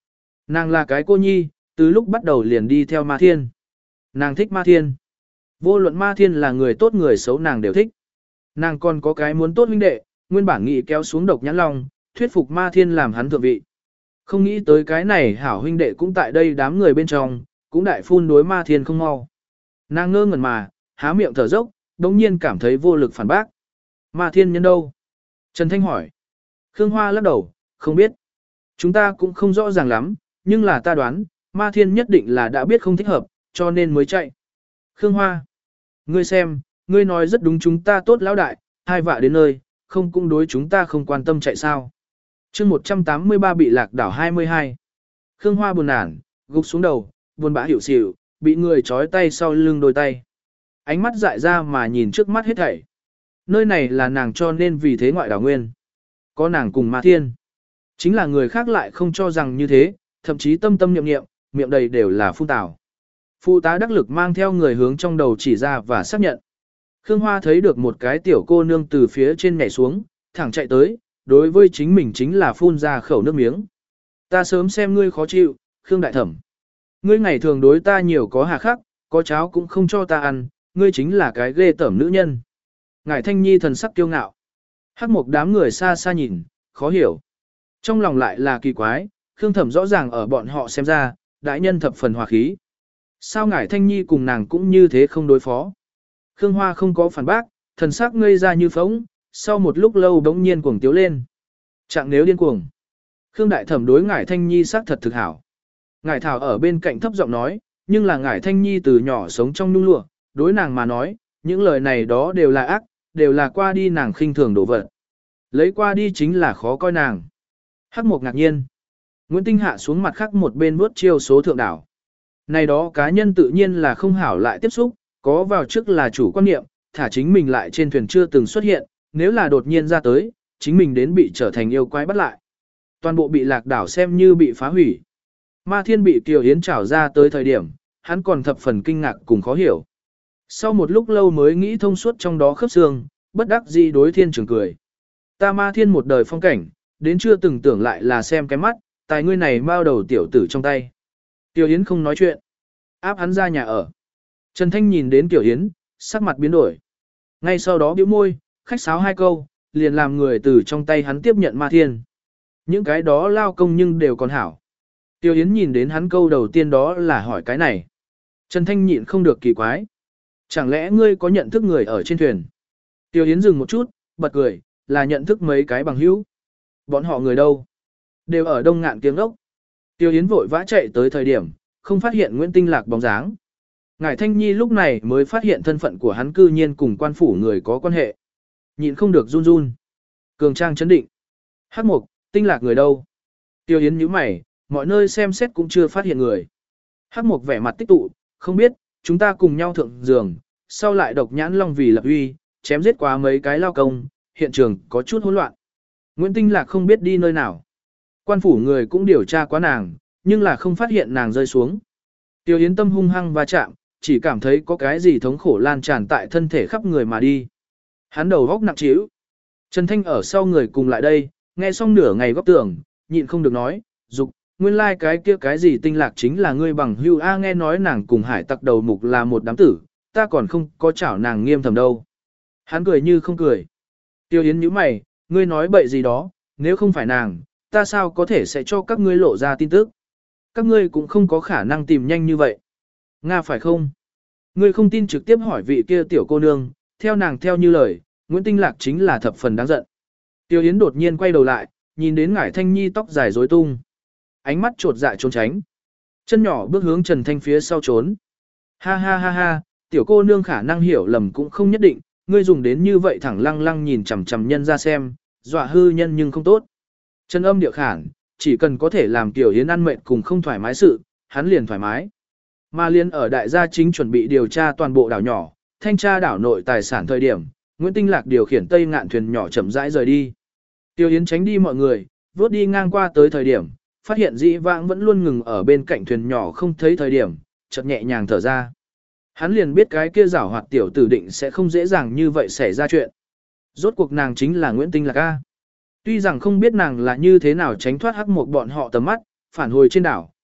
Nàng là cái cô nhi, từ lúc bắt đầu liền đi theo Ma Thiên. Nàng thích Ma Thiên. Vô luận Ma Thiên là người tốt người xấu nàng đều thích. Nàng còn có cái muốn tốt huynh đệ, nguyên bản nghĩ kéo xuống Độc Nhãn Long, thuyết phục Ma Thiên làm hắn thượng vị. Không nghĩ tới cái này hảo huynh đệ cũng tại đây đám người bên trong, cũng đại phun đối Ma Thiên không mau. Nàng ngơ ngẩn mà, há miệng thở dốc, đồng nhiên cảm thấy vô lực phản bác. Ma Thiên nhân đâu? Trần Thanh hỏi. Khương Hoa lắc đầu, không biết. Chúng ta cũng không rõ ràng lắm, nhưng là ta đoán, Ma Thiên nhất định là đã biết không thích hợp, cho nên mới chạy. Khương Hoa. Ngươi xem, ngươi nói rất đúng, chúng ta tốt lão đại, hai vạ đến nơi, không cũng đối chúng ta không quan tâm chạy sao. chương một trăm tám mươi ba bị lạc đảo hai mươi hai. Khương Hoa buồn nản, gục xuống đầu, buồn bã hiểu xỉu, bị người trói tay sau lưng đôi tay. Ánh mắt dại ra mà nhìn trước mắt hết thảy. Nơi này là nàng cho nên vì thế ngoại đảo nguyên. Có nàng cùng Ma Thiên. Chính là người khác lại không cho rằng như thế, thậm chí tâm tâm niệm niệm, miệng đầy đều là phun tảo. Phụ tá đắc lực mang theo người hướng trong đầu chỉ ra và xác nhận. Khương Hoa thấy được một cái tiểu cô nương từ phía trên nhảy xuống, thẳng chạy tới, đối với chính mình chính là phun ra khẩu nước miếng. Ta sớm xem ngươi khó chịu, Khương Đại Thẩm. Ngươi ngày thường đối ta nhiều có hà khắc, có cháo cũng không cho ta ăn, ngươi chính là cái ghê tởm nữ nhân. Ngải Thanh Nhi thần sắc kiêu ngạo. Hắc một đám người xa xa nhìn, khó hiểu. Trong lòng lại là kỳ quái, Khương Thẩm rõ ràng ở bọn họ xem ra, đại nhân thập phần hòa khí. Sao Ngải Thanh Nhi cùng nàng cũng như thế không đối phó? Khương Hoa không có phản bác, thần sắc ngây ra như phóng, sau một lúc lâu bỗng nhiên cuồng tiếu lên. Trạng nếu điên cuồng. Khương Đại Thẩm đối Ngải Thanh Nhi sắc thật thực hảo. Ngải Thảo ở bên cạnh thấp giọng nói, nhưng là Ngải Thanh Nhi từ nhỏ sống trong nhung lụa, đối nàng mà nói, những lời này đó đều là ác, đều là qua đi nàng khinh thường đổ vật. Lấy qua đi chính là khó coi nàng. Hắc Mộc ngạc nhiên. Nguyễn Tinh hạ xuống mặt khác một bên vuốt chiêu số thượng đảo. Này đó cá nhân tự nhiên là không hảo lại tiếp xúc, có vào trước là chủ quan niệm, thả chính mình lại trên thuyền chưa từng xuất hiện, nếu là đột nhiên ra tới, chính mình đến bị trở thành yêu quái bắt lại. Toàn bộ bị lạc đảo xem như bị phá hủy. Ma Thiên bị Kiều Yến trảo ra tới thời điểm, hắn còn thập phần kinh ngạc cùng khó hiểu. Sau một lúc lâu mới nghĩ thông suốt trong đó khớp xương, bất đắc dĩ đối Thiên Trường cười. Ta Ma Thiên một đời phong cảnh, đến chưa từng tưởng lại là xem cái mắt, tài ngươi này bao đầu tiểu tử trong tay. Kiều Yến không nói chuyện, áp hắn ra nhà ở. Trần Thanh nhìn đến Kiều Yến, sắc mặt biến đổi. Ngay sau đó bĩu môi, khách sáo hai câu, liền làm người từ trong tay hắn tiếp nhận Ma Thiên. Những cái đó lao công nhưng đều còn hảo. Kiều Yến nhìn đến hắn câu đầu tiên đó là hỏi cái này. Trần Thanh nhịn không được kỳ quái. Chẳng lẽ ngươi có nhận thức người ở trên thuyền? Kiều Yến dừng một chút, bật cười, là nhận thức mấy cái bằng hữu. Bọn họ người đâu? Đều ở Đông Ngạn Kiếng Ốc. Kiều Yến vội vã chạy tới thời điểm, không phát hiện Nguyễn Tinh Lạc bóng dáng. Ngải Thanh Nhi lúc này mới phát hiện thân phận của hắn cư nhiên cùng quan phủ người có quan hệ. Nhịn không được run run. Cường Trang chấn định. Hắc Mộc, Tinh Lạc người đâu? Kiều Yến nhíu mày, mọi nơi xem xét cũng chưa phát hiện người. Hắc Mộc vẻ mặt tích tụ, không biết, chúng ta cùng nhau thượng giường, sau lại Độc Nhãn Long vì lập uy, chém giết quá mấy cái lao công, hiện trường có chút hỗn loạn. Nguyễn Tinh Lạc không biết đi nơi nào. Quan phủ người cũng điều tra quá nàng, nhưng là không phát hiện nàng rơi xuống. Tiêu Yến tâm hung hăng va chạm, chỉ cảm thấy có cái gì thống khổ lan tràn tại thân thể khắp người mà đi. Hắn đầu góc nặng trĩu. Trần Thanh ở sau người cùng lại đây, nghe xong nửa ngày góc tưởng, nhịn không được nói, dục, nguyên lai like cái kia cái gì Tinh Lạc chính là ngươi bằng hưu a, nghe nói nàng cùng hải tặc đầu mục là một đám tử, ta còn không có chảo nàng nghiêm thầm đâu. Hắn cười như không cười. Tiêu Yến nhíu mày, ngươi nói bậy gì đó, nếu không phải nàng, ta sao có thể sẽ cho các ngươi lộ ra tin tức. Các ngươi cũng không có khả năng tìm nhanh như vậy. Nga phải không? Ngươi không tin trực tiếp hỏi vị kia tiểu cô nương, theo nàng theo như lời, Nguyễn Tinh Lạc chính là thập phần đáng giận. Tiêu Yến đột nhiên quay đầu lại, nhìn đến Ngải Thanh Nhi tóc dài rối tung. Ánh mắt trột dạ trốn tránh. Chân nhỏ bước hướng Trần Thanh phía sau trốn. Ha ha ha ha, tiểu cô nương khả năng hiểu lầm cũng không nhất định, ngươi dùng đến như vậy thẳng lăng lăng nhìn chằm chằm nhân ra xem, dọa hư nhân nhưng không tốt. Chân âm điệu khản, chỉ cần có thể làm Tiểu Yến ăn mệt cùng không thoải mái sự, hắn liền thoải mái. Mà liên ở đại gia chính chuẩn bị điều tra toàn bộ đảo nhỏ, thanh tra đảo nội tài sản thời điểm, Nguyễn Tinh Lạc điều khiển tây ngạn thuyền nhỏ chậm rãi rời đi. Tiểu Yến tránh đi mọi người, vốt đi ngang qua tới thời điểm, phát hiện dĩ vãng vẫn luôn ngừng ở bên cạnh thuyền nhỏ không thấy thời điểm, chợt nhẹ nhàng thở ra. Hắn liền biết cái kia giảo hoạt tiểu tử định sẽ không dễ dàng như vậy xảy ra chuyện. Rốt cuộc nàng chính là Nguyễn Tinh Lạc A. Tuy rằng không biết nàng là như thế nào tránh thoát hắc một bọn họ tầm mắt, phản hồi trên đảo,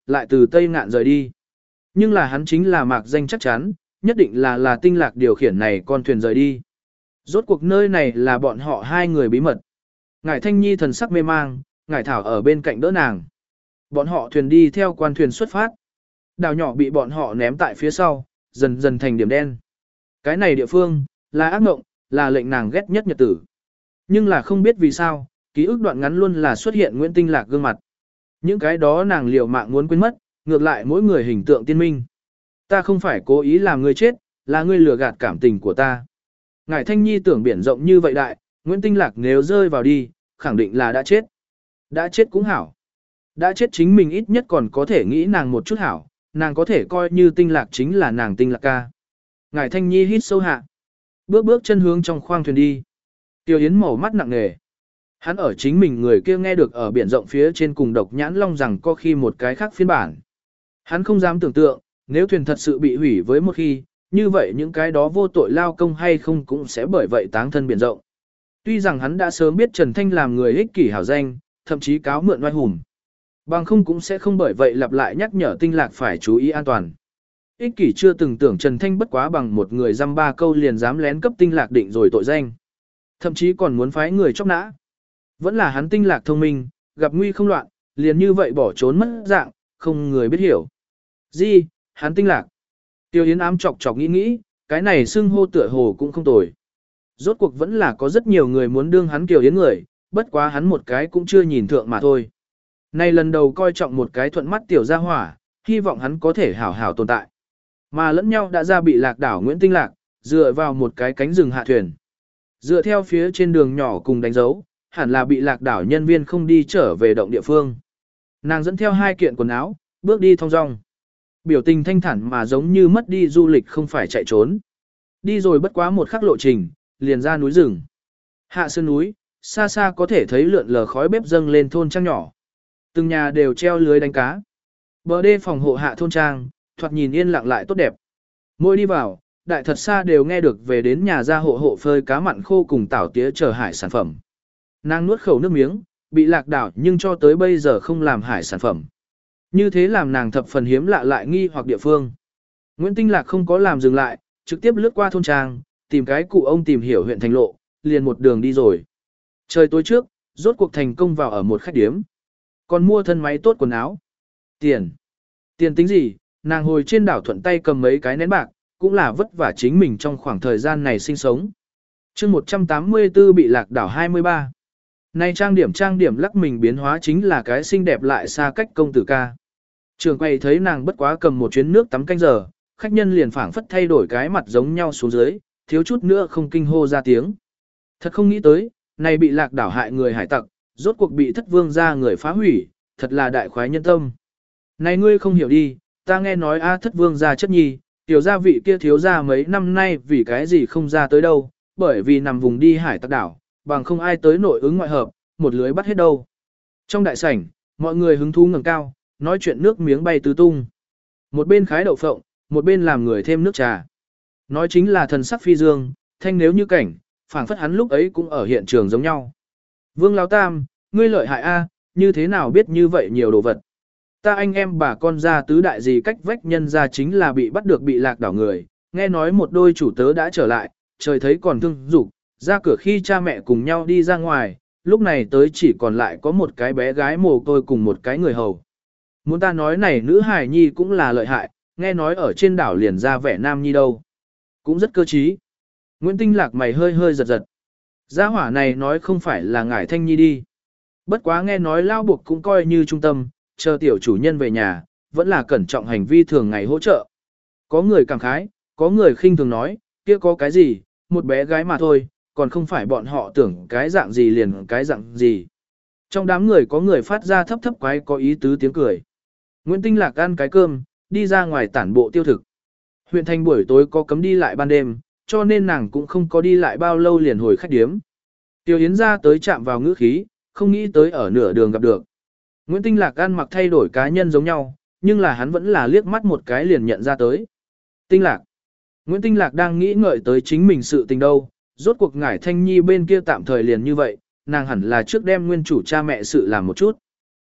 lại từ Tây Ngạn rời đi. Nhưng là hắn chính là mạc danh chắc chắn, nhất định là là tinh lạc điều khiển này con thuyền rời đi. Rốt cuộc nơi này là bọn họ hai người bí mật. Ngải Thanh Nhi thần sắc mê mang, Ngải Thảo ở bên cạnh đỡ nàng. Bọn họ thuyền đi theo quan thuyền xuất phát. Đảo nhỏ bị bọn họ ném tại phía sau, dần dần thành điểm đen. Cái này địa phương, là ác mộng, là lệnh nàng ghét nhất nhật tử. Nhưng là không biết vì sao, ký ức đoạn ngắn luôn là xuất hiện Nguyễn Tinh Lạc gương mặt. Những cái đó nàng liều mạng muốn quên mất, ngược lại mỗi người hình tượng tiên minh. Ta không phải cố ý làm ngươi chết, là ngươi lừa gạt cảm tình của ta. Ngải Thanh Nhi tưởng biển rộng như vậy đại, Nguyễn Tinh Lạc nếu rơi vào đi, khẳng định là đã chết. Đã chết cũng hảo. Đã chết chính mình ít nhất còn có thể nghĩ nàng một chút hảo, nàng có thể coi như Tinh Lạc chính là nàng Tinh Lạc ca. Ngải Thanh Nhi hít sâu hạ. Bước bước chân hướng trong khoang thuyền đi. Tiêu Yến màu mắt nặng nề. Hắn ở chính mình người kia nghe được ở biển rộng phía trên cùng độc nhãn long rằng có khi một cái khác phiên bản. Hắn không dám tưởng tượng, nếu thuyền thật sự bị hủy với một khi, như vậy những cái đó vô tội lao công hay không cũng sẽ bởi vậy táng thân biển rộng. Tuy rằng hắn đã sớm biết Trần Thanh làm người ích kỷ hảo danh, thậm chí cáo mượn oai hùng. Bằng không cũng sẽ không bởi vậy lặp lại nhắc nhở Tinh Lạc phải chú ý an toàn. Ích kỷ chưa từng tưởng Trần Thanh bất quá bằng một người dăm ba câu liền dám lén cấp Tinh Lạc định rồi tội danh. Thậm chí còn muốn phái người chóc nã. Vẫn là hắn Tinh Lạc thông minh, gặp nguy không loạn, liền như vậy bỏ trốn mất dạng, không người biết hiểu. Gì, hắn Tinh Lạc. Tiêu Yến ám chọc chọc nghĩ nghĩ, cái này xưng hô tựa hồ cũng không tồi. Rốt cuộc vẫn là có rất nhiều người muốn đương hắn Kiều Yến người, bất quá hắn một cái cũng chưa nhìn thượng mà thôi. Nay lần đầu coi trọng một cái thuận mắt tiểu gia hỏa, hy vọng hắn có thể hảo hảo tồn tại. Mà lẫn nhau đã ra bị lạc đảo Nguyễn Tinh Lạc, dựa vào một cái cánh rừng hạ thuyền. Dựa theo phía trên đường nhỏ cùng đánh dấu, hẳn là bị lạc đảo nhân viên không đi trở về động địa phương. Nàng dẫn theo hai kiện quần áo, bước đi thong dong. Biểu tình thanh thản mà giống như mất đi du lịch không phải chạy trốn. Đi rồi bất quá một khắc lộ trình, liền ra núi rừng. Hạ sơn núi, xa xa có thể thấy lượn lờ khói bếp dâng lên thôn trang nhỏ. Từng nhà đều treo lưới đánh cá. Bờ đê phòng hộ hạ thôn trang, thoạt nhìn yên lặng lại tốt đẹp. Mỗi đi vào, đại thật xa đều nghe được về đến nhà ra hộ hộ phơi cá mặn khô cùng tảo tía chờ hải sản phẩm. Nàng nuốt khẩu nước miếng, bị lạc đảo nhưng cho tới bây giờ không làm hải sản phẩm. Như thế làm nàng thập phần hiếm lạ lại nghi hoặc địa phương. Nguyễn Tinh Lạc không có làm dừng lại, trực tiếp lướt qua thôn trang, tìm cái cụ ông tìm hiểu huyện thành lộ, liền một đường đi rồi. Trời tối trước, rốt cuộc thành công vào ở một khách điếm. Còn mua thân máy tốt quần áo. Tiền. Tiền tính gì, nàng hồi trên đảo thuận tay cầm mấy cái nén bạc, cũng là vất vả chính mình trong khoảng thời gian này sinh sống. chương một trăm tám mươi tư bị lạc đảo hai mươi ba. Nay trang điểm trang điểm lắc mình biến hóa chính là cái xinh đẹp lại xa cách công tử ca. Trường quay thấy nàng bất quá cầm một chuyến nước tắm canh giờ, khách nhân liền phảng phất thay đổi cái mặt giống nhau xuống dưới, thiếu chút nữa không kinh hô ra tiếng. Thật không nghĩ tới, này bị lạc đảo hại người hải tặc, rốt cuộc bị thất vương ra người phá hủy, thật là đại khoái nhân tâm. Này ngươi không hiểu đi, ta nghe nói a thất vương ra chất nhi, tiểu gia vị kia thiếu ra mấy năm nay vì cái gì không ra tới đâu, bởi vì nằm vùng đi hải tặc đảo, bằng không ai tới nội ứng ngoại hợp, một lưới bắt hết đâu. Trong đại sảnh, mọi người hứng thú ngẩng cao, nói chuyện nước miếng bay tứ tung. Một bên khái đậu phộng, một bên làm người thêm nước trà. Nói chính là thần sắc phi dương, thanh nếu như cảnh, phảng phất hắn lúc ấy cũng ở hiện trường giống nhau. Vương Lão Tam, ngươi lợi hại a, như thế nào biết như vậy nhiều đồ vật. Ta anh em bà con ra tứ đại gì cách vách nhân ra chính là bị bắt được bị lạc đảo người, nghe nói một đôi chủ tớ đã trở lại, trời thấy còn thương dục ra cửa khi cha mẹ cùng nhau đi ra ngoài, lúc này tới chỉ còn lại có một cái bé gái mồ côi cùng một cái người hầu. Muốn ta nói này nữ hài nhi cũng là lợi hại, nghe nói ở trên đảo liền ra vẻ nam nhi đâu. Cũng rất cơ trí. Nguyễn Tinh Lạc mày hơi hơi giật giật. Gia hỏa này nói không phải là Ngải Thanh Nhi đi. Bất quá nghe nói lao buộc cũng coi như trung tâm, chờ tiểu chủ nhân về nhà, vẫn là cẩn trọng hành vi thường ngày hỗ trợ. Có người cảm khái, có người khinh thường nói, kia có cái gì, một bé gái mà thôi, còn không phải bọn họ tưởng cái dạng gì liền cái dạng gì. Trong đám người có người phát ra thấp thấp quái có ý tứ tiếng cười. Nguyễn Tinh Lạc ăn cái cơm, đi ra ngoài tản bộ tiêu thực. Huyện thành buổi tối có cấm đi lại ban đêm, cho nên nàng cũng không có đi lại bao lâu liền hồi khách điếm. Tiêu Yến ra tới chạm vào ngữ khí, không nghĩ tới ở nửa đường gặp được. Nguyễn Tinh Lạc ăn mặc thay đổi cá nhân giống nhau, nhưng là hắn vẫn là liếc mắt một cái liền nhận ra tới. Tinh Lạc. Nguyễn Tinh Lạc đang nghĩ ngợi tới chính mình sự tình đâu, rốt cuộc Ngải Thanh Nhi bên kia tạm thời liền như vậy, nàng hẳn là trước đem nguyên chủ cha mẹ sự làm một chút.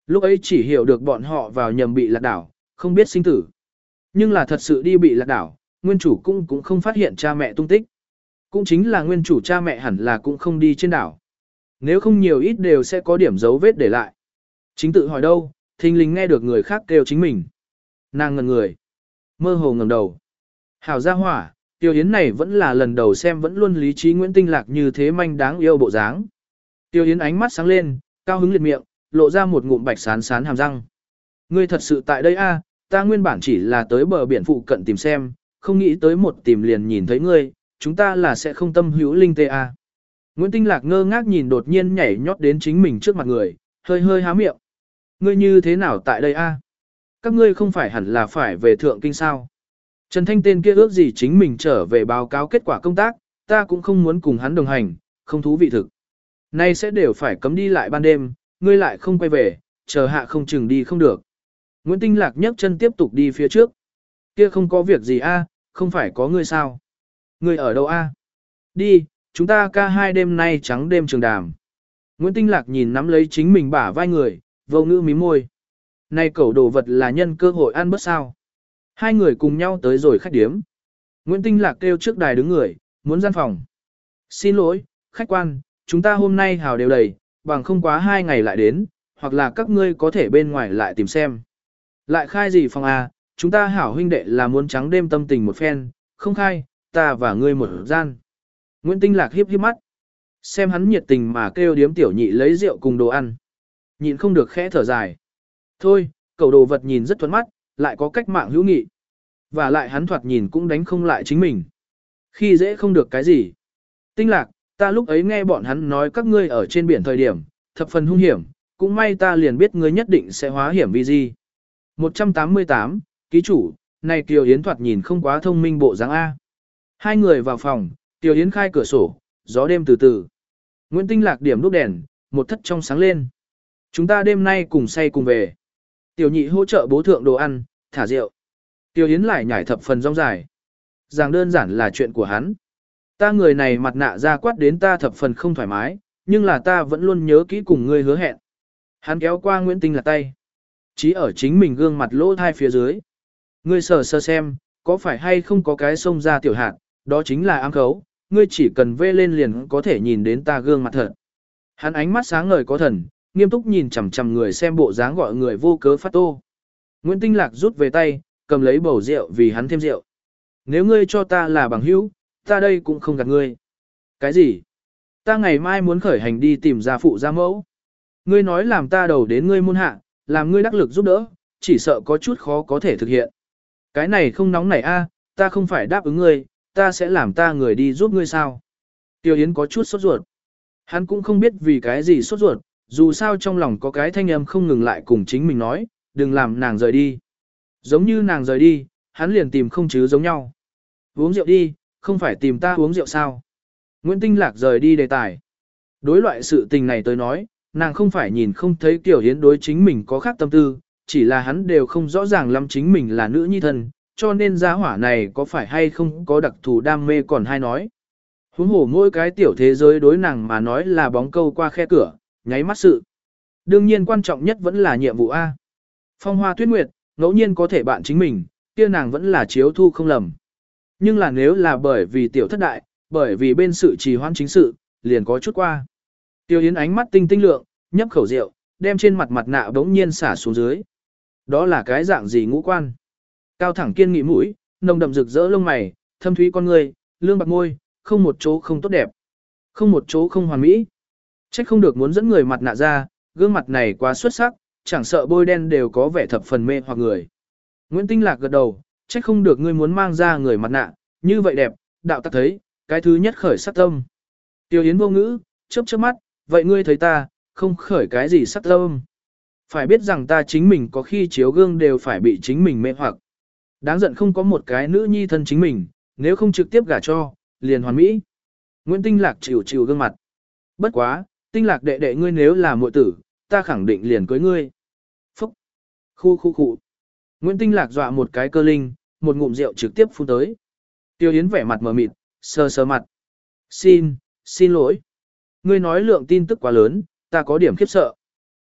Lúc ấy chỉ hiểu được bọn họ vào nhầm bị lạc đảo, không biết sinh tử. Nhưng là thật sự đi bị lạc đảo, nguyên chủ cũng cũng không phát hiện cha mẹ tung tích. Cũng chính là nguyên chủ cha mẹ hẳn là cũng không đi trên đảo. Nếu không nhiều ít đều sẽ có điểm dấu vết để lại. Chính tự hỏi đâu, thình lình nghe được người khác kêu chính mình. Nàng ngẩn người, mơ hồ ngẩng đầu. Hảo gia hỏa, Tiêu Yến này vẫn là lần đầu xem vẫn luôn lý trí Nguyễn Tinh Lạc như thế manh đáng yêu bộ dáng. Tiêu Yến ánh mắt sáng lên, cao hứng liệt miệng, lộ ra một ngụm bạch sán sán hàm răng. Ngươi thật sự tại đây a? Ta nguyên bản chỉ là tới bờ biển phụ cận tìm xem, không nghĩ tới một tìm liền nhìn thấy ngươi, chúng ta là sẽ không tâm hữu linh tê a. Nguyễn Tinh Lạc ngơ ngác nhìn đột nhiên nhảy nhót đến chính mình trước mặt người, hơi hơi há miệng. Ngươi như thế nào tại đây a? Các ngươi không phải hẳn là phải về thượng kinh sao? Trần Thanh tên kia ước gì chính mình trở về báo cáo kết quả công tác, ta cũng không muốn cùng hắn đồng hành, không thú vị thực. Nay sẽ đều phải cấm đi lại ban đêm, ngươi lại không quay về, chờ hạ không chừng đi không được. Nguyễn Tinh Lạc nhấc chân tiếp tục đi phía trước. Kia không có việc gì a, không phải có ngươi sao? Ngươi ở đâu a? Đi, chúng ta ca hai đêm nay trắng đêm trường đàm. Nguyễn Tinh Lạc nhìn nắm lấy chính mình bả vai người, vô ngữ mím môi. Này cẩu đồ vật là nhân cơ hội ăn bớt sao. Hai người cùng nhau tới rồi khách điếm. Nguyễn Tinh Lạc kêu trước đài đứng người, muốn gian phòng. Xin lỗi, khách quan, chúng ta hôm nay hào đều đầy, bằng không quá hai ngày lại đến, hoặc là các ngươi có thể bên ngoài lại tìm xem. Lại khai gì phòng à, chúng ta hảo huynh đệ là muốn trắng đêm tâm tình một phen, không khai, ta và ngươi một gian. Nguyễn Tinh Lạc hiếp hiếp mắt. Xem hắn nhiệt tình mà kêu điếm tiểu nhị lấy rượu cùng đồ ăn. Nhịn không được khẽ thở dài. Thôi, cậu đồ vật nhìn rất thuận mắt, lại có cách mạng hữu nghị. Và lại hắn thoạt nhìn cũng đánh không lại chính mình. Khi dễ không được cái gì. Tinh Lạc, ta lúc ấy nghe bọn hắn nói các ngươi ở trên biển thời điểm, thập phần hung hiểm, cũng may ta liền biết ngươi nhất định sẽ hóa hiểm vì gì. một trăm tám mươi tám, ký chủ, này Kiều Yến thoạt nhìn không quá thông minh bộ dáng A. Hai người vào phòng, Kiều Yến khai cửa sổ, gió đêm từ từ. Nguyễn Tinh Lạc điểm đốt đèn, một thất trong sáng lên. Chúng ta đêm nay cùng say cùng về. Tiểu nhị hỗ trợ bố thượng đồ ăn, thả rượu. Tiêu Yến lại nhảy thập phần rong dài. Rằng đơn giản là chuyện của hắn. Ta người này mặt nạ ra quát đến ta thập phần không thoải mái, nhưng là ta vẫn luôn nhớ kỹ cùng ngươi hứa hẹn. Hắn kéo qua Nguyễn Tinh Lạc tay. Chí ở chính mình gương mặt lỗ thai phía dưới. Ngươi sờ sờ xem, có phải hay không có cái sông ra tiểu hạt, đó chính là ám khấu, ngươi chỉ cần vê lên liền có thể nhìn đến ta gương mặt thật. Hắn ánh mắt sáng ngời có thần, nghiêm túc nhìn chằm chằm người xem bộ dáng gọi người vô cớ phát tô. Nguyễn Tinh Lạc rút về tay, cầm lấy bầu rượu vì hắn thêm rượu. Nếu ngươi cho ta là bằng hữu, ta đây cũng không gạt ngươi. Cái gì? Ta ngày mai muốn khởi hành đi tìm gia phụ gia mẫu. Ngươi nói làm ta đầu đến ngươi môn hạ, làm ngươi đắc lực giúp đỡ, chỉ sợ có chút khó có thể thực hiện. Cái này không nóng nảy a, ta không phải đáp ứng ngươi, ta sẽ làm ta người đi giúp ngươi sao? Tiêu Yến có chút sốt ruột. Hắn cũng không biết vì cái gì sốt ruột, dù sao trong lòng có cái thanh âm không ngừng lại cùng chính mình nói, đừng làm nàng rời đi. Giống như nàng rời đi, hắn liền tìm không chứ giống nhau. Uống rượu đi, không phải tìm ta uống rượu sao? Nguyễn Tinh Lạc rời đi đề tài. Đối loại sự tình này tới nói, nàng không phải nhìn không thấy Kiều Yến đối chính mình có khác tâm tư, chỉ là hắn đều không rõ ràng lắm chính mình là nữ nhi thân, cho nên gia hỏa này có phải hay không có đặc thù đam mê còn hay nói. Huống hồ mỗi cái tiểu thế giới đối nàng mà nói là bóng câu qua khe cửa, nháy mắt sự. Đương nhiên quan trọng nhất vẫn là nhiệm vụ A. Phong hoa tuyết nguyệt, ngẫu nhiên có thể bạn chính mình, kia nàng vẫn là chiếu thu không lầm. Nhưng là nếu là bởi vì tiểu thất đại, bởi vì bên sự trì hoãn chính sự, liền có chút qua. Tiêu Yến ánh mắt tinh tinh lượng, nhấp khẩu rượu, đem trên mặt mặt nạ bỗng nhiên xả xuống dưới. Đó là cái dạng gì ngũ quan? Cao thẳng kiên nghị mũi, nồng đậm rực rỡ lông mày, thâm thúy con người, lương bạc môi, không một chỗ không tốt đẹp, không một chỗ không hoàn mỹ. Trách không được muốn dẫn người mặt nạ ra, gương mặt này quá xuất sắc, chẳng sợ bôi đen đều có vẻ thập phần mê hoặc người. Nguyễn Tinh Lạc gật đầu, trách không được ngươi muốn mang ra người mặt nạ, như vậy đẹp, đạo tắc thấy, cái thứ nhất khởi sắc tâm. Tiêu Yến vô ngữ, chớp chớp mắt, vậy ngươi thấy ta, không khởi cái gì sắc tâm. Phải biết rằng ta chính mình có khi chiếu gương đều phải bị chính mình mê hoặc. Đáng giận không có một cái nữ nhi thân chính mình, nếu không trực tiếp gả cho, liền hoàn mỹ. Nguyễn Tinh Lạc chịu chịu gương mặt. Bất quá, Tinh Lạc đệ đệ ngươi nếu là muội tử, ta khẳng định liền cưới ngươi. Phúc! Khu khu khu! Nguyễn Tinh Lạc dọa một cái cơ linh, một ngụm rượu trực tiếp phun tới. Tiêu Yến vẻ mặt mờ mịt, sờ sờ mặt. Xin, xin lỗi. Ngươi nói lượng tin tức quá lớn, ta có điểm khiếp sợ.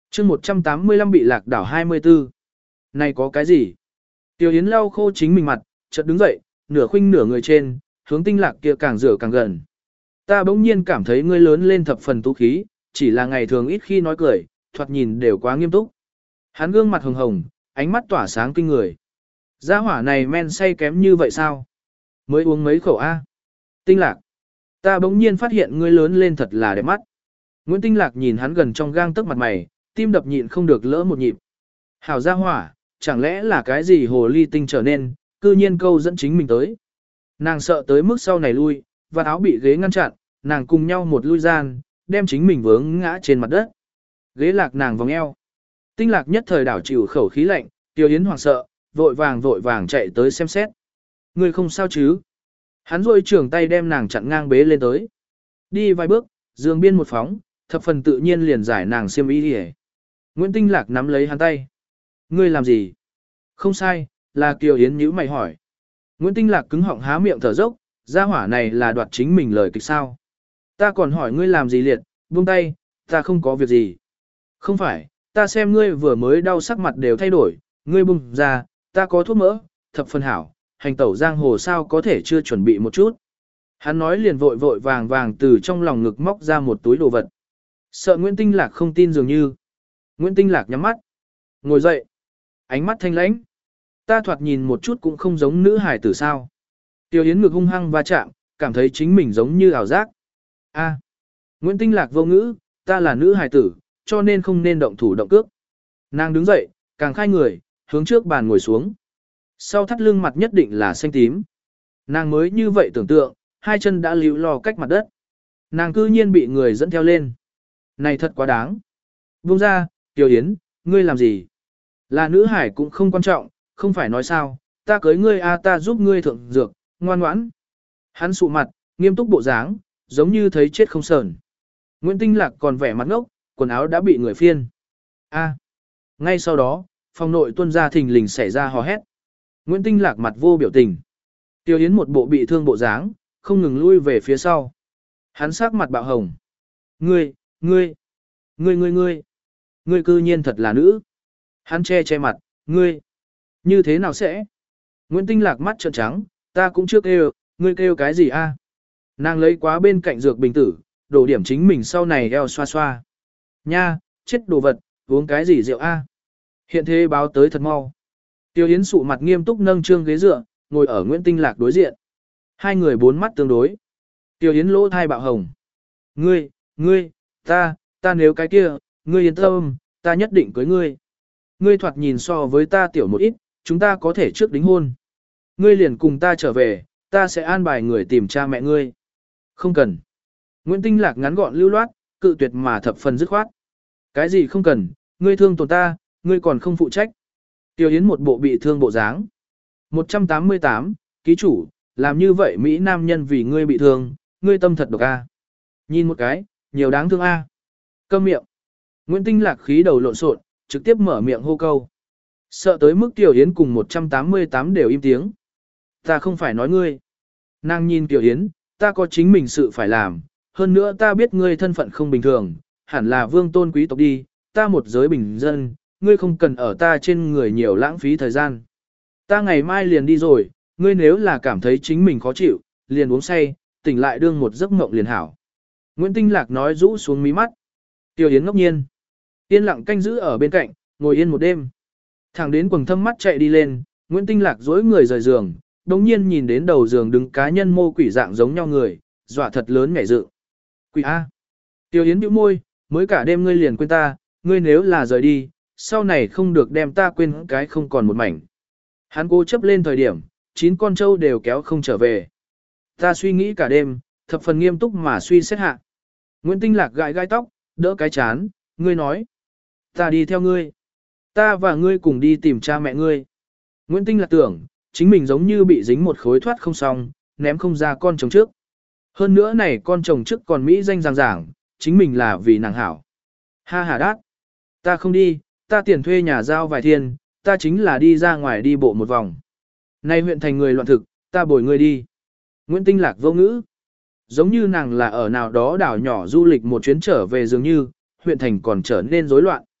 chương một trăm tám mươi lăm bị lạc đảo hai mươi tư. Này có cái gì? Tiêu Yến lau khô chính mình mặt, chợt đứng dậy, nửa khuynh nửa người trên, hướng tinh lạc kia càng rửa càng gần. Ta bỗng nhiên cảm thấy ngươi lớn lên thập phần tú khí, chỉ là ngày thường ít khi nói cười, thoạt nhìn đều quá nghiêm túc. Hắn gương mặt hồng hồng, ánh mắt tỏa sáng kinh người. Gia hỏa này men say kém như vậy sao? Mới uống mấy khẩu A. Tinh lạc. Ta bỗng nhiên phát hiện ngươi lớn lên thật là đẹp mắt. Nguyễn Tinh Lạc nhìn hắn gần trong gang tấc mặt mày, tim đập nhịn không được lỡ một nhịp. Hảo gia hỏa, chẳng lẽ là cái gì hồ ly tinh trở nên, cư nhiên câu dẫn chính mình tới. Nàng sợ tới mức sau này lui, và áo bị ghế ngăn chặn, nàng cùng nhau một lui gian, đem chính mình vướng ngã trên mặt đất. Ghế lạc nàng vòng eo. Tinh Lạc nhất thời đảo chịu khẩu khí lạnh, Tiêu Yến hoảng sợ, vội vàng vội vàng chạy tới xem xét. Ngươi không sao chứ? Hắn rôi trường tay đem nàng chặn ngang bế lên tới. Đi vài bước, giường biên một phóng, thập phần tự nhiên liền giải nàng xiêm y đi. Nguyễn Tinh Lạc nắm lấy hắn tay. Ngươi làm gì? Không sai, là Kiều Yến nhíu mày hỏi. Nguyễn Tinh Lạc cứng họng há miệng thở dốc, gia hỏa này là đoạt chính mình lời kịch sao? Ta còn hỏi ngươi làm gì liệt, buông tay, ta không có việc gì. Không phải, ta xem ngươi vừa mới đau sắc mặt đều thay đổi, ngươi buông ra, ta có thuốc mỡ, thập phần hảo, hành tẩu giang hồ sao có thể chưa chuẩn bị một chút. Hắn nói liền vội vội vàng vàng từ trong lòng ngực móc ra một túi đồ vật. Sợ Nguyễn Tinh Lạc không tin dường như. Nguyễn Tinh Lạc nhắm mắt. Ngồi dậy. Ánh mắt thanh lãnh. Ta thoạt nhìn một chút cũng không giống nữ hài tử sao. Tiêu Yến ngực hung hăng va chạm, cảm thấy chính mình giống như ảo giác. A. Nguyễn Tinh Lạc vô ngữ, ta là nữ hài tử, cho nên không nên động thủ động cước. Nàng đứng dậy, càng khai người, hướng trước bàn ngồi xuống. Sau thắt lưng mặt nhất định là xanh tím. Nàng mới như vậy tưởng tượng, hai chân đã líu lò cách mặt đất. Nàng cư nhiên bị người dẫn theo lên. Này thật quá đáng. Buông ra, Tiêu Yến, ngươi làm gì? Là nữ hải cũng không quan trọng, không phải nói sao, ta cưới ngươi a ta giúp ngươi thượng dược, ngoan ngoãn. Hắn sụ mặt, nghiêm túc bộ dáng, giống như thấy chết không sờn. Nguyễn Tinh Lạc còn vẻ mặt ngốc, quần áo đã bị người phiên. A. Ngay sau đó, phòng nội tuân ra thình lình xảy ra hò hét. Nguyễn Tinh Lạc mặt vô biểu tình. Tiêu Yến một bộ bị thương bộ dáng, không ngừng lui về phía sau. Hắn sắc mặt bạo hồng. Ngươi, ngươi, ngươi ngươi ngươi, ngươi cư nhiên thật là nữ. Hắn che che mặt, ngươi, như thế nào sẽ? Nguyễn Tinh Lạc mắt trợn trắng, ta cũng chưa kêu, ngươi kêu cái gì a? Nàng lấy quá bên cạnh dược bình tử, đổ điểm chính mình sau này eo xoa xoa. Nha, chết đồ vật, uống cái gì rượu a? Hiện thế báo tới thật mau. Tiêu Yến sụ mặt nghiêm túc nâng trương ghế dựa, ngồi ở Nguyễn Tinh Lạc đối diện. Hai người bốn mắt tương đối. Tiêu Yến lỗ thai bạo hồng. Ngươi, ngươi, ta, ta nếu cái kia, ngươi yên tâm, ta nhất định cưới ngươi. Ngươi thoạt nhìn so với ta tiểu một ít, chúng ta có thể trước đính hôn. Ngươi liền cùng ta trở về, ta sẽ an bài người tìm cha mẹ ngươi. Không cần. Nguyễn Tinh Lạc ngắn gọn lưu loát, cự tuyệt mà thập phần dứt khoát. Cái gì không cần, ngươi thương tổn ta, ngươi còn không phụ trách. Tiêu Yến một bộ bị thương bộ dáng. một trăm tám mươi tám, ký chủ, làm như vậy Mỹ nam nhân vì ngươi bị thương, ngươi tâm thật độc a. Nhìn một cái, nhiều đáng thương a. Câm miệng. Nguyễn Tinh Lạc khí đầu lộn xộn, trực tiếp mở miệng hô câu. Sợ tới mức Tiểu Yến cùng một trăm tám mươi tám đều im tiếng. Ta không phải nói ngươi. Nàng nhìn Tiểu Yến, ta có chính mình sự phải làm, hơn nữa ta biết ngươi thân phận không bình thường, hẳn là vương tôn quý tộc đi, ta một giới bình dân, ngươi không cần ở ta trên người nhiều lãng phí thời gian. Ta ngày mai liền đi rồi, ngươi nếu là cảm thấy chính mình khó chịu, liền uống say, tỉnh lại đương một giấc mộng liền hảo. Nguyễn Tinh Lạc nói rũ xuống mí mắt. Tiểu Yến ngốc nhiên. Yên lặng canh giữ ở bên cạnh, ngồi yên một đêm. Thẳng đến quầng thâm mắt chạy đi lên, Nguyễn Tinh Lạc dối người rời giường, đồng nhiên nhìn đến đầu giường đứng cá nhân mô quỷ dạng giống nhau người, dọa thật lớn nhảy dựng. Quỷ A. Tiểu Yến bĩu môi, mới cả đêm ngươi liền quên ta, ngươi nếu là rời đi, sau này không được đem ta quên cái không còn một mảnh. Hắn cố chấp lên thời điểm, chín con trâu đều kéo không trở về. Ta suy nghĩ cả đêm, thập phần nghiêm túc mà suy xét hạ. Nguyễn Tinh Lạc gãi gai tóc, đỡ cái chán, ngươi nói. Ta đi theo ngươi. Ta và ngươi cùng đi tìm cha mẹ ngươi. Nguyễn Tinh Lạc tưởng, chính mình giống như bị dính một khối thoát không xong, ném không ra con chồng trước. Hơn nữa này con chồng trước còn Mỹ danh ràng giảng, chính mình là vì nàng hảo. Ha ha đát. Ta không đi, ta tiền thuê nhà giao vài thiên, ta chính là đi ra ngoài đi bộ một vòng. Nay huyện thành người loạn thực, ta bồi ngươi đi. Nguyễn Tinh Lạc vô ngữ. Giống như nàng là ở nào đó đảo nhỏ du lịch một chuyến trở về dường như, huyện thành còn trở nên rối loạn.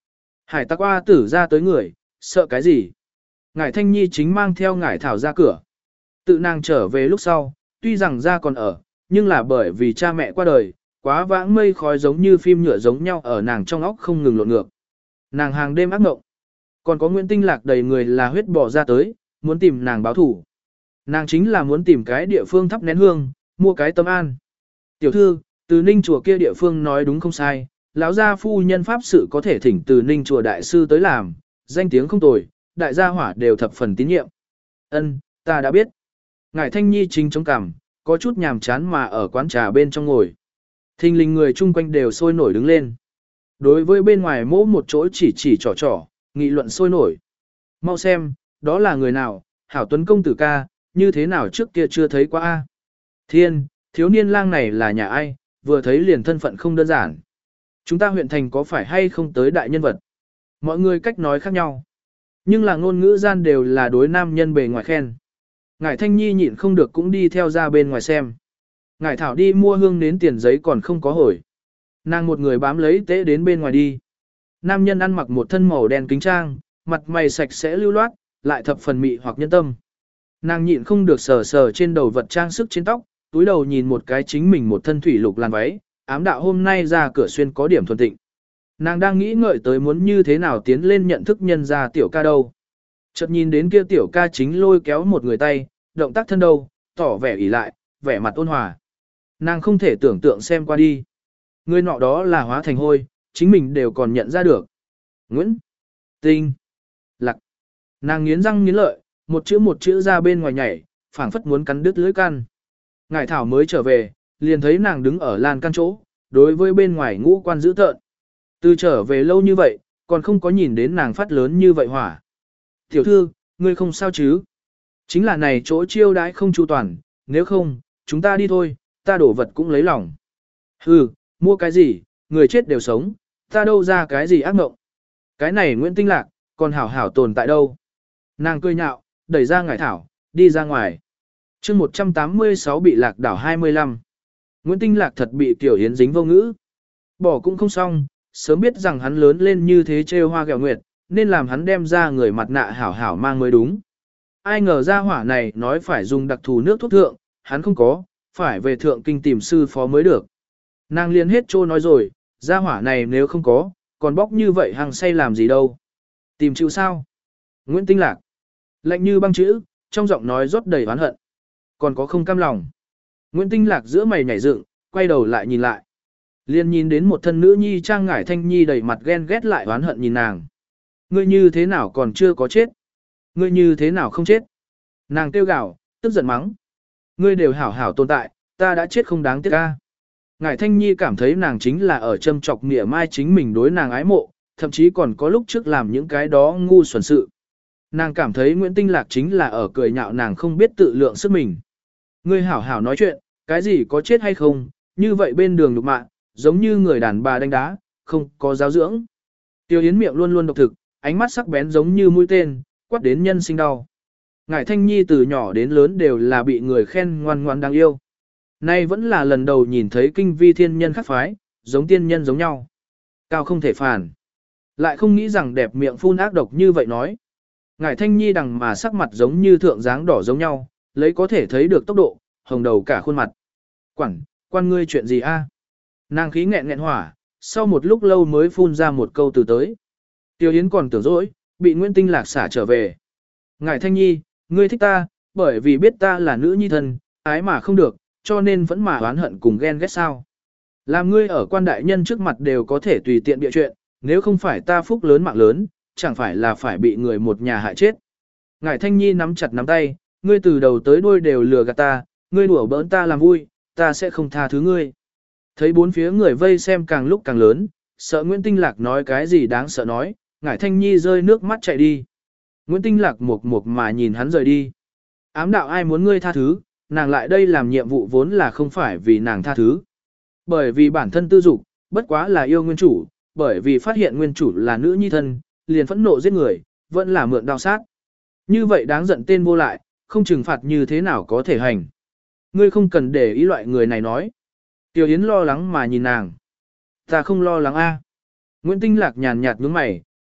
Hải tặc hoa tử ra tới người, sợ cái gì? Ngải Thanh Nhi chính mang theo ngải thảo ra cửa. Tự nàng trở về lúc sau, tuy rằng ra còn ở, nhưng là bởi vì cha mẹ qua đời, quá vãng mây khói giống như phim nhựa giống nhau ở nàng trong óc không ngừng lộn ngược. Nàng hàng đêm ác mộng. Còn có Nguyễn Tinh Lạc đầy người là huyết bỏ ra tới, muốn tìm nàng báo thủ. Nàng chính là muốn tìm cái địa phương thắp nén hương, mua cái tâm an. Tiểu thư, từ Ninh chùa kia địa phương nói đúng không sai, lão gia phu nhân pháp sự có thể thỉnh từ Ninh chùa đại sư tới làm, danh tiếng không tồi, đại gia hỏa đều thập phần tín nhiệm. Ân, ta đã biết. Ngải Thanh Nhi chính chống cằm, có chút nhàm chán mà ở quán trà bên trong ngồi. Thình lình người chung quanh đều sôi nổi đứng lên. Đối với bên ngoài mỗ một chỗ chỉ chỉ trò trò, nghị luận sôi nổi. Mau xem, đó là người nào, hảo tuấn công tử ca, như thế nào trước kia chưa thấy qua a? Thiên, thiếu niên lang này là nhà ai, vừa thấy liền thân phận không đơn giản. Chúng ta huyện thành có phải hay không tới đại nhân vật? Mọi người cách nói khác nhau. Nhưng là ngôn ngữ gian đều là đối nam nhân bề ngoài khen. Ngải Thanh Nhi nhịn không được cũng đi theo ra bên ngoài xem. Ngải Thảo đi mua hương nến tiền giấy còn không có hồi. Nàng một người bám lấy tế đến bên ngoài đi. Nam nhân ăn mặc một thân màu đen kính trang, mặt mày sạch sẽ lưu loát, lại thập phần mị hoặc nhân tâm. Nàng nhịn không được sờ sờ trên đầu vật trang sức trên tóc, túi đầu nhìn một cái chính mình một thân thủy lục làn váy, ám đạo hôm nay ra cửa xuyên có điểm thuần tịnh. Nàng đang nghĩ ngợi tới muốn như thế nào tiến lên nhận thức nhân ra tiểu ca đâu. Chợt nhìn đến kia tiểu ca chính lôi kéo một người tay, động tác thân đầu, tỏ vẻ ỉ lại, vẻ mặt ôn hòa. Nàng không thể tưởng tượng xem qua đi. Người nọ đó là hóa thành hôi, chính mình đều còn nhận ra được. Nguyễn Tinh Lạc. Nàng nghiến răng nghiến lợi, một chữ một chữ ra bên ngoài nhảy, phảng phất muốn cắn đứt lưỡi căn. Ngải Thảo mới trở về, liền thấy nàng đứng ở lan căn chỗ, đối với bên ngoài ngũ quan dữ tợn. Từ trở về lâu như vậy, còn không có nhìn đến nàng phát lớn như vậy hỏa. Tiểu thư, ngươi không sao chứ? Chính là này chỗ chiêu đãi không chu toàn, nếu không, chúng ta đi thôi, ta đổ vật cũng lấy lòng. Hừ, mua cái gì, người chết đều sống, ta đâu ra cái gì ác mộng. Cái này Nguyễn Tinh Lạc, còn hảo hảo tồn tại đâu. Nàng cười nhạo, đẩy ra Ngải Thảo, đi ra ngoài. chương một trăm tám mươi sáu bị lạc đảo hai mươi lăm. Nguyễn Tinh Lạc thật bị Tiểu Yến dính vô ngữ. Bỏ cũng không xong, sớm biết rằng hắn lớn lên như thế trêu hoa gẹo nguyệt, nên làm hắn đem ra người mặt nạ hảo hảo mang mới đúng. Ai ngờ ra hỏa này nói phải dùng đặc thù nước thuốc thượng, hắn không có, phải về thượng kinh tìm sư phó mới được. Nàng liền hết trô nói rồi, ra hỏa này nếu không có, còn bóc như vậy hàng say làm gì đâu. Tìm chịu sao? Nguyễn Tinh Lạc. Lạnh như băng chữ, trong giọng nói rót đầy oán hận. Còn có không cam lòng. Nguyễn Tinh Lạc giữa mày nhảy dựng, quay đầu lại nhìn lại. Liền nhìn đến một thân nữ nhi trang Ngải Thanh Nhi đầy mặt ghen ghét lại oán hận nhìn nàng. Ngươi như thế nào còn chưa có chết? Ngươi như thế nào không chết? Nàng kêu gào, tức giận mắng. Ngươi đều hảo hảo tồn tại, ta đã chết không đáng tiếc ca. Ngải Thanh Nhi cảm thấy nàng chính là ở châm chọc mỉa mai chính mình đối nàng ái mộ, thậm chí còn có lúc trước làm những cái đó ngu xuẩn sự. Nàng cảm thấy Nguyễn Tinh Lạc chính là ở cười nhạo nàng không biết tự lượng sức mình. Ngươi hảo hảo nói chuyện, cái gì có chết hay không, như vậy bên đường nhục mạ, giống như người đàn bà đánh đá, không có giáo dưỡng. Tiêu Yến miệng luôn luôn độc thực, ánh mắt sắc bén giống như mũi tên, quát đến nhân sinh đau. Ngải Thanh Nhi từ nhỏ đến lớn đều là bị người khen ngoan ngoan đáng yêu. Nay vẫn là lần đầu nhìn thấy kinh vi thiên nhân khắc phái, giống tiên nhân giống nhau. Cao không thể phản. Lại không nghĩ rằng đẹp miệng phun ác độc như vậy nói. Ngải Thanh Nhi đằng mà sắc mặt giống như thượng dáng đỏ giống nhau, lấy có thể thấy được tốc độ, hồng đầu cả khuôn mặt. Quảng, quan ngươi chuyện gì a? Nàng khí nghẹn nghẹn hỏa, sau một lúc lâu mới phun ra một câu từ tới. Tiêu Yến còn tưởng dỗi, bị Nguyễn Tinh Lạc xả trở về. Ngải Thanh Nhi, ngươi thích ta, bởi vì biết ta là nữ nhi thân, ái mà không được, cho nên vẫn mà oán hận cùng ghen ghét sao. Làm ngươi ở quan đại nhân trước mặt đều có thể tùy tiện bịa chuyện, nếu không phải ta phúc lớn mạng lớn, chẳng phải là phải bị người một nhà hại chết. Ngải Thanh Nhi nắm chặt nắm tay, ngươi từ đầu tới đuôi đều lừa gạt ta, ngươi đùa bỡn ta làm vui, ta sẽ không tha thứ ngươi. Thấy bốn phía người vây xem càng lúc càng lớn, sợ Nguyễn Tinh Lạc nói cái gì đáng sợ nói, Ngải Thanh Nhi rơi nước mắt chạy đi. Nguyễn Tinh Lạc mục mục mà nhìn hắn rời đi. Ám đạo ai muốn ngươi tha thứ, nàng lại đây làm nhiệm vụ vốn là không phải vì nàng tha thứ. Bởi vì bản thân tư dục, bất quá là yêu nguyên chủ, bởi vì phát hiện nguyên chủ là nữ nhi thân, liền phẫn nộ giết người, vẫn là mượn đao sát. Như vậy đáng giận tên vô lại, không trừng phạt như thế nào có thể hành. Ngươi không cần để ý loại người này nói. Tiểu Yến lo lắng mà nhìn nàng. Ta không lo lắng a. Nguyễn Tinh Lạc nhàn nhạt nhướng mày,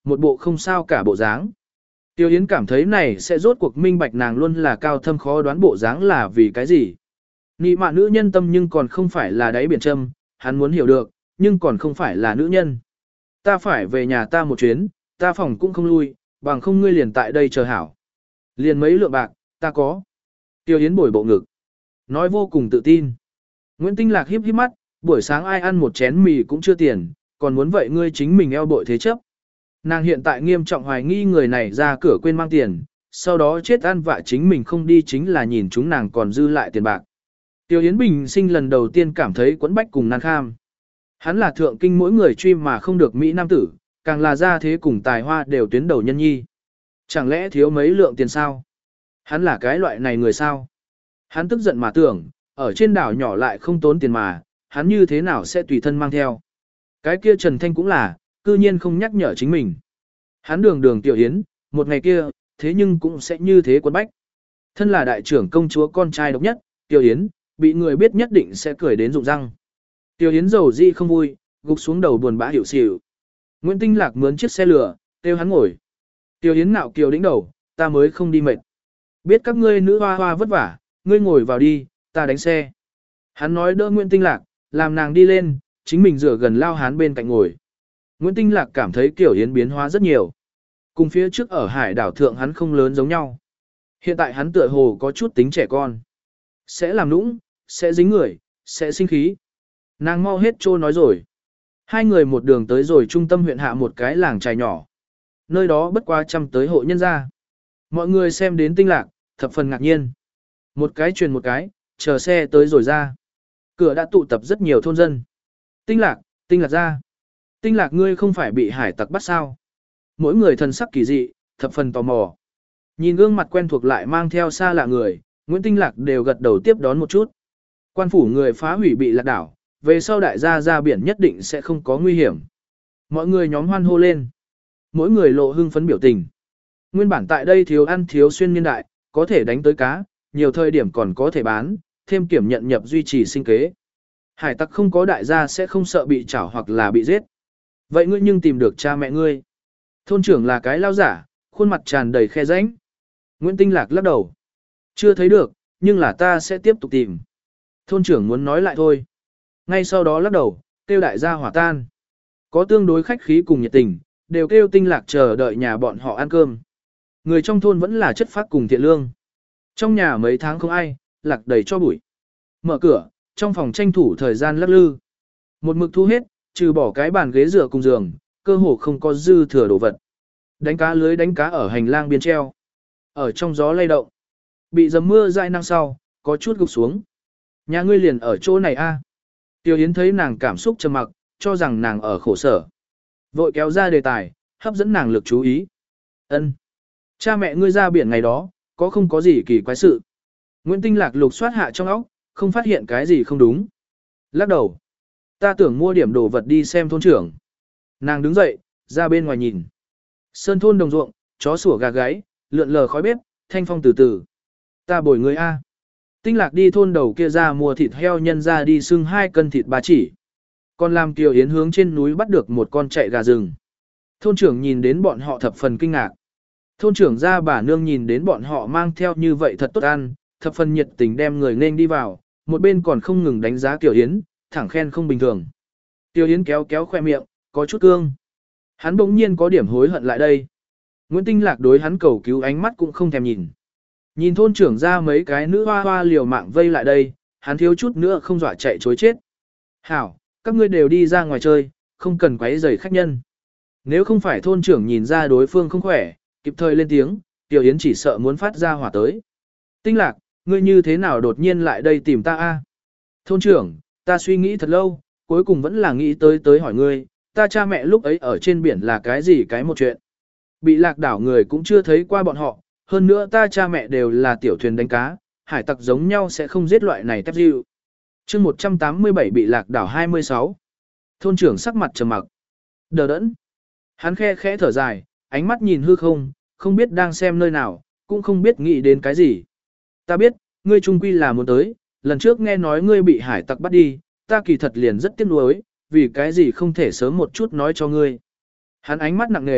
một bộ không sao cả bộ dáng. Tiêu Yến cảm thấy này sẽ rốt cuộc minh bạch nàng luôn là cao thâm khó đoán bộ dáng là vì cái gì. Nị mạ nữ nhân tâm nhưng còn không phải là đáy biển châm, hắn muốn hiểu được, nhưng còn không phải là nữ nhân. Ta phải về nhà ta một chuyến, ta phòng cũng không lui, bằng không ngươi liền tại đây chờ hảo. Liền mấy lượng bạc, ta có. Tiêu Yến bồi bộ ngực. Nói vô cùng tự tin. Nguyễn Tinh Lạc híp híp mắt, buổi sáng ai ăn một chén mì cũng chưa tiền, còn muốn vậy ngươi chính mình eo bội thế chấp. Nàng hiện tại nghiêm trọng hoài nghi người này ra cửa quên mang tiền, sau đó chết ăn vạ chính mình không đi chính là nhìn chúng nàng còn dư lại tiền bạc. Tiêu Yến Bình sinh lần đầu tiên cảm thấy quẫn bách cùng nan kham. Hắn là thượng kinh mỗi người truy mà không được Mỹ Nam tử, càng là gia thế cùng tài hoa đều tuyến đầu nhân nhi. Chẳng lẽ thiếu mấy lượng tiền sao? Hắn là cái loại này người sao? Hắn tức giận mà tưởng, ở trên đảo nhỏ lại không tốn tiền mà, hắn như thế nào sẽ tùy thân mang theo? Cái kia Trần Thanh cũng là, cư nhiên không nhắc nhở chính mình. Hắn đường đường Tiểu Yến, một ngày kia, thế nhưng cũng sẽ như thế quấn bách. Thân là đại trưởng công chúa con trai độc nhất, Tiểu Yến, bị người biết nhất định sẽ cười đến rụng răng. Tiểu Yến dầu dị không vui, gục xuống đầu buồn bã hiểu xỉu. Nguyễn Tinh Lạc mướn chiếc xe lửa, kêu hắn ngồi. Tiểu Yến ngạo kiều đĩnh đầu, ta mới không đi mệt. Biết các ngươi nữ hoa hoa vất vả, ngươi ngồi vào đi, ta đánh xe. Hắn nói đỡ Nguyễn Tinh Lạc, làm nàng đi lên, chính mình rửa gần lao hán bên cạnh ngồi. Nguyễn Tinh Lạc cảm thấy Tiểu Yến biến hóa rất nhiều. Cùng phía trước ở hải đảo thượng hắn không lớn giống nhau. Hiện tại hắn tựa hồ có chút tính trẻ con. Sẽ làm nũng, sẽ dính người, sẽ sinh khí. Nàng mau hết trô nói rồi. Hai người một đường tới rồi trung tâm huyện hạ một cái làng trài nhỏ. Nơi đó bất quá trăm tới hộ nhân gia. Mọi người xem đến Tinh Lạc, thập phần ngạc nhiên. Một cái truyền một cái, chờ xe tới rồi ra. Cửa đã tụ tập rất nhiều thôn dân. Tinh Lạc, Tinh Lạc ra. Tinh Lạc ngươi không phải bị hải tặc bắt sao? Mỗi người thần sắc kỳ dị, thập phần tò mò. Nhìn gương mặt quen thuộc lại mang theo xa lạ người, Nguyễn Tinh Lạc đều gật đầu tiếp đón một chút. Quan phủ người phá hủy bị lạc đảo, về sau đại gia ra biển nhất định sẽ không có nguy hiểm. Mọi người nhóm hoan hô lên. Mỗi người lộ hưng phấn biểu tình. Nguyên bản tại đây thiếu ăn thiếu xuyên niên đại, có thể đánh tới cá, nhiều thời điểm còn có thể bán, thêm kiểm nhận nhập duy trì sinh kế. Hải tặc không có đại gia sẽ không sợ bị chảo hoặc là bị giết. Vậy ngươi nhưng tìm được cha mẹ ngươi. Thôn trưởng là cái lao giả, khuôn mặt tràn đầy khe rãnh. Nguyễn Tinh Lạc lắc đầu. Chưa thấy được, nhưng là ta sẽ tiếp tục tìm. Thôn trưởng muốn nói lại thôi. Ngay sau đó lắc đầu, kêu đại gia hỏa tan. Có tương đối khách khí cùng nhiệt tình, đều kêu Tinh Lạc chờ đợi nhà bọn họ ăn cơm. Người trong thôn vẫn là chất phác cùng thiện lương. Trong nhà mấy tháng không ai, Lạc đầy cho bụi. Mở cửa, trong phòng tranh thủ thời gian lắc lư. Một mực thu hết, trừ bỏ cái bàn ghế rửa cùng giường, cơ hồ không có dư thừa đồ vật. Đánh cá lưới đánh cá ở hành lang biên treo. Ở trong gió lay động. Bị dầm mưa dại năng sau, có chút gục xuống. Nhà ngươi liền ở chỗ này a? Tiêu Yến thấy nàng cảm xúc trầm mặc, cho rằng nàng ở khổ sở. Vội kéo ra đề tài, hấp dẫn nàng lực chú ý. Ân, cha mẹ ngươi ra biển ngày đó, có không có gì kỳ quái sự? Nguyễn Tinh Lạc lục soát hạ trong óc, không phát hiện cái gì không đúng. Lắc đầu. Ta tưởng mua điểm đồ vật đi xem thôn trưởng. Nàng đứng dậy, ra bên ngoài nhìn. Sơn thôn đồng ruộng, chó sủa gà gáy, lượn lờ khói bếp, thanh phong từ từ. Ta bồi ngươi a. Tinh Lạc đi thôn đầu kia ra mua thịt heo nhân ra đi xưng hai cân thịt ba chỉ. Còn làm Kiều Yến hướng trên núi bắt được một con chạy gà rừng. Thôn trưởng nhìn đến bọn họ thập phần kinh ngạc. Thôn trưởng ra bà nương nhìn đến bọn họ mang theo như vậy thật tốt ăn, thập phần nhiệt tình đem người nên đi vào, một bên còn không ngừng đánh giá Kiều Yến, thẳng khen không bình thường. Kiều Yến kéo kéo khoe miệng, có chút cương. Hắn bỗng nhiên có điểm hối hận lại đây. Nguyễn Tinh Lạc đối hắn cầu cứu ánh mắt cũng không thèm nhìn. Nhìn thôn trưởng ra mấy cái nữ hoa hoa liều mạng vây lại đây, hắn thiếu chút nữa không dọa chạy chối chết. Hảo, các ngươi đều đi ra ngoài chơi, không cần quấy rầy khách nhân. Nếu không phải thôn trưởng nhìn ra đối phương không khỏe, kịp thời lên tiếng, Tiểu Yến chỉ sợ muốn phát ra hỏa tới. Tinh Lạc, ngươi như thế nào đột nhiên lại đây tìm ta a? Thôn trưởng, ta suy nghĩ thật lâu, cuối cùng vẫn là nghĩ tới tới hỏi ngươi, ta cha mẹ lúc ấy ở trên biển là cái gì cái một chuyện. Bị lạc đảo người cũng chưa thấy qua bọn họ, hơn nữa ta cha mẹ đều là tiểu thuyền đánh cá, hải tặc giống nhau sẽ không giết loại này tép dịu. chương một trăm tám mươi bảy bị lạc đảo hai mươi sáu. Thôn trưởng sắc mặt trầm mặc. Đờ đẫn. Hắn khe khẽ thở dài, ánh mắt nhìn hư không, không biết đang xem nơi nào, cũng không biết nghĩ đến cái gì. Ta biết, ngươi trung quy là muốn tới, lần trước nghe nói ngươi bị hải tặc bắt đi, ta kỳ thật liền rất tiếc nuối, vì cái gì không thể sớm một chút nói cho ngươi. Hắn ánh mắt nặng nề,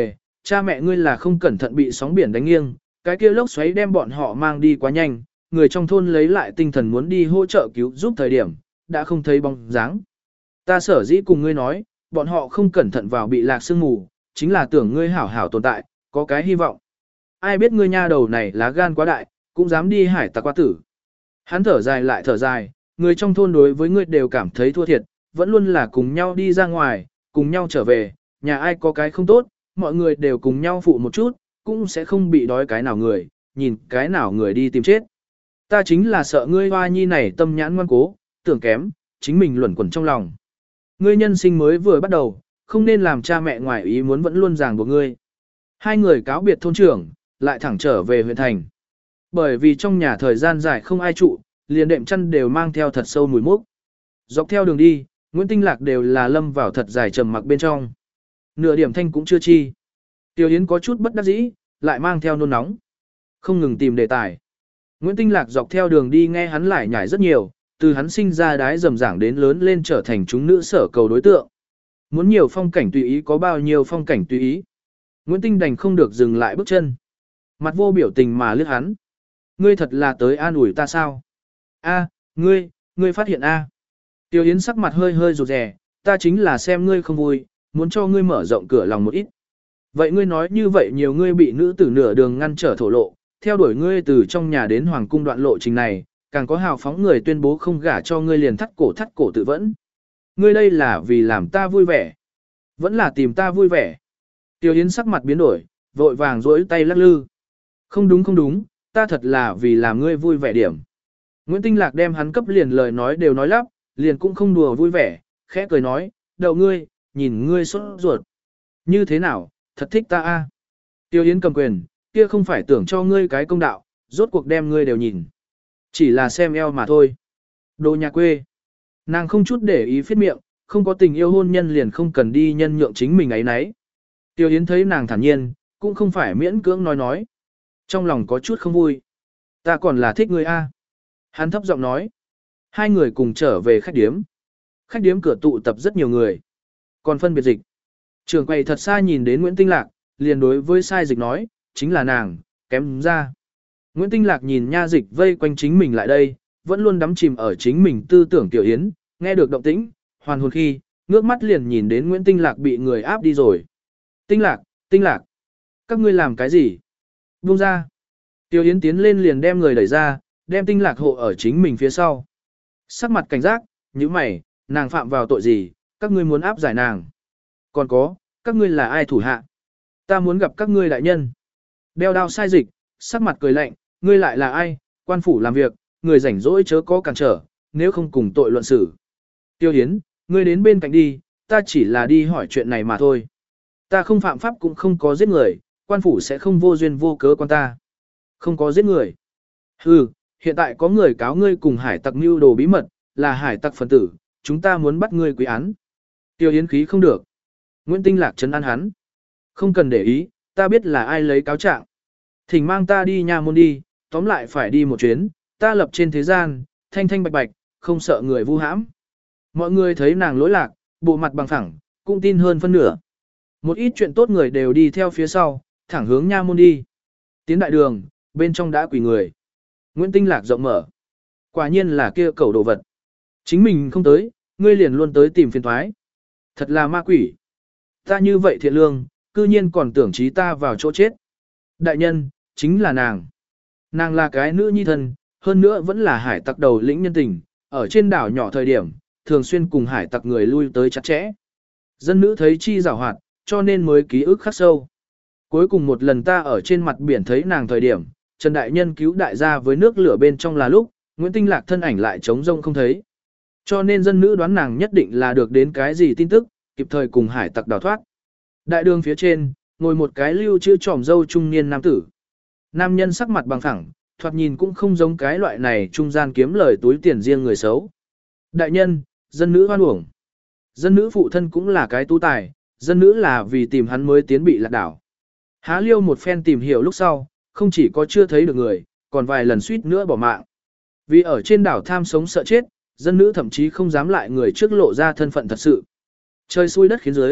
cha mẹ ngươi là không cẩn thận bị sóng biển đánh nghiêng, cái kia lốc xoáy đem bọn họ mang đi quá nhanh, người trong thôn lấy lại tinh thần muốn đi hỗ trợ cứu giúp thời điểm, đã không thấy bóng dáng. Ta sở dĩ cùng ngươi nói, bọn họ không cẩn thận vào bị lạc sương mù, chính là tưởng ngươi hảo hảo tồn tại, có cái hy vọng. Ai biết ngươi nha đầu này lá gan quá đại, cũng dám đi hải tặc qua tử. Hắn thở dài lại thở dài, người trong thôn đối với ngươi đều cảm thấy thua thiệt, vẫn luôn là cùng nhau đi ra ngoài, cùng nhau trở về, nhà ai có cái không tốt, mọi người đều cùng nhau phụ một chút, cũng sẽ không bị đói cái nào người, nhìn cái nào người đi tìm chết. Ta chính là sợ ngươi hoa nhi này tâm nhãn ngoan cố, tưởng kém, chính mình luẩn quẩn trong lòng. Ngươi nhân sinh mới vừa bắt đầu, không nên làm cha mẹ ngoài ý muốn vẫn luôn ràng buộc ngươi. Hai người cáo biệt thôn trưởng, lại thẳng trở về huyện thành. Bởi vì trong nhà thời gian dài không ai trụ, liền đệm chăn đều mang theo thật sâu mùi mốc. Dọc theo đường đi, Nguyễn Tinh Lạc đều là lâm vào thật dài trầm mặc bên trong. Nửa điểm thanh cũng chưa chi. Tiêu Yến có chút bất đắc dĩ, lại mang theo nôn nóng. Không ngừng tìm đề tài. Nguyễn Tinh Lạc dọc theo đường đi nghe hắn lại nhảy rất nhiều, từ hắn sinh ra đái rầm giảng đến lớn lên trở thành chúng nữ sở cầu đối tượng. Muốn nhiều phong cảnh tùy ý có bao nhiêu phong cảnh tùy ý. Nguyễn Tinh đành không được dừng lại bước chân. Mặt vô biểu tình mà liếc hắn. Ngươi thật là tới an ủi ta sao? A, ngươi, ngươi phát hiện A. Tiêu Yến sắc mặt hơi hơi rụt rè, ta chính là xem ngươi không vui, muốn cho ngươi mở rộng cửa lòng một ít. Vậy ngươi nói như vậy nhiều ngươi bị nữ tử nửa đường ngăn trở thổ lộ, theo đuổi ngươi từ trong nhà đến hoàng cung đoạn lộ trình này, càng có hào phóng người tuyên bố không gả cho ngươi liền thắt cổ thắt cổ tự vẫn. Ngươi đây là vì làm ta vui vẻ. Vẫn là tìm ta vui vẻ. Tiêu Yến sắc mặt biến đổi, vội vàng rỗi tay lắc lư. Không đúng không đúng, ta thật là vì làm ngươi vui vẻ điểm. Nguyễn Tinh Lạc đem hắn cấp liền lời nói đều nói lắp, liền cũng không đùa vui vẻ, khẽ cười nói, đậu ngươi, nhìn ngươi sốt ruột. Như thế nào, thật thích ta a. Tiêu Yến cầm quyền, kia không phải tưởng cho ngươi cái công đạo, rốt cuộc đem ngươi đều nhìn. Chỉ là xem eo mà thôi. Đồ nhà quê. Nàng không chút để ý phiết miệng, không có tình yêu hôn nhân liền không cần đi nhân nhượng chính mình ấy nấy. Tiêu Yến thấy nàng thản nhiên, cũng không phải miễn cưỡng nói nói. Trong lòng có chút không vui. Ta còn là thích ngươi a. Hắn thấp giọng nói. Hai người cùng trở về khách điếm. Khách điếm cửa tụ tập rất nhiều người. Còn phân biệt dịch. Trường quầy thật xa nhìn đến Nguyễn Tinh Lạc, liền đối với sai dịch nói, chính là nàng, kém ra. Nguyễn Tinh Lạc nhìn nha dịch vây quanh chính mình lại đây, vẫn luôn đắm chìm ở chính mình tư tưởng Tiểu Yến, nghe được động tĩnh, hoàn hồn khi, ngước mắt liền nhìn đến Nguyễn Tinh Lạc bị người áp đi rồi. Tinh Lạc, Tinh Lạc, các ngươi làm cái gì? Buông ra. Tiểu Yến tiến lên liền đem người đẩy ra, đem Tinh Lạc hộ ở chính mình phía sau. Sắc mặt cảnh giác, như mày, nàng phạm vào tội gì, các ngươi muốn áp giải nàng. Còn có, các ngươi là ai thủ hạ? Ta muốn gặp các ngươi đại nhân. Đeo đao sai dịch, sắc mặt cười lạnh, ngươi lại là ai, quan phủ làm việc, người rảnh rỗi chớ có cản trở, nếu không cùng tội luận xử. Tiêu Hiến, ngươi đến bên cạnh đi, ta chỉ là đi hỏi chuyện này mà thôi. Ta không phạm pháp cũng không có giết người, quan phủ sẽ không vô duyên vô cớ quan ta. Không có giết người. Hừ, hiện tại có người cáo ngươi cùng hải tặc mưu đồ bí mật, là hải tặc phần tử, chúng ta muốn bắt ngươi quy án. Tiêu Hiến khí không được. Nguyễn Tinh Lạc trấn an hắn. Không cần để ý, ta biết là ai lấy cáo trạng. Thỉnh mang ta đi nha môn đi, tóm lại phải đi một chuyến, ta lập trên thế gian, thanh thanh bạch bạch, không sợ người vu hãm. Mọi người thấy nàng lỗi lạc, bộ mặt bằng phẳng, cũng tin hơn phân nửa. Một ít chuyện tốt người đều đi theo phía sau, thẳng hướng nha môn đi. Tiến đại đường, bên trong đã quỳ người. Nguyễn Tinh Lạc rộng mở. Quả nhiên là kia cầu đồ vật. Chính mình không tới, ngươi liền luôn tới tìm phiền thoái. Thật là ma quỷ. Ta như vậy thiện lương, cư nhiên còn tưởng trí ta vào chỗ chết. Đại nhân, chính là nàng. Nàng là cái nữ nhi thân, hơn nữa vẫn là hải tặc đầu lĩnh nhân tình, ở trên đảo nhỏ thời điểm, thường xuyên cùng hải tặc người lui tới chặt chẽ. Dân nữ thấy chi giảo hoạt, cho nên mới ký ức khắc sâu. Cuối cùng một lần ta ở trên mặt biển thấy nàng thời điểm, Trần Đại Nhân cứu đại gia với nước lửa bên trong là lúc, Nguyễn Tinh Lạc thân ảnh lại trống rông không thấy. Cho nên dân nữ đoán nàng nhất định là được đến cái gì tin tức, kịp thời cùng hải tặc đào thoát. Đại đường phía trên, ngồi một cái lưu chữ tròm dâu trung niên nam tử. Nam nhân sắc mặt bằng phẳng, thoạt nhìn cũng không giống cái loại này trung gian kiếm lời túi tiền riêng người xấu. Đại nhân, dân nữ hoan uổng. Dân nữ phụ thân cũng là cái tu tài, dân nữ là vì tìm hắn mới tiến bị lạc đảo. Há liêu một phen tìm hiểu lúc sau, không chỉ có chưa thấy được người, còn vài lần suýt nữa bỏ mạng. Vì ở trên đảo tham sống sợ chết, dân nữ thậm chí không dám lại người trước lộ ra thân phận thật sự. Trời xui đất khiến dưới,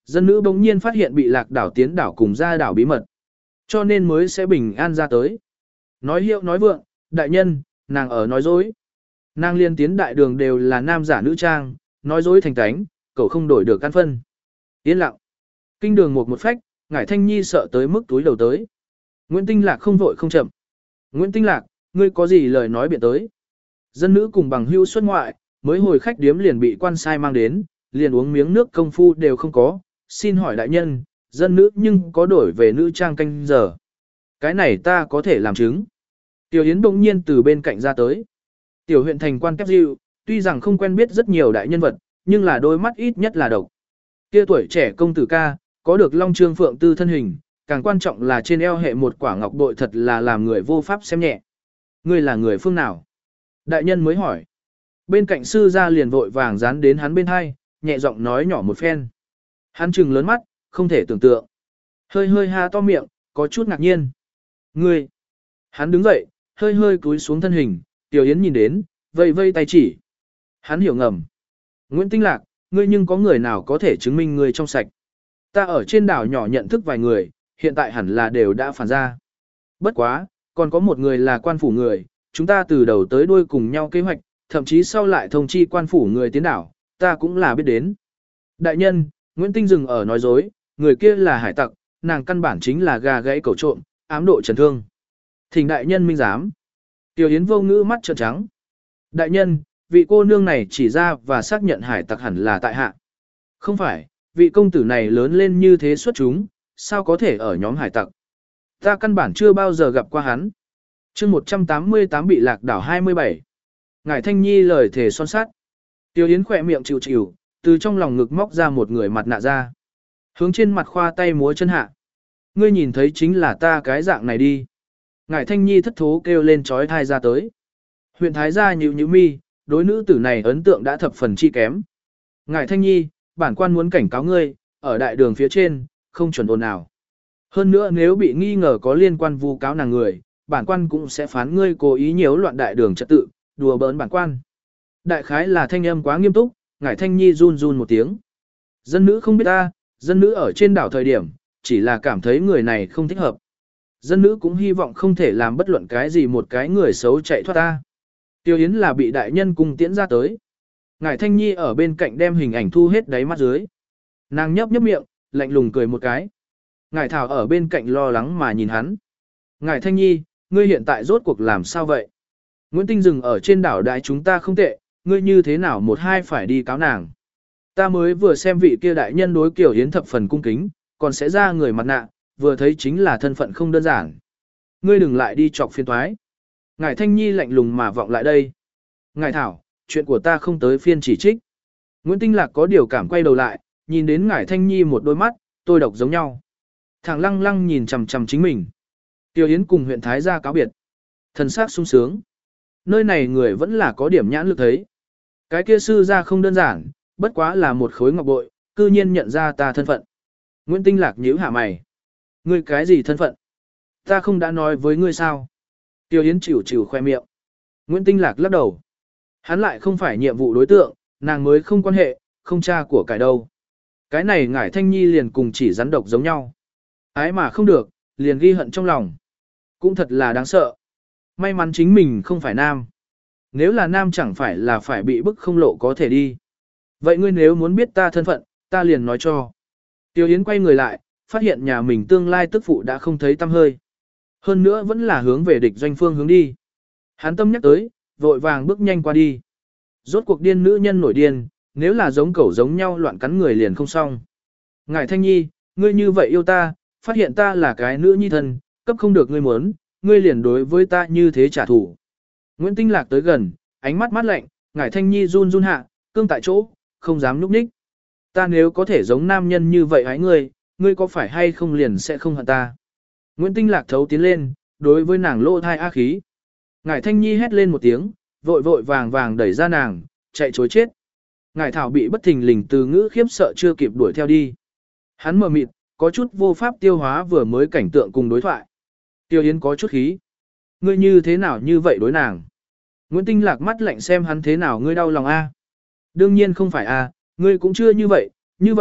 Dân nữ bỗng nhiên phát hiện bị lạc đảo tiến đảo cùng ra đảo bí mật. Cho nên mới sẽ bình an ra tới. Nói hiệu nói vượng, đại nhân, nàng ở nói dối. Nàng liên tiến đại đường đều là nam giả nữ trang, nói dối thành cánh, cậu không đổi được căn phân. Yên lặng. Kinh đường một một phách, Ngải Thanh Nhi sợ tới mức túi đầu tới. Nguyễn Tinh Lạc không vội không chậm. Nguyễn Tinh Lạc, ngươi có gì lời nói biện tới. Dân nữ cùng bằng hữu xuất ngoại, mới hồi khách điếm liền bị quan sai mang đến, liền uống miếng nước công phu đều không có. Xin hỏi đại nhân, dân nữ nhưng có đổi về nữ trang canh giờ. Cái này ta có thể làm chứng. Tiểu Yến bỗng nhiên từ bên cạnh ra tới. Tiểu huyện thành quan kép dịu, tuy rằng không quen biết rất nhiều đại nhân vật, nhưng là đôi mắt ít nhất là độc. Kia tuổi trẻ công tử ca, có được long trương phượng tư thân hình, càng quan trọng là trên eo hệ một quả ngọc bội thật là làm người vô pháp xem nhẹ. Ngươi là người phương nào? Đại nhân mới hỏi. Bên cạnh sư gia liền vội vàng dán đến hắn bên hai, nhẹ giọng nói nhỏ một phen. Hắn trừng lớn mắt, không thể tưởng tượng. Hơi hơi ha to miệng, có chút ngạc nhiên. Ngươi! Hắn đứng dậy, hơi hơi cúi xuống thân hình, Tiểu Yến nhìn đến, vây vây tay chỉ. Hắn hiểu ngầm. Nguyễn Tinh Lạc, ngươi nhưng có người nào có thể chứng minh ngươi trong sạch. Ta ở trên đảo nhỏ nhận thức vài người, hiện tại hẳn là đều đã phản ra. Bất quá, còn có một người là quan phủ người, chúng ta từ đầu tới đuôi cùng nhau kế hoạch, thậm chí sau lại thông chi quan phủ người tiến đảo, ta cũng là biết đến. Đại nhân, Nguyễn Tinh dừng ở nói dối, người kia là hải tặc, nàng căn bản chính là gà gãy cẩu trộm, ám độ trần thương. Thỉnh đại nhân minh giám. Tiểu Yến vô ngữ mắt trợn trắng. Đại nhân, vị cô nương này chỉ ra và xác nhận hải tặc hẳn là tại hạ. Không phải, vị công tử này lớn lên như thế xuất chúng, sao có thể ở nhóm hải tặc. Ta căn bản chưa bao giờ gặp qua hắn. chương một trăm tám mươi tám bị lạc đảo hai mươi bảy. Ngải Thanh Nhi lời thề son sắt. Tiểu Yến khỏe miệng chịu chịu, từ trong lòng ngực móc ra một người mặt nạ ra. Hướng trên mặt khoa tay múa chân hạ. Ngươi nhìn thấy chính là ta cái dạng này đi. Ngải Thanh Nhi thất thố kêu lên trói thai ra tới. Huyện Thái gia nhíu nhíu mi, đối nữ tử này ấn tượng đã thập phần chi kém. Ngải Thanh Nhi, bản quan muốn cảnh cáo ngươi, ở đại đường phía trên, không chuẩn ồn nào. Hơn nữa nếu bị nghi ngờ có liên quan vu cáo nàng người, bản quan cũng sẽ phán ngươi cố ý nhiễu loạn đại đường trật tự, đùa bỡn bản quan. Đại khái là thanh âm quá nghiêm túc, Ngải Thanh Nhi run run một tiếng. Dân nữ không biết ta, dân nữ ở trên đảo thời điểm, chỉ là cảm thấy người này không thích hợp. Dân nữ cũng hy vọng không thể làm bất luận cái gì một cái người xấu chạy thoát ta. Tiêu Yến là bị đại nhân cung tiễn ra tới. Ngải Thanh Nhi ở bên cạnh đem hình ảnh thu hết đáy mắt dưới. Nàng nhấp nhấp miệng, lạnh lùng cười một cái. Ngải Thảo ở bên cạnh lo lắng mà nhìn hắn. Ngải Thanh Nhi, ngươi hiện tại rốt cuộc làm sao vậy? Nguyễn Tinh dừng ở trên đảo đại chúng ta không tệ, ngươi như thế nào một hai phải đi cáo nàng. Ta mới vừa xem vị kia đại nhân đối Kiều Yến thập phần cung kính, còn sẽ ra người mặt nạ, vừa thấy chính là thân phận không đơn giản. Ngươi đừng lại đi chọc phiên toái. Ngải Thanh Nhi lạnh lùng mà vọng lại đây. Ngải Thảo, chuyện của ta không tới phiên chỉ trích. Nguyễn Tinh Lạc có điều cảm quay đầu lại, nhìn đến Ngải Thanh Nhi một đôi mắt, tôi độc giống nhau. Thằng lăng lăng nhìn chằm chằm chính mình. Tiêu Yến cùng huyện Thái gia cáo biệt. Thần sắc sung sướng. Nơi này người vẫn là có điểm nhãn lực thấy. Cái kia sư gia không đơn giản, bất quá là một khối ngọc bội, cư nhiên nhận ra ta thân phận. Nguyễn Tinh Lạc nhíu hạ mày. Ngươi cái gì thân phận? Ta không đã nói với ngươi sao? Tiêu Yến chịu chịu khoe miệng. Nguyễn Tinh Lạc lắc đầu. Hắn lại không phải nhiệm vụ đối tượng, nàng mới không quan hệ, không cha của cải đâu. Cái này Ngải Thanh Nhi liền cùng chỉ rắn độc giống nhau. Ái mà không được, liền ghi hận trong lòng. Cũng thật là đáng sợ. May mắn chính mình không phải nam. Nếu là nam chẳng phải là phải bị bức không lộ có thể đi. Vậy ngươi nếu muốn biết ta thân phận, ta liền nói cho. Tiêu Yến quay người lại, phát hiện nhà mình tương lai tức phụ đã không thấy tăm hơi. Hơn nữa vẫn là hướng về địch doanh phương hướng đi. Hắn tâm nhắc tới, vội vàng bước nhanh qua đi. Rốt cuộc điên nữ nhân nổi điên, nếu là giống cẩu giống nhau loạn cắn người liền không xong. Ngải Thanh Nhi, ngươi như vậy yêu ta, phát hiện ta là cái nữ nhi thân, cấp không được ngươi muốn, ngươi liền đối với ta như thế trả thù. Nguyễn Tinh Lạc tới gần, ánh mắt mát lạnh, Ngải Thanh Nhi run run hạ, cương tại chỗ, không dám nhúc nhích. Ta nếu có thể giống nam nhân như vậy hãy ngươi, ngươi có phải hay không liền sẽ không hận ta. Nguyễn Tinh Lạc thấu tiến lên, đối với nàng lô thai á khí. Ngải Thanh Nhi hét lên một tiếng, vội vội vàng vàng đẩy ra nàng, chạy chối chết. Ngải Thảo bị bất thình lình từ ngữ khiếp sợ chưa kịp đuổi theo đi. Hắn mờ mịt, có chút vô pháp tiêu hóa vừa mới cảnh tượng cùng đối thoại. Tiêu Yến có chút khí. Ngươi như thế nào như vậy đối nàng? Nguyễn Tinh Lạc mắt lạnh xem hắn thế nào ngươi đau lòng a? Đương nhiên không phải a, ngươi cũng chưa như vậy, như vậy,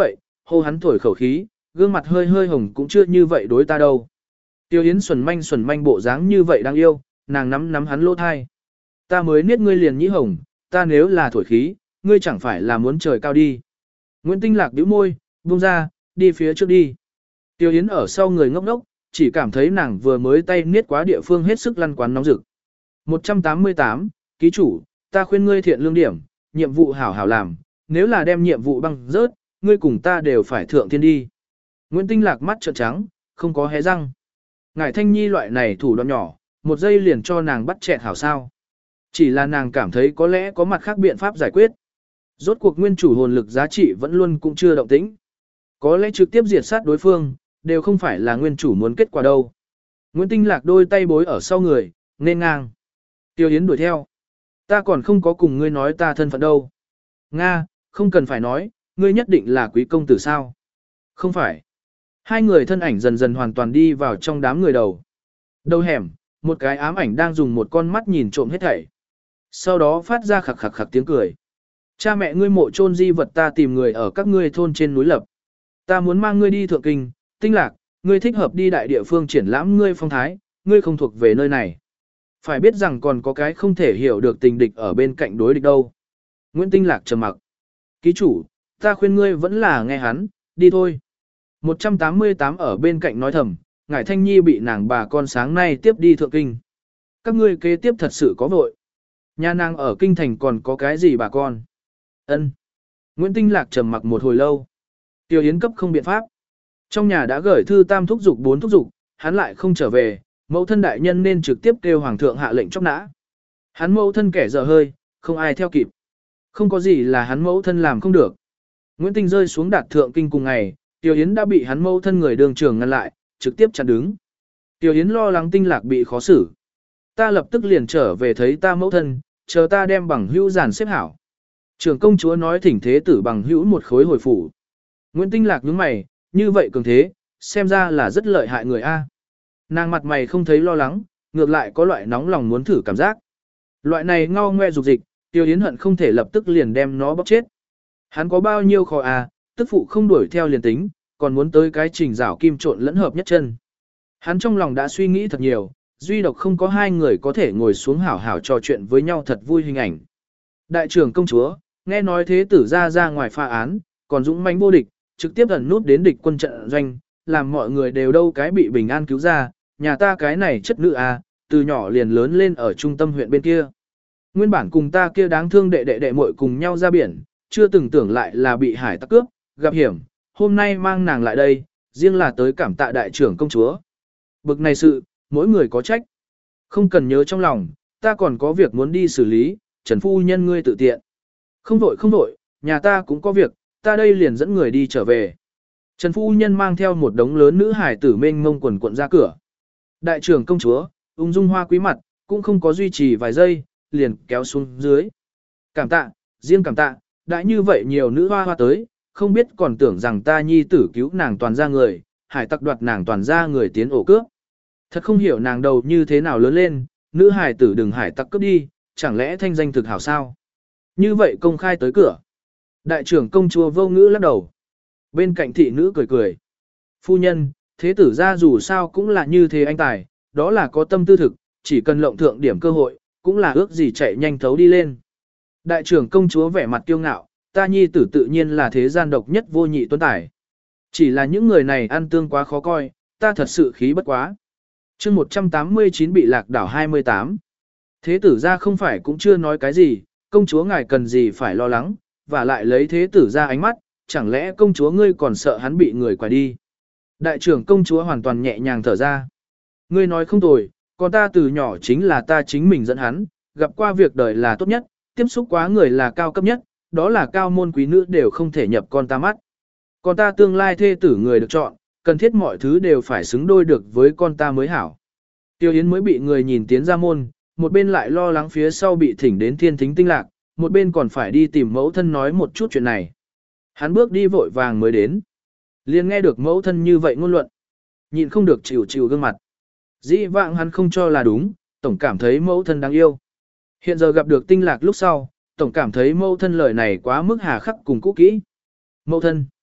hô hắn thổi khẩu khí, gương mặt hơi hơi hồng cũng chưa như vậy đối ta đâu. Tiêu Yến xuẩn manh xuẩn manh bộ dáng như vậy đang yêu, nàng nắm nắm hắn lỗ thai. Ta mới niết ngươi liền nhĩ hồng, ta nếu là thổi khí, ngươi chẳng phải là muốn trời cao đi. Nguyễn Tinh Lạc bĩu môi, buông ra, đi phía trước đi. Tiêu Yến ở sau người ngốc ngốc, chỉ cảm thấy nàng vừa mới tay niết quá địa phương hết sức lăn quán nóng rực. một trăm tám mươi tám, ký chủ, ta khuyên ngươi thiện lương điểm, nhiệm vụ hảo hảo làm, nếu là đem nhiệm vụ băng rớt, ngươi cùng ta đều phải thượng thiên đi. Nguyễn Tinh Lạc mắt trợn trắng, không có hé răng. Ngải Thanh Nhi loại này thủ đoạn nhỏ, một giây liền cho nàng bắt chẹt hảo sao. Chỉ là nàng cảm thấy có lẽ có mặt khác biện pháp giải quyết. Rốt cuộc nguyên chủ hồn lực giá trị vẫn luôn cũng chưa động tĩnh. Có lẽ trực tiếp diệt sát đối phương, đều không phải là nguyên chủ muốn kết quả đâu. Nguyễn Tinh Lạc đôi tay bối ở sau người, nên ngang. Tiêu Yến đuổi theo. Ta còn không có cùng ngươi nói ta thân phận đâu. Nga, không cần phải nói, ngươi nhất định là quý công tử sao. Không phải. Hai người thân ảnh dần dần hoàn toàn đi vào trong đám người đầu. Đầu hẻm, một cái ám ảnh đang dùng một con mắt nhìn trộm hết thảy. Sau đó phát ra khặc khặc khặc tiếng cười. Cha mẹ ngươi mộ chôn di vật ta tìm người ở các ngươi thôn trên núi lập. Ta muốn mang ngươi đi thượng kinh, Tinh Lạc, ngươi thích hợp đi đại địa phương triển lãm ngươi phong thái, ngươi không thuộc về nơi này. Phải biết rằng còn có cái không thể hiểu được tình địch ở bên cạnh đối địch đâu. Nguyễn Tinh Lạc trầm mặc. Ký chủ, ta khuyên ngươi vẫn là nghe hắn, đi thôi. một trăm tám mươi tám ở bên cạnh nói thầm, Ngải Thanh Nhi bị nàng bà con sáng nay tiếp đi thượng kinh. Các ngươi kế tiếp thật sự có vội. Nhà nàng ở kinh thành còn có cái gì bà con? Ân. Nguyễn Tinh Lạc trầm mặc một hồi lâu. Tiêu Yến cấp không biện pháp. Trong nhà đã gửi thư tam thúc dục bốn thúc dục, hắn lại không trở về, mẫu thân đại nhân nên trực tiếp kêu hoàng thượng hạ lệnh chóc nã. Hắn mẫu thân kẻ dở hơi, không ai theo kịp. Không có gì là hắn mẫu thân làm không được. Nguyễn Tinh rơi xuống đạt thượng kinh cùng ngày, Tiêu Yến đã bị hắn mẫu thân người đường trưởng ngăn lại, trực tiếp chặn đứng. Tiêu Yến lo lắng Tinh Lạc bị khó xử. Ta lập tức liền trở về thấy ta mẫu thân, chờ ta đem bằng hữu giàn xếp hảo. Trưởng công chúa nói thỉnh thế tử bằng hữu một khối hồi phủ. Nguyễn Tinh Lạc nhướng mày, như vậy cường thế, xem ra là rất lợi hại người A. Nàng mặt mày không thấy lo lắng, ngược lại có loại nóng lòng muốn thử cảm giác. Loại này ngao ngoe dục dịch, Tiêu Yến hận không thể lập tức liền đem nó bóc chết. Hắn có bao nhiêu khó à, tức phụ không đuổi theo liền tính, còn muốn tới cái trình rảo kim trộn lẫn hợp nhất chân. Hắn trong lòng đã suy nghĩ thật nhiều, duy độc không có hai người có thể ngồi xuống hảo hảo trò chuyện với nhau thật vui hình ảnh. Đại trưởng công chúa, nghe nói thế tử ra ra ngoài pha án, còn dũng mãnh vô địch, trực tiếp ẩn nút đến địch quân trận doanh, làm mọi người đều đâu cái bị bình an cứu ra, nhà ta cái này chất nữ à, từ nhỏ liền lớn lên ở trung tâm huyện bên kia. Nguyên bản cùng ta kia đáng thương đệ đệ đệ muội cùng nhau ra biển, chưa từng tưởng lại là bị hải tặc cướp, gặp hiểm, hôm nay mang nàng lại đây, riêng là tới cảm tạ đại trưởng công chúa. Bực này sự, mỗi người có trách. Không cần nhớ trong lòng, ta còn có việc muốn đi xử lý, Trần phu nhân ngươi tự tiện. Không vội không vội, nhà ta cũng có việc, ta đây liền dẫn người đi trở về. Trần phu nhân mang theo một đống lớn nữ hải tử mênh mông quần cuộn ra cửa. Đại trưởng công chúa, ung dung hoa quý mặt, cũng không có duy trì vài giây, liền kéo xuống dưới. Cảm tạ, riêng cảm tạ, đã như vậy nhiều nữ hoa hoa tới, không biết còn tưởng rằng ta nhi tử cứu nàng toàn ra người, hải tặc đoạt nàng toàn ra người tiến ổ cướp. Thật không hiểu nàng đầu như thế nào lớn lên, nữ hải tử đừng hải tặc cướp đi, chẳng lẽ thanh danh thực hảo sao? Như vậy công khai tới cửa. Đại trưởng công chúa vô ngữ lắc đầu. Bên cạnh thị nữ cười cười. Phu nhân, thế tử ra dù sao cũng là như thế anh tài, đó là có tâm tư thực, chỉ cần lộng thượng điểm cơ hội, cũng là ước gì chạy nhanh thấu đi lên. Đại trưởng công chúa vẻ mặt kiêu ngạo, ta nhi tử tự nhiên là thế gian độc nhất vô nhị tuấn tài. Chỉ là những người này ăn tương quá khó coi, ta thật sự khí bất quá. chương một trăm tám mươi chín bị lạc đảo hai mươi tám. Thế tử ra không phải cũng chưa nói cái gì, công chúa ngài cần gì phải lo lắng, và lại lấy thế tử ra ánh mắt, chẳng lẽ công chúa ngươi còn sợ hắn bị người quải đi. Đại trưởng công chúa hoàn toàn nhẹ nhàng thở ra. Ngươi nói không tồi, còn ta từ nhỏ chính là ta chính mình dẫn hắn, gặp qua việc đời là tốt nhất, tiếp xúc quá người là cao cấp nhất, đó là cao môn quý nữ đều không thể nhập con ta mắt. Còn ta tương lai thê tử người được chọn, cần thiết mọi thứ đều phải xứng đôi được với con ta mới hảo. Tiêu Yến mới bị người nhìn tiến ra môn, một bên lại lo lắng phía sau bị thỉnh đến thiên thính tinh lạc, một bên còn phải đi tìm mẫu thân nói một chút chuyện này. Hắn bước đi vội vàng mới đến. Liền nghe được mẫu thân như vậy ngôn luận. Nhịn không được chịu chịu gương mặt. Dĩ vãng hắn không cho là đúng, tổng cảm thấy mẫu thân đáng yêu. Hiện giờ gặp được tinh lạc lúc sau, tổng cảm thấy mẫu thân lời này quá mức hà khắc cùng cũ kỹ. Mẫu thân.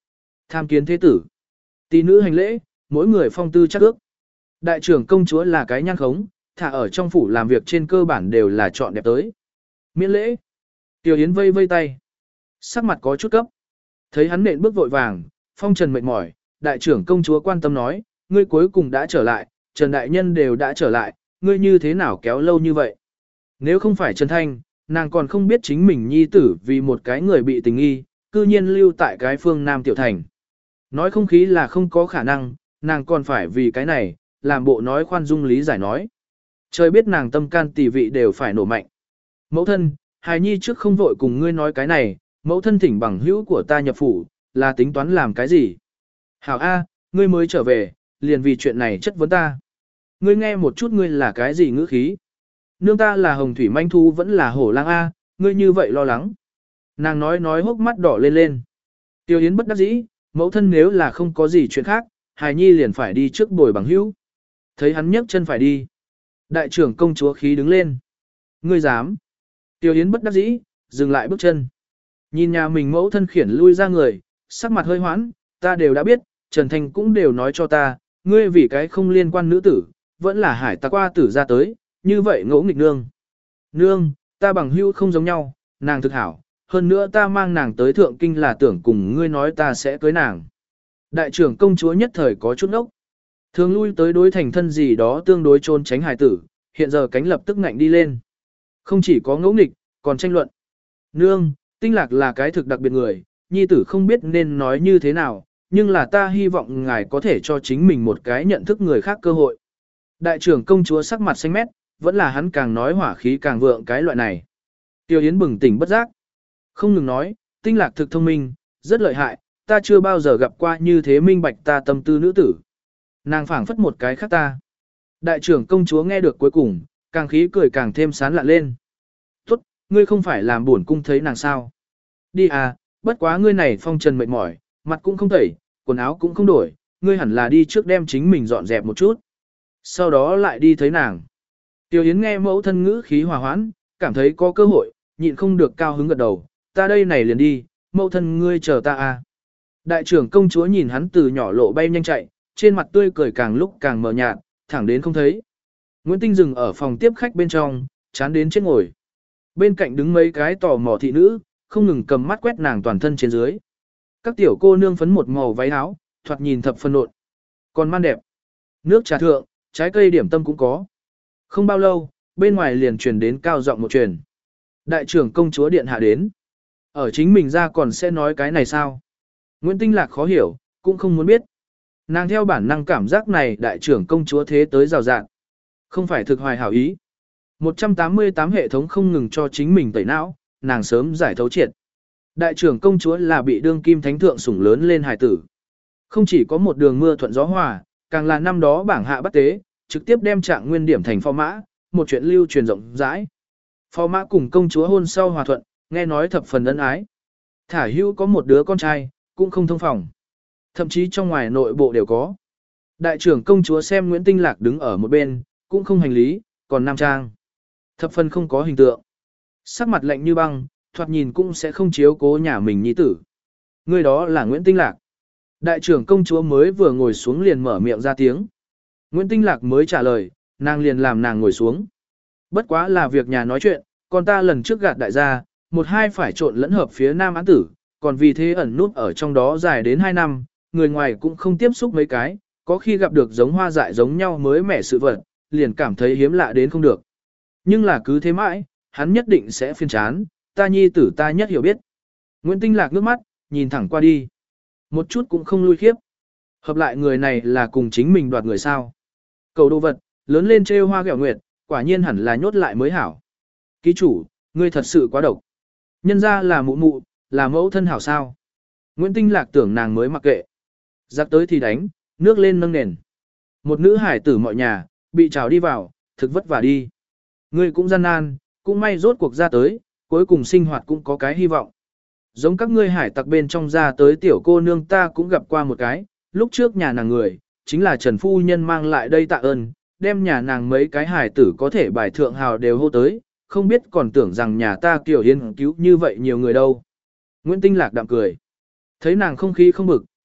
Tham kiến thế tử. Tỷ nữ hành lễ, mỗi người phong tư chắc ước. Đại trưởng công chúa là cái nhan khống, thả ở trong phủ làm việc trên cơ bản đều là chọn đẹp tới. Miễn lễ. Tiểu Yến vây vây tay. Sắc mặt có chút cấp. Thấy hắn nện bước vội vàng, phong trần mệt mỏi, đại trưởng công chúa quan tâm nói, ngươi cuối cùng đã trở lại, Trần Đại Nhân đều đã trở lại, ngươi như thế nào kéo lâu như vậy? Nếu không phải Trần Thanh, nàng còn không biết chính mình nhi tử vì một cái người bị tình nghi, cư nhiên lưu tại cái phương Nam Tiểu Thành. Nói không khí là không có khả năng, nàng còn phải vì cái này, làm bộ nói khoan dung lý giải nói. Trời biết nàng tâm can tỷ vị đều phải nổ mạnh. Mẫu thân, hài nhi trước không vội cùng ngươi nói cái này, mẫu thân thỉnh bằng hữu của ta nhập phủ, là tính toán làm cái gì? Hảo A, ngươi mới trở về, liền vì chuyện này chất vấn ta. Ngươi nghe một chút ngươi là cái gì ngữ khí? Nương ta là hồng thủy manh thu vẫn là hổ lang A, ngươi như vậy lo lắng. Nàng nói nói hốc mắt đỏ lên lên. Tiêu Yến bất đắc dĩ, mẫu thân nếu là không có gì chuyện khác, hài nhi liền phải đi trước bồi bằng hữu. Thấy hắn nhấc chân phải đi. Đại trưởng công chúa khí đứng lên. Ngươi dám. Tiêu Yến bất đắc dĩ, dừng lại bước chân. Nhìn nhà mình mẫu thân khiển lui ra người, sắc mặt hơi hoãn, ta đều đã biết, Trần Thành cũng đều nói cho ta, ngươi vì cái không liên quan nữ tử, vẫn là hải tặc qua tử ra tới, như vậy ngỗ nghịch nương. Nương, ta bằng hữu không giống nhau, nàng thực hảo, hơn nữa ta mang nàng tới thượng kinh là tưởng cùng ngươi nói ta sẽ cưới nàng. Đại trưởng công chúa nhất thời có chút ốc. Thường lui tới đối thành thân gì đó tương đối trôn tránh hài tử, hiện giờ cánh lập tức ngạnh đi lên. Không chỉ có ngỗ nghịch, còn tranh luận. Nương, Tinh Lạc là cái thực đặc biệt người, nhi tử không biết nên nói như thế nào, nhưng là ta hy vọng ngài có thể cho chính mình một cái nhận thức người khác cơ hội. Đại trưởng công chúa sắc mặt xanh mét, vẫn là hắn càng nói hỏa khí càng vượng cái loại này. Tiêu Yến bừng tỉnh bất giác. Không ngừng nói, Tinh Lạc thực thông minh, rất lợi hại, ta chưa bao giờ gặp qua như thế minh bạch ta tâm tư nữ tử. Nàng phảng phất một cái khác ta. Đại trưởng công chúa nghe được cuối cùng, càng khí cười càng thêm sán lạ lên. Tốt, ngươi không phải làm buồn cung thấy nàng sao. Đi à, bất quá ngươi này phong trần mệt mỏi, mặt cũng không tẩy, quần áo cũng không đổi, ngươi hẳn là đi trước đem chính mình dọn dẹp một chút. Sau đó lại đi thấy nàng. Tiểu Yến nghe mẫu thân ngữ khí hòa hoãn, cảm thấy có cơ hội, nhịn không được cao hứng gật đầu, ta đây này liền đi, mẫu thân ngươi chờ ta à. Đại trưởng công chúa nhìn hắn từ nhỏ lộ bay nhanh chạy, trên mặt tươi cười càng lúc càng mờ nhạt, thẳng đến không thấy. Nguyễn Tinh dừng ở phòng tiếp khách bên trong, chán đến chết ngồi. Bên cạnh đứng mấy cái tò mò thị nữ, không ngừng cầm mắt quét nàng toàn thân trên dưới. Các tiểu cô nương phấn một màu váy áo, thoạt nhìn thập phân nộn. Còn man đẹp. Nước trà thượng, trái cây điểm tâm cũng có. Không bao lâu, bên ngoài liền truyền đến cao giọng một truyền. Đại trưởng công chúa điện hạ đến. Ở chính mình ra còn sẽ nói cái này sao? Nguyễn Tinh Lạc khó hiểu, cũng không muốn biết. Nàng theo bản năng cảm giác này đại trưởng công chúa thế tới rào rạng. Không phải thực hoài hảo ý. một trăm tám mươi tám hệ thống không ngừng cho chính mình tẩy não, nàng sớm giải thấu triệt. Đại trưởng công chúa là bị đương kim thánh thượng sủng lớn lên hài tử. Không chỉ có một đường mưa thuận gió hòa, càng là năm đó bảng hạ bắt tế, trực tiếp đem trạng nguyên điểm thành phò mã, một chuyện lưu truyền rộng rãi. Phò mã cùng công chúa hôn sau hòa thuận, nghe nói thập phần ân ái. Thả hữu có một đứa con trai, cũng không thông phòng. Thậm chí trong ngoài nội bộ đều có. Đại trưởng công chúa xem Nguyễn Tinh Lạc đứng ở một bên, cũng không hành lý, còn nam trang. Thập phần không có hình tượng. Sắc mặt lạnh như băng, thoạt nhìn cũng sẽ không chiếu cố nhà mình nhi tử. Người đó là Nguyễn Tinh Lạc. Đại trưởng công chúa mới vừa ngồi xuống liền mở miệng ra tiếng. Nguyễn Tinh Lạc mới trả lời, nàng liền làm nàng ngồi xuống. Bất quá là việc nhà nói chuyện, còn ta lần trước gạt đại gia, một hai phải trộn lẫn hợp phía nam án tử, còn vì thế ẩn nút ở trong đó dài đến hai năm, người ngoài cũng không tiếp xúc mấy cái, có khi gặp được giống hoa dại giống nhau mới mẻ sự vật, liền cảm thấy hiếm lạ đến không được. Nhưng là cứ thế mãi, hắn nhất định sẽ phiền chán, ta nhi tử ta nhất hiểu biết. Nguyễn Tinh Lạc nước mắt, nhìn thẳng qua đi. Một chút cũng không lui khiếp. Hợp lại người này là cùng chính mình đoạt người sao. Cầu đồ vật, lớn lên trêu hoa ghẹo nguyệt, quả nhiên hẳn là nhốt lại mới hảo. Ký chủ, ngươi thật sự quá độc. Nhân ra là mụ mụ, là mẫu thân hảo sao. Nguyễn Tinh Lạc tưởng nàng mới mặc kệ. Giặc tới thì đánh, nước lên nâng nền. Một nữ hải tử mọi nhà, bị trào đi vào, thực vất vả đi. Ngươi cũng gian nan, cũng may rốt cuộc ra tới, cuối cùng sinh hoạt cũng có cái hy vọng. Giống các ngươi hải tặc bên trong ra tới tiểu cô nương ta cũng gặp qua một cái, lúc trước nhà nàng người, chính là Trần Phu Nhân mang lại đây tạ ơn, đem nhà nàng mấy cái hải tử có thể bài thượng hào đều hô tới, không biết còn tưởng rằng nhà ta Tiểu Yên cứu như vậy nhiều người đâu. Nguyễn Tinh Lạc đạm cười. Thấy nàng không khí không bực,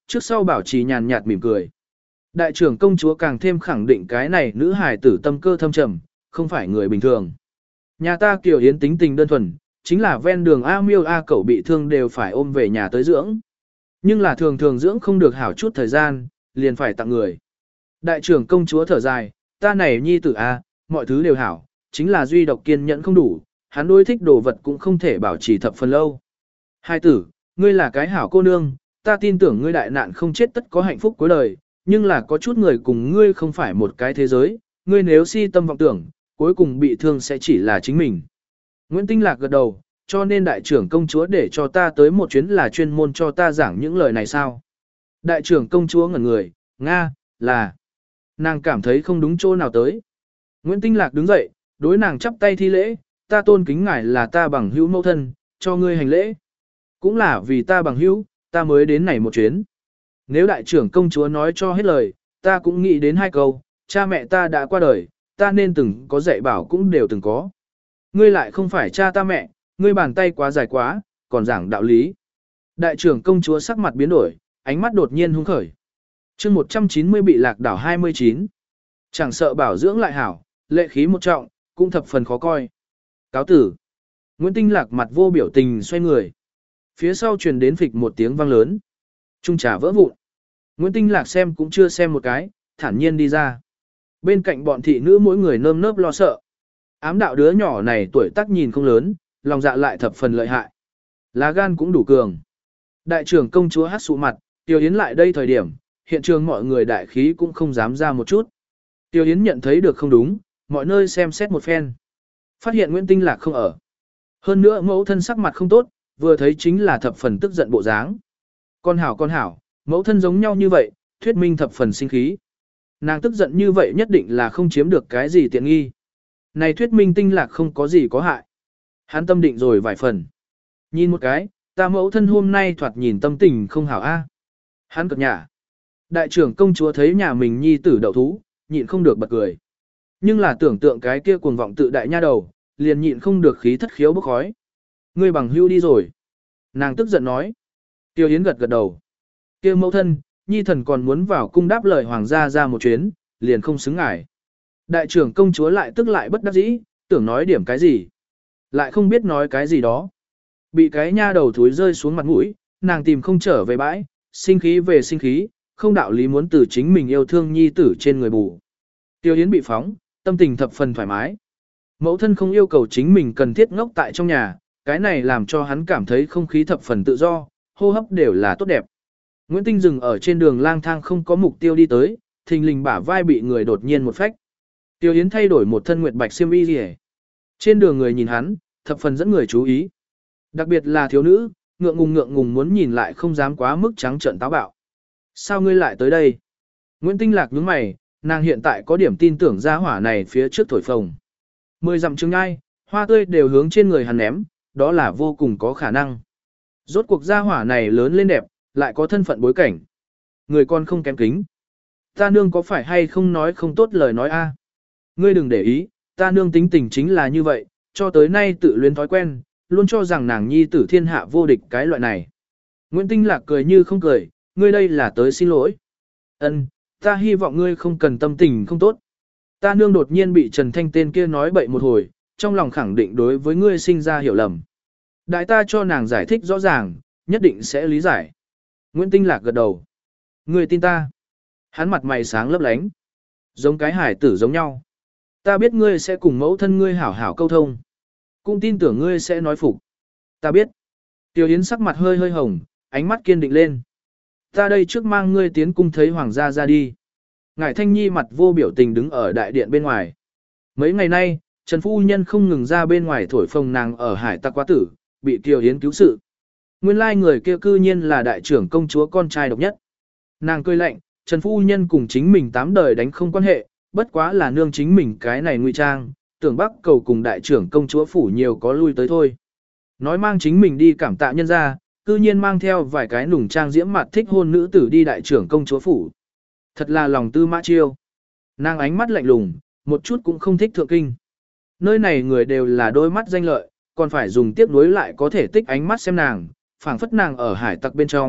trước sau bảo trì nhàn nhạt mỉm cười. Đại trưởng công chúa càng thêm khẳng định cái này nữ hài tử tâm cơ thâm trầm, không phải người bình thường. Nhà ta Kiều Yến tính tình đơn thuần, chính là ven đường A miêu A cẩu bị thương đều phải ôm về nhà tới dưỡng. Nhưng là thường thường dưỡng không được hảo chút thời gian, liền phải tặng người. Đại trưởng công chúa thở dài, ta này nhi tử A, mọi thứ đều hảo, chính là duy độc kiên nhẫn không đủ, hắn đối thích đồ vật cũng không thể bảo trì thập phần lâu. Hai tử, ngươi là cái hảo cô nương, ta tin tưởng ngươi đại nạn không chết tất có hạnh phúc cuối đời, nhưng là có chút người cùng ngươi không phải một cái thế giới, ngươi nếu si tâm vọng tưởng, cuối cùng bị thương sẽ chỉ là chính mình. Nguyễn Tinh Lạc gật đầu, cho nên đại trưởng công chúa để cho ta tới một chuyến là chuyên môn cho ta giảng những lời này sao. Đại trưởng công chúa ngẩn người, Nga, là. Nàng cảm thấy không đúng chỗ nào tới. Nguyễn Tinh Lạc đứng dậy, đối nàng chắp tay thi lễ, ta tôn kính ngài là ta bằng hữu mẫu thân, cho ngươi hành lễ. Cũng là vì ta bằng hữu, ta mới đến này một chuyến. Nếu đại trưởng công chúa nói cho hết lời, ta cũng nghĩ đến hai câu, cha mẹ ta đã qua đời, ta nên từng có dạy bảo cũng đều từng có. Ngươi lại không phải cha ta mẹ, ngươi bàn tay quá dài quá, còn giảng đạo lý. Đại trưởng công chúa sắc mặt biến đổi, ánh mắt đột nhiên hung khởi. chương một trăm chín mươi bị lạc đảo hai mươi chín. Chẳng sợ bảo dưỡng lại hảo, lệ khí một trọng, cũng thập phần khó coi. Cáo tử. Nguyễn Tinh Lạc mặt vô biểu tình xoay người. Phía sau truyền đến phịch một tiếng vang lớn. Trung trà vỡ vụn. Nguyễn Tinh Lạc xem cũng chưa xem một cái, thản nhiên đi ra. Bên cạnh bọn thị nữ mỗi người nơm nớp lo sợ. Ám đạo đứa nhỏ này tuổi tác nhìn không lớn, lòng dạ lại thập phần lợi hại. Lá gan cũng đủ cường. Đại trưởng công chúa hát sụ mặt, Tiêu Yến lại đây thời điểm, hiện trường mọi người đại khí cũng không dám ra một chút. Tiêu Yến nhận thấy được không đúng, mọi nơi xem xét một phen. Phát hiện Nguyễn Tinh Lạc không ở. Hơn nữa mẫu thân sắc mặt không tốt, vừa thấy chính là thập phần tức giận bộ dáng. Con hảo con hảo, mẫu thân giống nhau như vậy, thuyết minh thập phần sinh khí. Nàng tức giận như vậy nhất định là không chiếm được cái gì tiện nghi. Này thuyết minh Tinh Lạc không có gì có hại. Hắn tâm định rồi vài phần. Nhìn một cái, ta mẫu thân hôm nay thoạt nhìn tâm tình không hảo a. Hắn cợt nhả. Đại trưởng công chúa thấy nhà mình nhi tử đậu thú, nhịn không được bật cười. Nhưng là tưởng tượng cái kia cuồng vọng tự đại nha đầu, liền nhịn không được khí thất khiếu bốc khói. Ngươi bằng hưu đi rồi. Nàng tức giận nói. Tiêu Yến gật gật đầu. Kia mẫu thân, nhi thần còn muốn vào cung đáp lời hoàng gia ra một chuyến, liền không xứng ngài. Đại trưởng công chúa lại tức lại bất đắc dĩ, tưởng nói điểm cái gì. Lại không biết nói cái gì đó. Bị cái nha đầu thúi rơi xuống mặt mũi, nàng tìm không trở về bãi, sinh khí về sinh khí, không đạo lý muốn từ chính mình yêu thương nhi tử trên người bù. Tiêu Yến bị phóng, tâm tình thập phần thoải mái. Mẫu thân không yêu cầu chính mình cần thiết ngốc tại trong nhà, cái này làm cho hắn cảm thấy không khí thập phần tự do, hô hấp đều là tốt đẹp. Nguyễn Tinh dừng ở trên đường lang thang không có mục tiêu đi tới, thình lình bả vai bị người đột nhiên một phách. Tiêu Yến thay đổi một thân nguyệt bạch xiêm y rìa. Trên đường người nhìn hắn, thập phần dẫn người chú ý. Đặc biệt là thiếu nữ, ngượng ngùng ngượng ngùng muốn nhìn lại không dám quá mức trắng trợn táo bạo. Sao ngươi lại tới đây? Nguyễn Tinh Lạc nhướng mày, nàng hiện tại có điểm tin tưởng gia hỏa này phía trước thổi phồng. Mười dặm trứng ngai, hoa tươi đều hướng trên người hắn ném, đó là vô cùng có khả năng. Rốt cuộc gia hỏa này lớn lên đẹp, lại có thân phận bối cảnh. Người con không kém kính. Ta nương có phải hay không nói không tốt lời nói a? Ngươi đừng để ý, ta nương tính tình chính là như vậy, cho tới nay tự luyến thói quen, luôn cho rằng nàng nhi tử thiên hạ vô địch cái loại này. Nguyễn Tinh Lạc cười như không cười, ngươi đây là tới xin lỗi. Ân, ta hy vọng ngươi không cần tâm tình không tốt. Ta nương đột nhiên bị Trần Thanh tên kia nói bậy một hồi, trong lòng khẳng định đối với ngươi sinh ra hiểu lầm. Đại ta cho nàng giải thích rõ ràng, nhất định sẽ lý giải. Nguyễn Tinh Lạc gật đầu. Ngươi tin ta. Hắn mặt mày sáng lấp lánh. Giống cái hải tử giống nhau. Ta biết ngươi sẽ cùng mẫu thân ngươi hảo hảo câu thông. Cũng tin tưởng ngươi sẽ nói phục. Ta biết. Tiêu Yến sắc mặt hơi hơi hồng, ánh mắt kiên định lên. Ta đây trước mang ngươi tiến cung thấy hoàng gia ra đi. Ngải Thanh Nhi mặt vô biểu tình đứng ở đại điện bên ngoài. Mấy ngày nay, Trần Phu Nhân không ngừng ra bên ngoài thổi phồng nàng ở hải tặc quá tử, bị Tiêu Yến cứu sự. Nguyên lai người kia cư nhiên là đại trưởng công chúa con trai độc nhất. Nàng cười lạnh, Trần Phu Nhân cùng chính mình tám đời đánh không quan hệ, bất quá là nương chính mình cái này ngụy trang, tưởng Bắc cầu cùng đại trưởng công chúa phủ nhiều có lui tới thôi. Nói mang chính mình đi cảm tạ nhân ra, cư nhiên mang theo vài cái nùng trang diễm mặt thích hôn nữ tử đi đại trưởng công chúa phủ. Thật là lòng tư mã chiêu. Nàng ánh mắt lạnh lùng, một chút cũng không thích thượng kinh. Nơi này người đều là đôi mắt danh lợi, còn phải dùng tiếc nuối lại có thể tích ánh mắt xem nàng, phảng phất nàng ở hải tặc bên trong,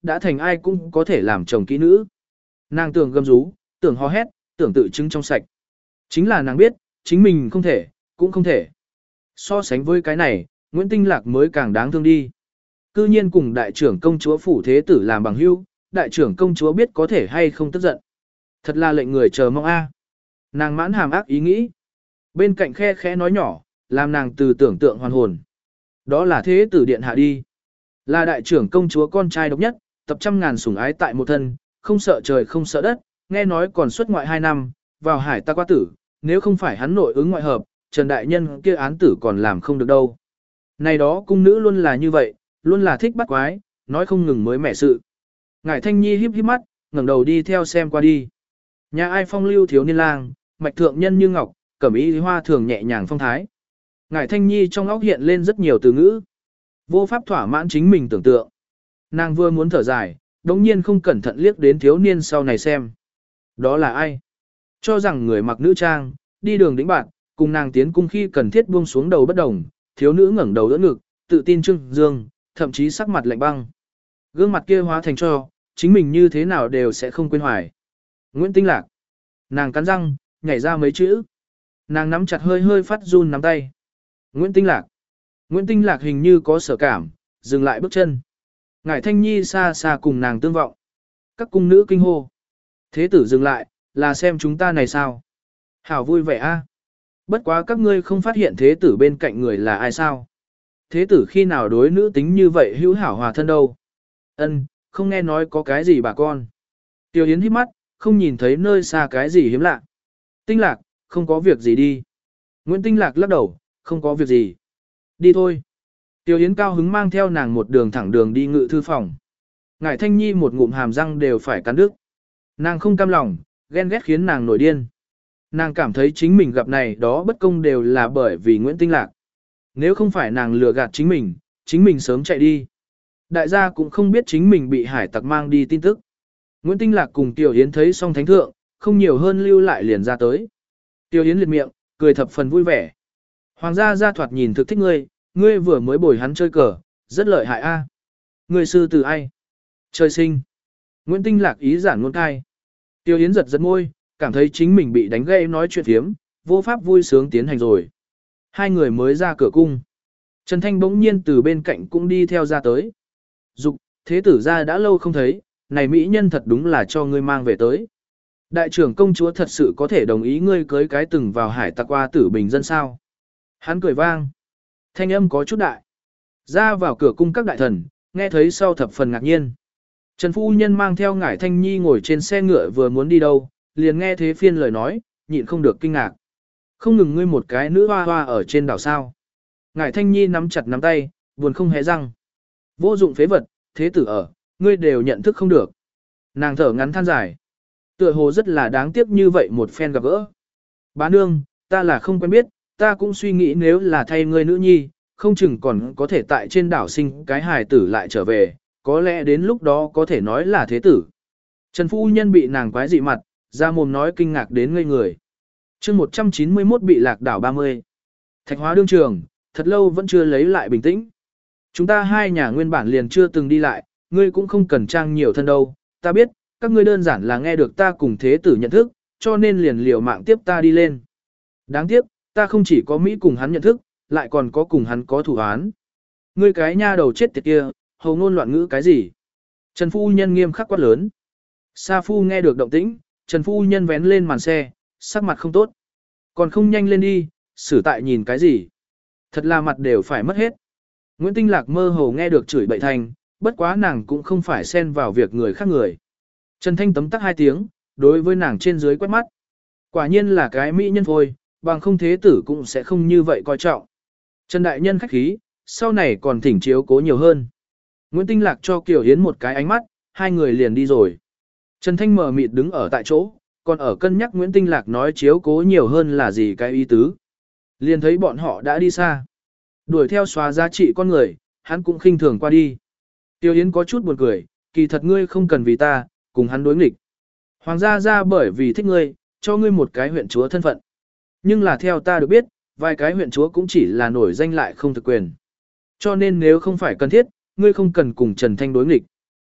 đã thành ai cũng có thể làm chồng kỹ nữ. Nàng tưởng gầm rú, tưởng hò hét, tưởng tự chứng trong sạch. Chính là nàng biết, chính mình không thể, cũng không thể. So sánh với cái này, Nguyễn Tinh Lạc mới càng đáng thương đi. Cư nhiên cùng đại trưởng công chúa phủ thế tử làm bằng hữu, đại trưởng công chúa biết có thể hay không tức giận. Thật là lệnh người chờ mong a. Nàng mãn hàm ác ý nghĩ. Bên cạnh khe khẽ nói nhỏ, làm nàng từ tưởng tượng hoàn hồn. Đó là thế tử điện hạ đi. Là đại trưởng công chúa con trai độc nhất, tập trăm ngàn sủng ái tại một thân, không sợ trời không sợ đất, nghe nói còn xuất ngoại hai năm, vào hải ta qua tử, nếu không phải hắn nội ứng ngoại hợp, Trần Đại Nhân kia án tử còn làm không được đâu. Này đó cung nữ luôn là như vậy, luôn là thích bắt quái, nói không ngừng mới mẻ sự. Ngải Thanh Nhi híp híp mắt, ngẩng đầu đi theo xem qua đi. Nhà ai phong lưu thiếu niên lang, mạch thượng nhân như ngọc, cẩm y hoa thường nhẹ nhàng phong thái. Ngải Thanh Nhi trong óc hiện lên rất nhiều từ ngữ. Vô pháp thỏa mãn chính mình tưởng tượng. Nàng vừa muốn thở dài, đống nhiên không cẩn thận liếc đến thiếu niên sau này xem. Đó là ai? Cho rằng người mặc nữ trang, đi đường đĩnh bạn, cùng nàng tiến cung khi cần thiết buông xuống đầu bất đồng, thiếu nữ ngẩng đầu đỡ ngực, tự tin trưng dương, thậm chí sắc mặt lạnh băng. Gương mặt kia hóa thành cho, chính mình như thế nào đều sẽ không quên hoài. Nguyễn Tinh Lạc. Nàng cắn răng, nhảy ra mấy chữ. Nàng nắm chặt hơi hơi phát run nắm tay. Nguyễn Tinh Lạc. Nguyễn Tinh Lạc hình như có sở cảm, dừng lại bước chân. Ngải Thanh Nhi xa xa cùng nàng tương vọng. Các cung nữ kinh hô. Thế tử dừng lại, là xem chúng ta này sao. Hảo vui vẻ a. Bất quá các ngươi không phát hiện thế tử bên cạnh người là ai sao. Thế tử khi nào đối nữ tính như vậy hữu hảo hòa thân đâu. Ân, không nghe nói có cái gì bà con. Tiêu Yến híp mắt, không nhìn thấy nơi xa cái gì hiếm lạ. Tinh Lạc, không có việc gì đi. Nguyễn Tinh Lạc lắc đầu, không có việc gì. Đi thôi. Tiêu Yến cao hứng mang theo nàng một đường thẳng đường đi ngự thư phòng. Ngải Thanh Nhi một ngụm hàm răng đều phải cắn đứt. Nàng không cam lòng, ghen ghét khiến nàng nổi điên. Nàng cảm thấy chính mình gặp này đó bất công đều là bởi vì Nguyễn Tinh Lạc. Nếu không phải nàng lừa gạt chính mình, chính mình sớm chạy đi. Đại gia cũng không biết chính mình bị hải tặc mang đi tin tức. Nguyễn Tinh Lạc cùng Tiểu Yến thấy xong thánh thượng, không nhiều hơn lưu lại liền ra tới. Tiểu Yến liệt miệng, cười thập phần vui vẻ. Hoàng gia gia thoạt nhìn thực thích ngươi, ngươi vừa mới bồi hắn chơi cờ, rất lợi hại a. Ngươi sư từ ai? Trời sinh. Nguyễn Tinh Lạc ý giản ngôn cai. Tiểu Yến giật giật môi, cảm thấy chính mình bị đánh gây nói chuyện phiếm, vô pháp vui sướng tiến hành rồi. Hai người mới ra cửa cung. Trần Thanh bỗng nhiên từ bên cạnh cũng đi theo ra tới. Dục, thế tử ra đã lâu không thấy, này mỹ nhân thật đúng là cho ngươi mang về tới. Đại trưởng công chúa thật sự có thể đồng ý ngươi cưới cái từng vào hải tặc qua tử bình dân sao. Hắn cười vang. Thanh âm có chút đại. Ra vào cửa cung các đại thần, nghe thấy sau thập phần ngạc nhiên. Trần Phu Nhân mang theo Ngải Thanh Nhi ngồi trên xe ngựa vừa muốn đi đâu, liền nghe thế phiên lời nói, nhịn không được kinh ngạc. Không ngừng ngươi một cái nữ hoa hoa ở trên đảo sao. Ngải Thanh Nhi nắm chặt nắm tay, buồn không hé răng. Vô dụng phế vật, thế tử ở, ngươi đều nhận thức không được. Nàng thở ngắn than dài. Tựa hồ rất là đáng tiếc như vậy một phen gặp gỡ. Bá nương, ta là không quen biết, ta cũng suy nghĩ nếu là thay ngươi nữ nhi, không chừng còn có thể tại trên đảo sinh cái hài tử lại trở về, có lẽ đến lúc đó có thể nói là thế tử. Trần Phu Nhân bị nàng quái dị mặt, ra mồm nói kinh ngạc đến ngây người. chương một trăm chín mươi mốt bị lạc đảo ba mươi. Thạch Hóa đương trường, thật lâu vẫn chưa lấy lại bình tĩnh. Chúng ta hai nhà nguyên bản liền chưa từng đi lại, ngươi cũng không cần trang nhiều thân đâu, ta biết, các ngươi đơn giản là nghe được ta cùng thế tử nhận thức, cho nên liền liều mạng tiếp ta đi lên. Đáng tiếc, ta không chỉ có Mỹ cùng hắn nhận thức, lại còn có cùng hắn có thủ án. Ngươi cái nha đầu chết tiệt kia, hầu ngôn loạn ngữ cái gì? Trần Phu Nhân nghiêm khắc quát lớn. Sa Phu nghe được động tĩnh, Trần Phu Nhân vén lên màn xe, sắc mặt không tốt. Còn không nhanh lên đi, xử tại nhìn cái gì? Thật là mặt đều phải mất hết. Nguyễn Tinh Lạc mơ hồ nghe được chửi bậy thành, bất quá nàng cũng không phải xen vào việc người khác người. Trần Thanh tấm tắc hai tiếng, đối với nàng trên dưới quét mắt. Quả nhiên là cái mỹ nhân thôi, bằng không thế tử cũng sẽ không như vậy coi trọng. Trần Đại Nhân khách khí, sau này còn thỉnh chiếu cố nhiều hơn. Nguyễn Tinh Lạc cho Kiều Hiến một cái ánh mắt, hai người liền đi rồi. Trần Thanh mờ mịt đứng ở tại chỗ, còn ở cân nhắc Nguyễn Tinh Lạc nói chiếu cố nhiều hơn là gì cái ý tứ. Liền thấy bọn họ đã đi xa. Đuổi theo xóa giá trị con người, hắn cũng khinh thường qua đi. Tiêu Yến có chút buồn cười, kỳ thật ngươi không cần vì ta, cùng hắn đối nghịch. Hoàng gia ra bởi vì thích ngươi, cho ngươi một cái huyện chúa thân phận. Nhưng là theo ta được biết, vài cái huyện chúa cũng chỉ là nổi danh lại không thực quyền. Cho nên nếu không phải cần thiết, ngươi không cần cùng Trần Thanh đối nghịch.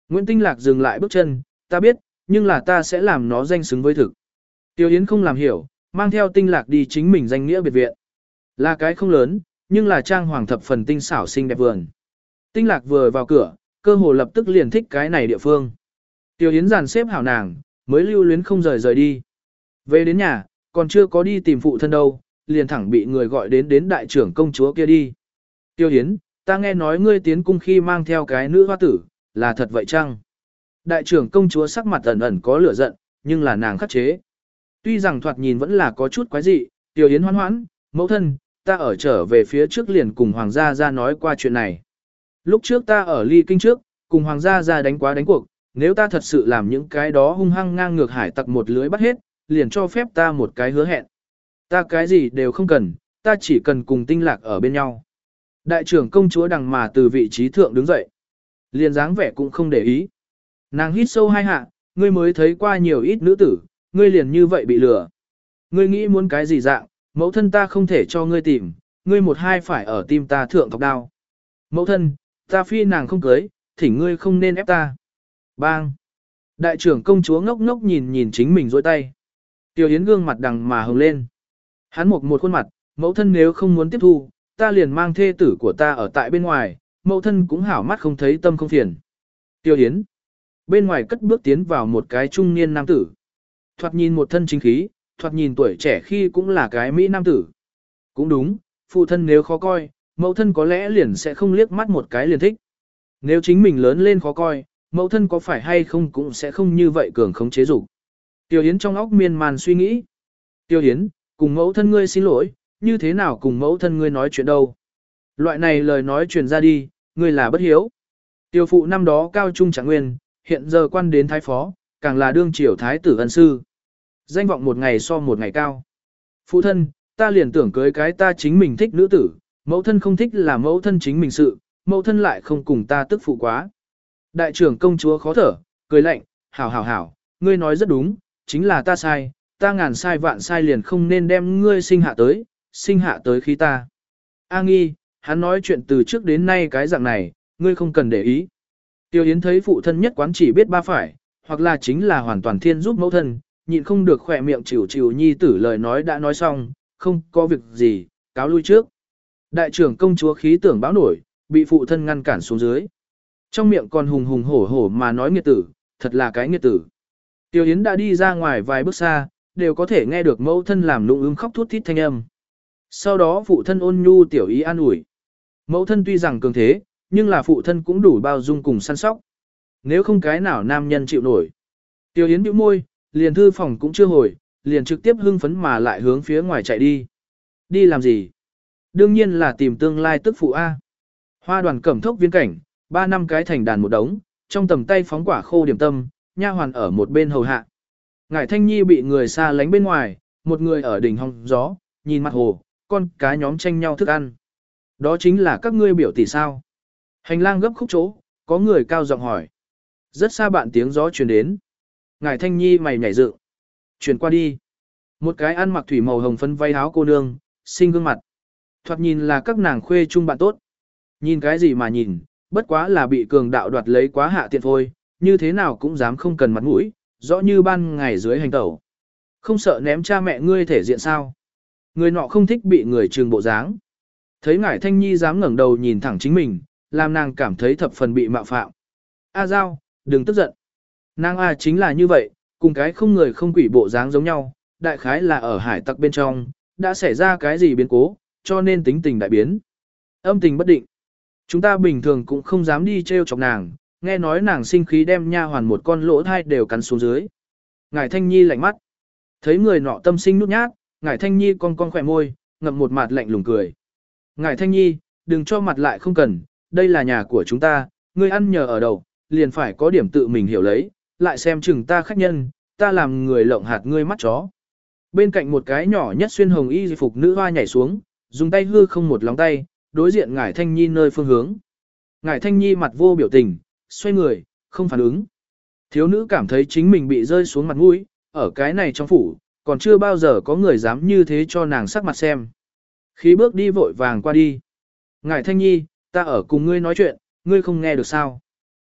Nguyễn Tinh Lạc dừng lại bước chân, ta biết, nhưng là ta sẽ làm nó danh xứng với thực. Tiêu Yến không làm hiểu, mang theo Tinh Lạc đi chính mình danh nghĩa biệt viện. Là cái không lớn, nhưng là trang hoàng thập phần tinh xảo xinh đẹp vườn. Tinh Lạc vừa vào cửa, cơ hồ lập tức liền thích cái này địa phương. Tiêu Yến dàn xếp hảo nàng, mới lưu luyến không rời rời đi. Về đến nhà, còn chưa có đi tìm phụ thân đâu, liền thẳng bị người gọi đến đến đại trưởng công chúa kia đi. Tiêu Yến, ta nghe nói ngươi tiến cung khi mang theo cái nữ hoa tử, là thật vậy chăng? Đại trưởng công chúa sắc mặt ẩn ẩn có lửa giận, nhưng là nàng khắc chế. Tuy rằng thoạt nhìn vẫn là có chút quái dị, Tiêu Yến hoan hoãn, mẫu thân, ta ở trở về phía trước liền cùng hoàng gia ra nói qua chuyện này. Lúc trước ta ở ly kinh trước, cùng hoàng gia ra đánh quá đánh cuộc, nếu ta thật sự làm những cái đó hung hăng ngang ngược hải tặc một lưới bắt hết, liền cho phép ta một cái hứa hẹn. Ta cái gì đều không cần, ta chỉ cần cùng Tinh Lạc ở bên nhau. Đại trưởng công chúa đằng mà từ vị trí thượng đứng dậy. Liền dáng vẻ cũng không để ý. Nàng hít sâu hai hạ, ngươi mới thấy qua nhiều ít nữ tử, ngươi liền như vậy bị lừa. Ngươi nghĩ muốn cái gì dạng, mẫu thân ta không thể cho ngươi tìm, ngươi một hai phải ở tim ta thượng thọc đao. Mẫu thân, ta phi nàng không cưới, thỉnh ngươi không nên ép ta. Bang! Đại trưởng công chúa ngốc ngốc nhìn nhìn chính mình dối tay. Tiêu Yến gương mặt đằng mà hồng lên. Hắn một một khuôn mặt, mẫu thân nếu không muốn tiếp thu, ta liền mang thê tử của ta ở tại bên ngoài, mẫu thân cũng hảo mắt không thấy tâm không phiền. Tiêu Yến. Bên ngoài cất bước tiến vào một cái trung niên nam tử. Thoạt nhìn một thân chính khí, thoạt nhìn tuổi trẻ khi cũng là cái Mỹ nam tử. Cũng đúng, phụ thân nếu khó coi, mẫu thân có lẽ liền sẽ không liếc mắt một cái liền thích. Nếu chính mình lớn lên khó coi, mẫu thân có phải hay không cũng sẽ không như vậy cường khống chế dục. Tiêu Yến trong óc miên man suy nghĩ. Tiêu Yến, cùng mẫu thân ngươi xin lỗi, như thế nào cùng mẫu thân ngươi nói chuyện đâu. Loại này lời nói truyền ra đi, ngươi là bất hiếu. Tiêu phụ năm đó cao trung trạng nguyên, hiện giờ quan đến thái phó, càng là đương triều thái tử ân sư. Danh vọng một ngày so một ngày cao. Phụ thân, ta liền tưởng cưới cái ta chính mình thích nữ tử, mẫu thân không thích là mẫu thân chính mình sự, mẫu thân lại không cùng ta tức phụ quá. Đại trưởng công chúa khó thở, cười lạnh, hảo hảo hảo, ngươi nói rất đúng, chính là ta sai, ta ngàn sai vạn sai liền không nên đem ngươi sinh hạ tới, sinh hạ tới khi ta. A Nghi, hắn nói chuyện từ trước đến nay cái dạng này, ngươi không cần để ý. Tiêu Yến thấy phụ thân nhất quán chỉ biết ba phải, hoặc là chính là hoàn toàn thiên giúp mẫu thân, nhịn không được khỏe miệng chịu chịu nhi tử lời nói đã nói xong, không có việc gì, cáo lui trước. Đại trưởng công chúa khí tưởng báo nổi, bị phụ thân ngăn cản xuống dưới. Trong miệng còn hùng hùng hổ hổ mà nói nghiệt tử, thật là cái nghiệt tử. Tiêu Yến đã đi ra ngoài vài bước xa, đều có thể nghe được mẫu thân làm nũng ưng khóc thút thít thanh âm. Sau đó phụ thân ôn nhu tiểu ý an ủi. Mẫu thân tuy rằng cường thế, nhưng là phụ thân cũng đủ bao dung cùng săn sóc. Nếu không cái nào nam nhân chịu nổi. Tiêu Yến bĩu môi, liền thư phòng cũng chưa hồi, liền trực tiếp hưng phấn mà lại hướng phía ngoài chạy đi. Đi làm gì? Đương nhiên là tìm tương lai tức phụ A. Hoa đoàn cẩm thốc viên cảnh, ba năm cái thành đàn một đống, trong tầm tay phóng quả khô điểm tâm, nha hoàn ở một bên hầu hạ. Ngải Thanh Nhi bị người xa lánh bên ngoài, một người ở đỉnh hong gió, nhìn mặt hồ, con cá nhóm tranh nhau thức ăn. Đó chính là các ngươi biểu tỷ sao. Hành lang gấp khúc chỗ, có người cao giọng hỏi. Rất xa bạn tiếng gió truyền đến. Ngải Thanh Nhi mày nhảy dựng. Chuyển qua đi. Một cái ăn mặc thủy màu hồng phấn váy áo cô nương, xinh gương mặt. Thoạt nhìn là các nàng khuê chung bạn tốt. Nhìn cái gì mà nhìn, bất quá là bị cường đạo đoạt lấy quá hạ tiện thôi, như thế nào cũng dám không cần mặt mũi, rõ như ban ngày dưới hành tẩu. Không sợ ném cha mẹ ngươi thể diện sao. Người nọ không thích bị người trừng bộ dáng. Thấy Ngải Thanh Nhi dám ngẩng đầu nhìn thẳng chính mình, làm nàng cảm thấy thập phần bị mạo phạm. A Giao, đừng tức giận. Nàng A chính là như vậy, cùng cái không người không quỷ bộ dáng giống nhau, đại khái là ở hải tặc bên trong, đã xảy ra cái gì biến cố, cho nên tính tình đại biến. Âm tình bất định. Chúng ta bình thường cũng không dám đi trêu chọc nàng, nghe nói nàng sinh khí đem nha hoàn một con lỗ thai đều cắn xuống dưới. Ngải Thanh Nhi lạnh mắt. Thấy người nọ tâm sinh nút nhát, Ngải Thanh Nhi con con khỏe môi, ngậm một mặt lạnh lùng cười. Ngải Thanh Nhi, đừng cho mặt lại không cần, đây là nhà của chúng ta, ngươi ăn nhờ ở đầu, liền phải có điểm tự mình hiểu lấy, lại xem chừng ta khách nhân, ta làm người lộng hạt ngươi mắt chó. Bên cạnh một cái nhỏ nhất xuyên hồng y phục nữ hoa nhảy xuống, dùng tay hư không một lóng tay, đối diện Ngải Thanh Nhi nơi phương hướng. Ngải Thanh Nhi mặt vô biểu tình, xoay người, không phản ứng. Thiếu nữ cảm thấy chính mình bị rơi xuống mặt mũi, ở cái này trong phủ, còn chưa bao giờ có người dám như thế cho nàng sắc mặt xem. Khí bước đi vội vàng qua đi. Ngải Thanh Nhi, ta ở cùng ngươi nói chuyện, ngươi không nghe được sao?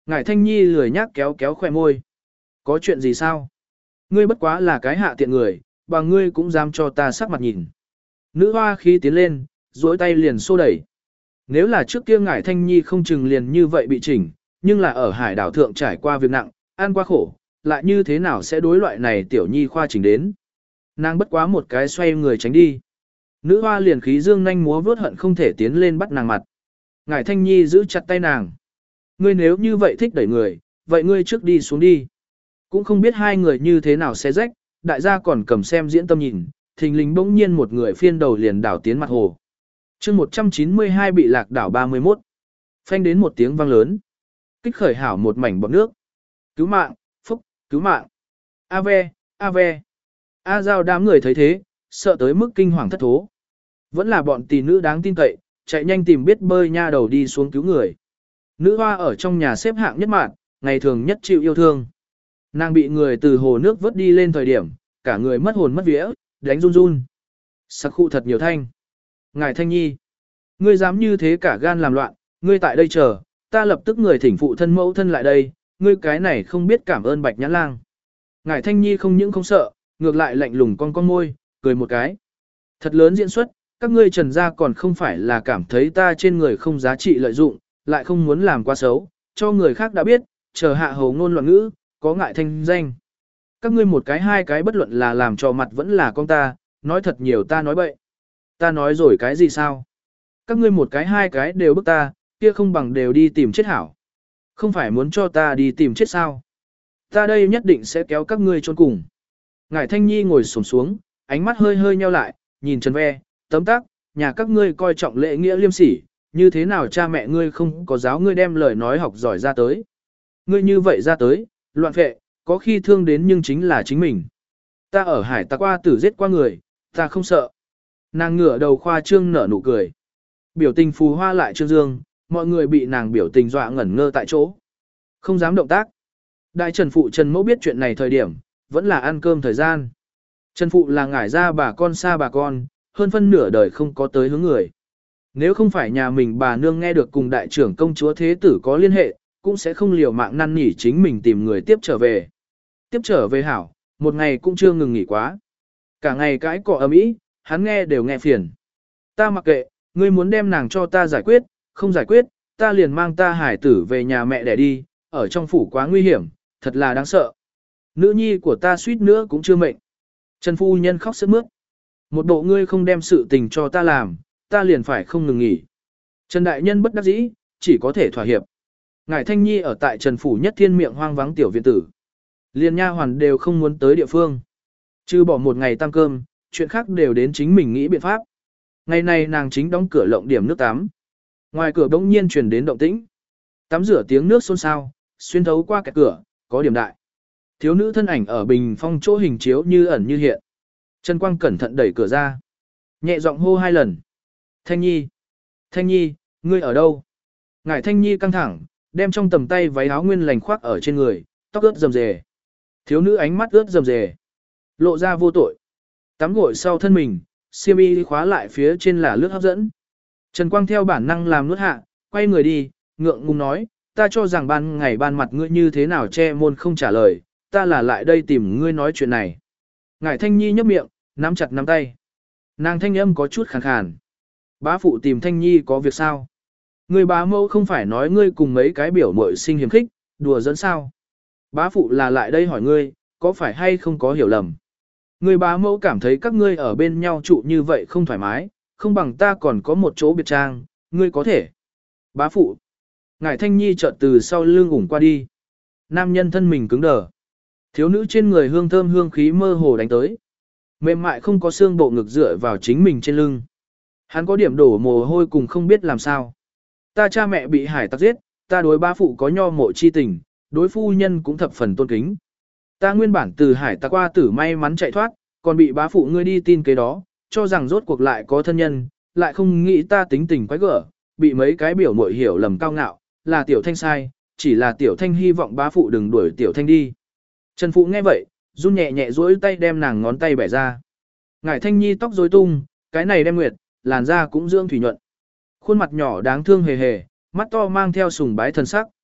Ngải Thanh Nhi lười nhác kéo kéo khỏe môi. Có chuyện gì sao? Ngươi bất quá là cái hạ tiện người, bằng ngươi cũng dám cho ta sắc mặt nhìn. Nữ hoa khí tiến lên, duỗi tay liền xô đẩy. Nếu là trước kia Ngải Thanh Nhi không chừng liền như vậy bị chỉnh, nhưng là ở hải đảo thượng trải qua việc nặng, ăn qua khổ, lại như thế nào sẽ đối loại này tiểu nhi khoa chỉnh đến. Nàng bất quá một cái xoay người tránh đi. Nữ hoa liền khí dương nhanh múa vớt hận không thể tiến lên bắt nàng mặt. Ngải Thanh Nhi giữ chặt tay nàng. Ngươi nếu như vậy thích đẩy người, vậy ngươi trước đi xuống đi. Cũng không biết hai người như thế nào sẽ rách, đại gia còn cầm xem diễn tâm nhìn, thình lình bỗng nhiên một người phiên đầu liền đảo tiến mặt hồ. chương một trăm chín mươi hai bị lạc đảo ba mươi mốt. Phanh đến một tiếng vang lớn. Kích khởi hảo một mảnh bọt nước. Cứu mạng, phúc, cứu mạng. A ve, a ve. A giao đám người thấy thế, sợ tới mức kinh hoàng thất thố. Vẫn là bọn tỷ nữ đáng tin cậy, chạy nhanh tìm biết bơi nha đầu đi xuống cứu người. Nữ hoa ở trong nhà xếp hạng nhất mạng, ngày thường nhất chịu yêu thương. Nàng bị người từ hồ nước vớt đi lên thời điểm, cả người mất hồn mất vía, đánh run run. Sắc khu thật nhiều thanh. Ngài Thanh Nhi, ngươi dám như thế cả gan làm loạn, ngươi tại đây chờ, ta lập tức người thỉnh phụ thân mẫu thân lại đây, ngươi cái này không biết cảm ơn Bạch Nhãn Lang. Ngài Thanh Nhi không những không sợ, ngược lại lạnh lùng con con môi, cười một cái. Thật lớn diễn xuất, các ngươi trần gia còn không phải là cảm thấy ta trên người không giá trị lợi dụng, lại không muốn làm quá xấu, cho người khác đã biết, chờ hạ hầu ngôn loạn ngữ, có ngại thanh danh. Các ngươi một cái hai cái bất luận là làm cho mặt vẫn là con ta, nói thật nhiều ta nói bậy. Ta nói rồi cái gì sao? Các ngươi một cái hai cái đều bức ta, kia không bằng đều đi tìm chết hảo. Không phải muốn cho ta đi tìm chết sao? Ta đây nhất định sẽ kéo các ngươi chôn cùng. Ngải Thanh Nhi ngồi xổm xuống, ánh mắt hơi hơi nheo lại, nhìn Trần Ve, tấm tắc, nhà các ngươi coi trọng lễ nghĩa liêm sỉ, như thế nào cha mẹ ngươi không có giáo ngươi đem lời nói học giỏi ra tới. Ngươi như vậy ra tới, loạn phệ, có khi thương đến nhưng chính là chính mình. Ta ở hải ta qua tử giết qua người, ta không sợ. Nàng ngửa đầu khoa trương nở nụ cười. Biểu tình phù hoa lại trương dương, mọi người bị nàng biểu tình dọa ngẩn ngơ tại chỗ. Không dám động tác. Đại Trần Phụ Trần Mẫu biết chuyện này thời điểm, vẫn là ăn cơm thời gian. Trần Phụ là ngải ra bà con xa bà con, hơn phân nửa đời không có tới hướng người. Nếu không phải nhà mình bà nương nghe được cùng đại trưởng công chúa thế tử có liên hệ, cũng sẽ không liều mạng năn nỉ chính mình tìm người tiếp trở về. Tiếp trở về hảo, một ngày cũng chưa ngừng nghỉ quá. Cả ngày cái cọ ầm ĩ, hắn nghe đều nghe phiền. Ta mặc kệ, ngươi muốn đem nàng cho ta giải quyết, không giải quyết, ta liền mang ta hải tử về nhà mẹ để đi, ở trong phủ quá nguy hiểm, thật là đáng sợ. Nữ nhi của ta suýt nữa cũng chưa mệnh. Trần phu nhân khóc sướt mướt. Một bộ ngươi không đem sự tình cho ta làm, ta liền phải không ngừng nghỉ. Trần đại nhân bất đắc dĩ, chỉ có thể thỏa hiệp. Ngải Thanh Nhi ở tại Trần phủ nhất thiên miệng hoang vắng tiểu viện tử. Liên nha hoàn đều không muốn tới địa phương. Chứ bỏ một ngày tăng cơm, chuyện khác đều đến chính mình nghĩ biện pháp. Ngày này nàng chính đóng cửa lộng điểm nước tắm. Ngoài cửa bỗng nhiên truyền đến động tĩnh. Tắm rửa tiếng nước xôn xao, xuyên thấu qua cái cửa, có điểm đại. Thiếu nữ thân ảnh ở bình phong chỗ hình chiếu như ẩn như hiện. Trần Quang cẩn thận đẩy cửa ra. Nhẹ giọng hô hai lần. Thanh Nhi! Thanh Nhi, ngươi ở đâu? Ngải Thanh Nhi căng thẳng, đem trong tầm tay váy áo nguyên lành khoác ở trên người, tóc ướt rầm rề. Thiếu nữ ánh mắt ướt rầm rề. Lộ ra vô tội. Tắm gội sau thân mình, xiêm y khóa lại phía trên là lướt hấp dẫn. Trần Quang theo bản năng làm nuốt hạ, quay người đi, ngượng ngùng nói, ta cho rằng ban ngày ban mặt ngươi như thế nào che môn không trả lời, ta là lại đây tìm ngươi nói chuyện này. Ngải Thanh Nhi nhấp miệng, nắm chặt nắm tay. Nàng thanh âm có chút khàn khàn. Bá phụ tìm Thanh Nhi có việc sao? Người bá mẫu không phải nói ngươi cùng mấy cái biểu muội sinh hiểm khích, đùa dẫn sao? Bá phụ là lại đây hỏi ngươi, có phải hay không có hiểu lầm? Người bá mẫu cảm thấy các ngươi ở bên nhau trụ như vậy không thoải mái, không bằng ta còn có một chỗ biệt trang, ngươi có thể. Bá phụ. Ngải Thanh Nhi chợt từ sau lưng ủng qua đi. Nam nhân thân mình cứng đờ. Thiếu nữ trên người hương thơm hương khí mơ hồ đánh tới. Mềm mại không có xương bộ ngực dựa vào chính mình trên lưng. Hắn có điểm đổ mồ hôi cùng không biết làm sao. Ta cha mẹ bị hải tặc giết, ta đối bá phụ có nho mộ chi tình, đối phu nhân cũng thập phần tôn kính. Ta nguyên bản từ hải tặc qua tử may mắn chạy thoát, còn bị bá phụ ngươi đi tin kế đó, cho rằng rốt cuộc lại có thân nhân, lại không nghĩ ta tính tình quái gở, bị mấy cái biểu muội hiểu lầm cao ngạo, là tiểu thanh sai, chỉ là tiểu thanh hy vọng bá phụ đừng đuổi tiểu thanh đi. Trần phụ nghe vậy, run nhẹ nhẹ duỗi tay đem nàng ngón tay bẻ ra. Ngải Thanh Nhi tóc rối tung, cái này đem nguyệt, làn da cũng dưỡng thủy nhuận. Khuôn mặt nhỏ đáng thương hề hề, mắt to mang theo sùng bái thần sắc.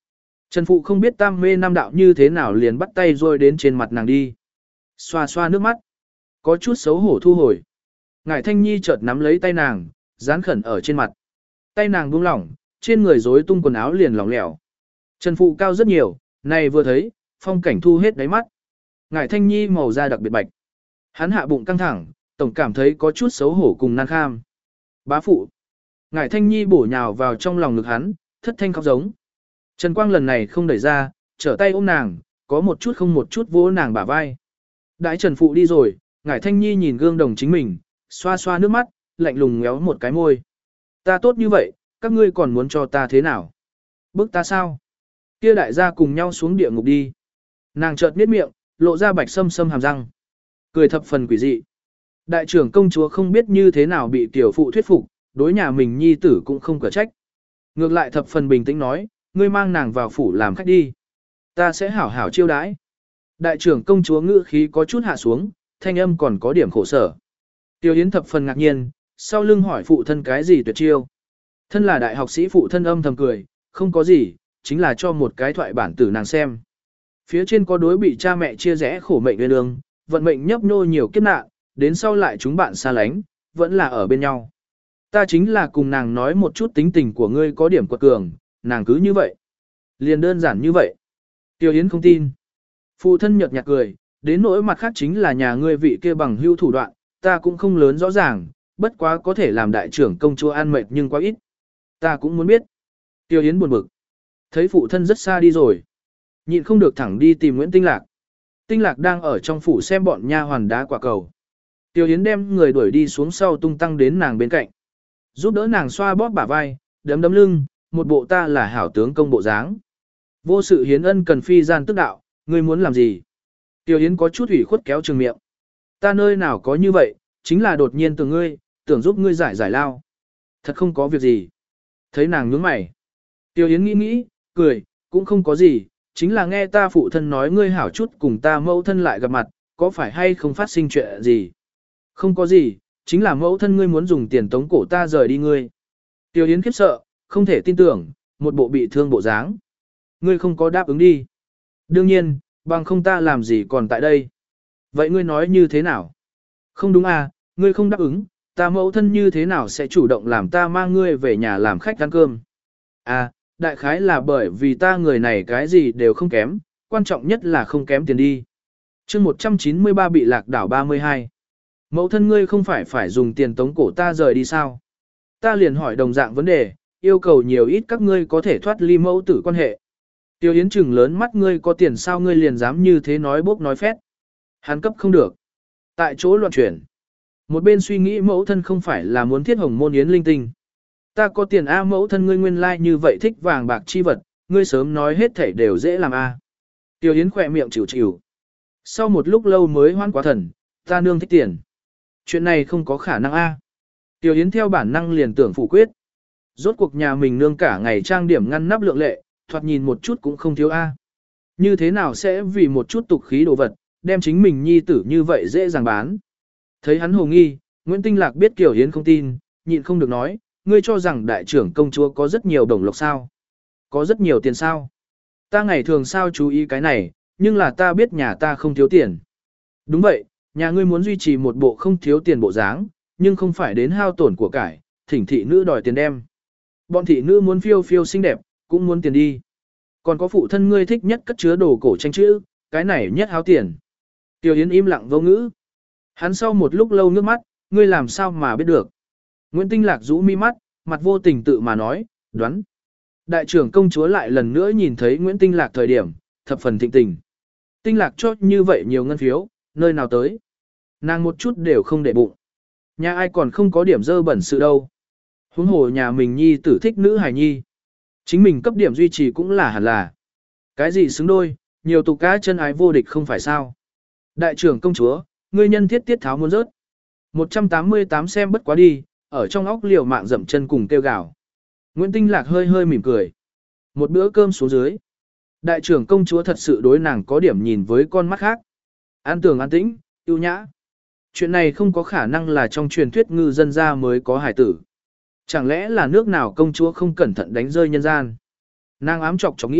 Trần Phụ không biết tam mê nam đạo như thế nào liền bắt tay rồi đến trên mặt nàng đi. Xoa xoa nước mắt. Có chút xấu hổ thu hồi. Ngải Thanh Nhi chợt nắm lấy tay nàng, dán khẩn ở trên mặt. Tay nàng buông lỏng, trên người rối tung quần áo liền lỏng lẻo. Trần Phụ cao rất nhiều, này vừa thấy, phong cảnh thu hết đáy mắt. Ngải Thanh Nhi màu da đặc biệt bạch. Hắn hạ bụng căng thẳng, tổng cảm thấy có chút xấu hổ cùng nan kham. Bá phụ. Ngải Thanh Nhi bổ nhào vào trong lòng ngực hắn, thất thanh khóc giống. Trần Quang lần này không đẩy ra, trở tay ôm nàng, có một chút không một chút vỗ nàng bả vai. Đãi Trần Phụ đi rồi, Ngải Thanh Nhi nhìn gương đồng chính mình, xoa xoa nước mắt, lạnh lùng ngéo một cái môi. Ta tốt như vậy, các ngươi còn muốn cho ta thế nào? Bức ta sao? Kia đại gia cùng nhau xuống địa ngục đi. Nàng chợt niết miệng, lộ ra bạch sâm sâm hàm răng. Cười thập phần quỷ dị. Đại trưởng công chúa không biết như thế nào bị tiểu phụ thuyết phục, đối nhà mình nhi tử cũng không cửa trách. Ngược lại thập phần bình tĩnh nói, ngươi mang nàng vào phủ làm khách đi. Ta sẽ hảo hảo chiêu đãi. Đại trưởng công chúa ngữ khí có chút hạ xuống, thanh âm còn có điểm khổ sở. Tiêu Yến thập phần ngạc nhiên, sau lưng hỏi phụ thân cái gì tuyệt chiêu. Thân là đại học sĩ phụ thân âm thầm cười, không có gì, chính là cho một cái thoại bản tử nàng xem. Phía trên có đối bị cha mẹ chia rẽ khổ mệnh nguyên đường, vận mệnh nhấp nhô nhiều kiếp nạn, đến sau lại chúng bạn xa lánh, vẫn là ở bên nhau. Ta chính là cùng nàng nói một chút tính tình của ngươi có điểm quật cường, nàng cứ như vậy. Liền đơn giản như vậy. Tiêu Yến không tin. Phụ thân nhợt nhạt cười, đến nỗi mặt khác chính là nhà ngươi vị kia bằng hưu thủ đoạn, ta cũng không lớn rõ ràng, bất quá có thể làm đại trưởng công chúa an mệt nhưng quá ít. Ta cũng muốn biết. Tiêu Yến buồn bực. Thấy phụ thân rất xa đi rồi. Nhịn không được thẳng đi tìm Nguyễn Tinh Lạc. Tinh Lạc đang ở trong phủ xem bọn nha hoàn đá quả cầu. Tiêu Yến đem người đuổi đi xuống sau tung tăng đến nàng bên cạnh. Giúp đỡ nàng xoa bóp bả vai, đấm đấm lưng, một bộ ta là hảo tướng công bộ dáng. Vô sự hiến ân cần phi gian tức đạo, ngươi muốn làm gì? Tiêu Yến có chút ủy khuất kéo trường miệng. Ta nơi nào có như vậy, chính là đột nhiên từ ngươi, tưởng giúp ngươi giải giải lao. Thật không có việc gì. Thấy nàng nhướng mày. Tiêu Yến nghĩ nghĩ, cười, cũng không có gì, chính là nghe ta phụ thân nói ngươi hảo chút cùng ta mẫu thân lại gặp mặt, có phải hay không phát sinh chuyện gì? Không có gì, chính là mẫu thân ngươi muốn dùng tiền tống cổ ta rời đi ngươi. Tiêu Yến khiếp sợ, không thể tin tưởng, một bộ bị thương bộ dáng. Ngươi không có đáp ứng đi. Đương nhiên, bằng không ta làm gì còn tại đây. Vậy ngươi nói như thế nào? Không đúng à, ngươi không đáp ứng, ta mẫu thân như thế nào sẽ chủ động làm ta mang ngươi về nhà làm khách ăn cơm? À, đại khái là bởi vì ta người này cái gì đều không kém, quan trọng nhất là không kém tiền đi. chương một trăm chín mươi ba bị lạc đảo ba mươi hai. Mẫu thân ngươi không phải phải dùng tiền tống cổ ta rời đi sao? Ta liền hỏi đồng dạng vấn đề, yêu cầu nhiều ít các ngươi có thể thoát ly mẫu tử quan hệ. Tiêu Yến trừng lớn mắt ngươi có tiền sao ngươi liền dám như thế nói bốc nói phét. Hắn cấp không được. Tại chỗ loạn chuyển. Một bên suy nghĩ mẫu thân không phải là muốn thiết hồng môn yến linh tinh. Ta có tiền A mẫu thân ngươi nguyên lai like như vậy thích vàng bạc chi vật, ngươi sớm nói hết thảy đều dễ làm A. Tiêu Yến khỏe miệng chịu chịu. Sau một lúc lâu mới hoan quá thần, ta nương thích tiền. Chuyện này không có khả năng A. Tiêu Yến theo bản năng liền tưởng phủ quyết. Rốt cuộc nhà mình nương cả ngày trang điểm ngăn nắp lượng lệ, thoạt nhìn một chút cũng không thiếu A. Như thế nào sẽ vì một chút tục khí đồ vật, đem chính mình nhi tử như vậy dễ dàng bán. Thấy hắn hồ nghi, Nguyễn Tinh Lạc biết Kiều Yến không tin, nhịn không được nói, ngươi cho rằng đại trưởng công chúa có rất nhiều đồng lộc sao? Có rất nhiều tiền sao? Ta ngày thường sao chú ý cái này, nhưng là ta biết nhà ta không thiếu tiền. Đúng vậy, nhà ngươi muốn duy trì một bộ không thiếu tiền bộ dáng, nhưng không phải đến hao tổn của cải, thỉnh thị nữ đòi tiền đem. Bọn thị nữ muốn phiêu phiêu xinh đẹp, cũng muốn tiền đi. Còn có phụ thân ngươi thích nhất cất chứa đồ cổ tranh chữ, cái này nhất háo tiền. Tiêu Yến im lặng vô ngữ. Hắn sau một lúc lâu nước mắt, ngươi làm sao mà biết được. Nguyễn Tinh Lạc rũ mi mắt, mặt vô tình tự mà nói, đoán. Đại trưởng công chúa lại lần nữa nhìn thấy Nguyễn Tinh Lạc thời điểm, thập phần thịnh tình. Tinh Lạc chót như vậy nhiều ngân phiếu, nơi nào tới. Nàng một chút đều không để bụng. Nhà ai còn không có điểm dơ bẩn sự đâu. Huống hồ nhà mình nhi tử thích nữ hài nhi. Chính mình cấp điểm duy trì cũng là hẳn là. Cái gì xứng đôi, nhiều tục cá chân ái vô địch không phải sao. Đại trưởng công chúa, ngươi nhân thiết tiết tháo muốn rớt. một trăm tám mươi tám xem bất quá đi, ở trong óc liều mạng dậm chân cùng kêu gào. Nguyễn Tinh Lạc hơi hơi mỉm cười. Một bữa cơm xuống dưới. Đại trưởng công chúa thật sự đối nàng có điểm nhìn với con mắt khác. An tường an tĩnh, yêu nhã. Chuyện này không có khả năng là trong truyền thuyết ngư dân gia mới có hải tử. Chẳng lẽ là nước nào công chúa không cẩn thận đánh rơi nhân gian? Nàng ám chọc chọc nghĩ,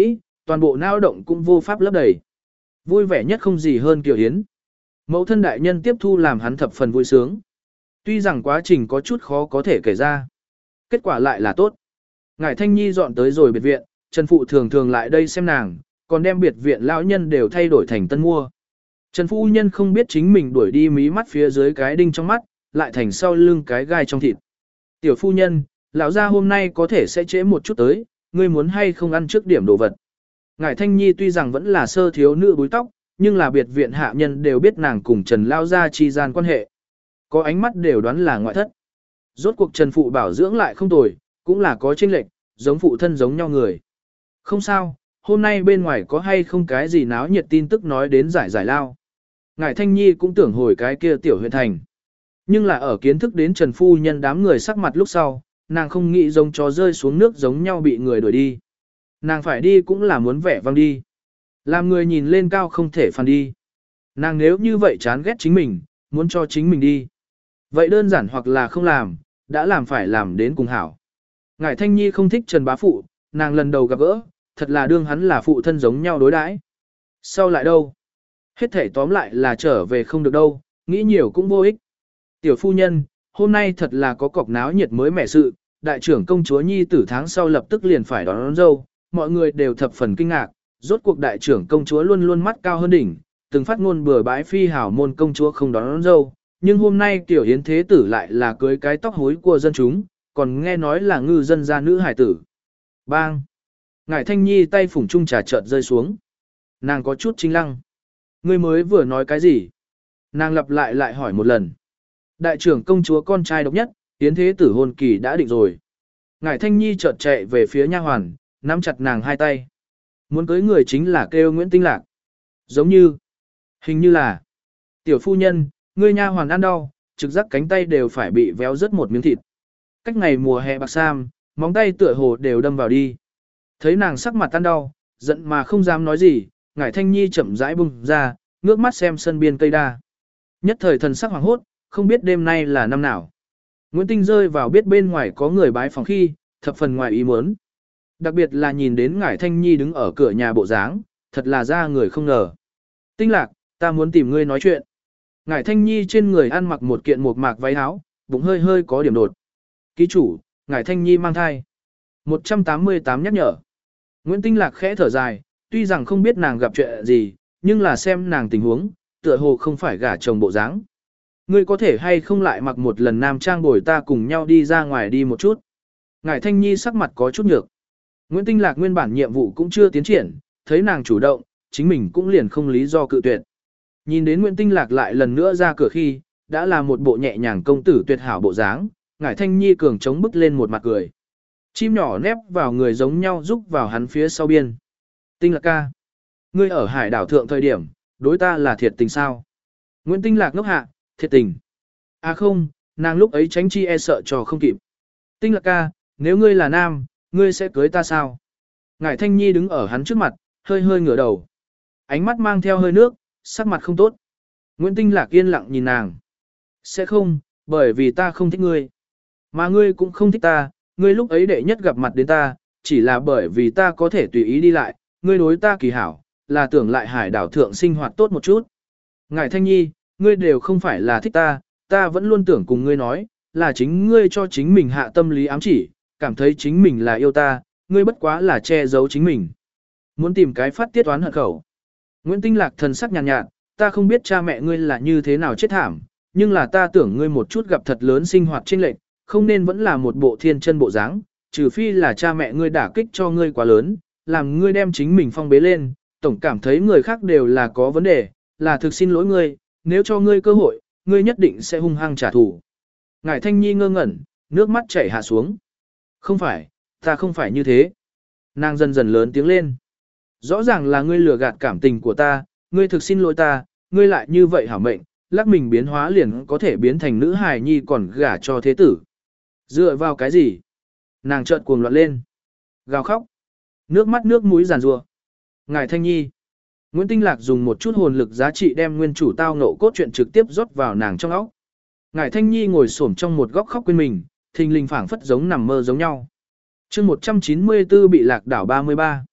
toàn bộ não động cũng vô pháp lấp đầy. Vui vẻ nhất không gì hơn Kiều Yến. Mẫu thân đại nhân tiếp thu làm hắn thập phần vui sướng. Tuy rằng quá trình có chút khó có thể kể ra. Kết quả lại là tốt. Ngải Thanh Nhi dọn tới rồi biệt viện, Trần Phụ thường thường lại đây xem nàng, còn đem biệt viện lão nhân đều thay đổi thành tân mua. Trần Phu Nhân không biết chính mình đuổi đi mí mắt phía dưới cái đinh trong mắt, lại thành sau lưng cái gai trong thịt. Tiểu Phu Nhân, lão gia hôm nay có thể sẽ trễ một chút tới, ngươi muốn hay không ăn trước điểm đồ vật. Ngải Thanh Nhi tuy rằng vẫn là sơ thiếu nữ búi tóc, nhưng là biệt viện hạ nhân đều biết nàng cùng Trần Lao gia chi gian quan hệ. Có ánh mắt đều đoán là ngoại thất. Rốt cuộc Trần Phụ bảo dưỡng lại không tồi, cũng là có chênh lệch, giống phụ thân giống nhau người. Không sao, hôm nay bên ngoài có hay không cái gì náo nhiệt tin tức nói đến giải giải lao. Ngải Thanh Nhi cũng tưởng hồi cái kia tiểu huyện thành. Nhưng là ở kiến thức đến Trần Phu Nhân đám người sắc mặt lúc sau, nàng không nghĩ giống chó rơi xuống nước giống nhau bị người đuổi đi. Nàng phải đi cũng là muốn vẻ vang đi. Làm người nhìn lên cao không thể phàn đi. Nàng nếu như vậy chán ghét chính mình, muốn cho chính mình đi. Vậy đơn giản hoặc là không làm, đã làm phải làm đến cùng hảo. Ngải Thanh Nhi không thích Trần Bá Phụ, nàng lần đầu gặp gỡ, thật là đương hắn là phụ thân giống nhau đối đãi. Sau lại đâu? Hết thể tóm lại là trở về không được đâu, nghĩ nhiều cũng vô ích. Tiểu phu nhân, hôm nay thật là có cọc náo nhiệt mới mẻ sự, đại trưởng công chúa Nhi tử tháng sau lập tức liền phải đón, đón dâu, mọi người đều thập phần kinh ngạc, rốt cuộc đại trưởng công chúa luôn luôn mắt cao hơn đỉnh, từng phát ngôn bừa bãi phi hảo môn công chúa không đón, đón dâu, nhưng hôm nay Tiểu Yến thế tử lại là cưới cái tóc hối của dân chúng, còn nghe nói là ngư dân gia nữ hải tử. Bang! Ngải Thanh Nhi tay phủng chung trà chợt rơi xuống. Nàng có chút chính lăng. Ngươi mới vừa nói cái gì? Nàng lặp lại lại hỏi một lần. Đại trưởng công chúa con trai độc nhất, Yến thế tử hôn kỳ đã định rồi. Ngải Thanh Nhi chợt chạy về phía nha hoàn, nắm chặt nàng hai tay. Muốn cưới người chính là kêu Nguyễn Tinh Lạc. Giống như, hình như là, tiểu phu nhân, ngươi nha hoàn ăn đau, trực giác cánh tay đều phải bị véo rớt một miếng thịt. Cách ngày mùa hè bạc sam, móng tay tựa hồ đều đâm vào đi. Thấy nàng sắc mặt tan đau, giận mà không dám nói gì, Ngải Thanh Nhi chậm rãi bung ra, ngước mắt xem sân biên cây đa. Nhất thời thần sắc hoàng hốt, không biết đêm nay là năm nào. Nguyễn Tinh rơi vào biết bên ngoài có người bái phòng khi, thập phần ngoài ý muốn. Đặc biệt là nhìn đến Ngải Thanh Nhi đứng ở cửa nhà bộ dáng, thật là ra người không ngờ. Tinh Lạc, ta muốn tìm ngươi nói chuyện. Ngải Thanh Nhi trên người ăn mặc một kiện mộc mạc váy áo, bụng hơi hơi có điểm đột. Ký chủ, Ngải Thanh Nhi mang thai. một trăm tám mươi tám nhắc nhở. Nguyễn Tinh Lạc khẽ thở dài, tuy rằng không biết nàng gặp chuyện gì, nhưng là xem nàng tình huống, tựa hồ không phải gả chồng bộ dáng. Ngươi có thể hay không lại mặc một lần nam trang bồi ta cùng nhau đi ra ngoài đi một chút. Ngải Thanh Nhi sắc mặt có chút nhược. Nguyễn Tinh Lạc nguyên bản nhiệm vụ cũng chưa tiến triển, thấy nàng chủ động, chính mình cũng liền không lý do cự tuyệt. Nhìn đến Nguyễn Tinh Lạc lại lần nữa ra cửa khi, đã là một bộ nhẹ nhàng công tử tuyệt hảo bộ dáng, Ngải Thanh Nhi cường chống bức lên một mặt cười. Chim nhỏ nép vào người giống nhau rúc vào hắn phía sau biên. Tinh Lạc ca. Ngươi ở hải đảo thượng thời điểm, đối ta là thiệt tình sao? Nguyễn Tinh Lạc ngốc hạ, thiệt tình. À không, nàng lúc ấy tránh chi e sợ cho không kịp. Tinh Lạc ca, nếu ngươi là nam, ngươi sẽ cưới ta sao? Ngải Thanh Nhi đứng ở hắn trước mặt, hơi hơi ngửa đầu. Ánh mắt mang theo hơi nước, sắc mặt không tốt. Nguyễn Tinh Lạc yên lặng nhìn nàng. Sẽ không, bởi vì ta không thích ngươi. Mà ngươi cũng không thích ta, ngươi lúc ấy đệ nhất gặp mặt đến ta, chỉ là bởi vì ta có thể tùy ý đi lại, ngươi đối ta kỳ hảo, là tưởng lại hải đảo thượng sinh hoạt tốt một chút. Ngải Thanh Nhi, ngươi đều không phải là thích ta, ta vẫn luôn tưởng cùng ngươi nói, là chính ngươi cho chính mình hạ tâm lý ám chỉ, cảm thấy chính mình là yêu ta, ngươi bất quá là che giấu chính mình. Muốn tìm cái phát tiết oán hận khẩu. Nguyễn Tinh Lạc thần sắc nhàn nhạt, nhạt, ta không biết cha mẹ ngươi là như thế nào chết thảm, nhưng là ta tưởng ngươi một chút gặp thật lớn sinh hoạt chênh lệch, không nên vẫn là một bộ thiên chân bộ dáng, trừ phi là cha mẹ ngươi đả kích cho ngươi quá lớn, làm ngươi đem chính mình phong bế lên, tổng cảm thấy người khác đều là có vấn đề, là thực xin lỗi ngươi, nếu cho ngươi cơ hội, ngươi nhất định sẽ hung hăng trả thù. Ngải Thanh Nhi ngơ ngẩn, nước mắt chảy hạ xuống. Không phải, ta không phải như thế. Nàng dần dần lớn tiếng lên. Rõ ràng là ngươi lừa gạt cảm tình của ta, ngươi thực xin lỗi ta, ngươi lại như vậy hảo mệnh, lắc mình biến hóa liền có thể biến thành nữ hài nhi còn gả cho thế tử. Dựa vào cái gì? Nàng chợt cuồng loạn lên. Gào khóc. Nước mắt nước mũi giàn rùa. Ngải Thanh Nhi. Nguyễn Tinh Lạc dùng một chút hồn lực giá trị đem nguyên chủ tao ngộ cốt truyện trực tiếp rót vào nàng trong óc. Ngải Thanh Nhi ngồi xổm trong một góc khóc quên mình, thình lình phảng phất giống nằm mơ giống nhau. Chương một trăm chín mươi tư bị lạc đảo ba mươi ba.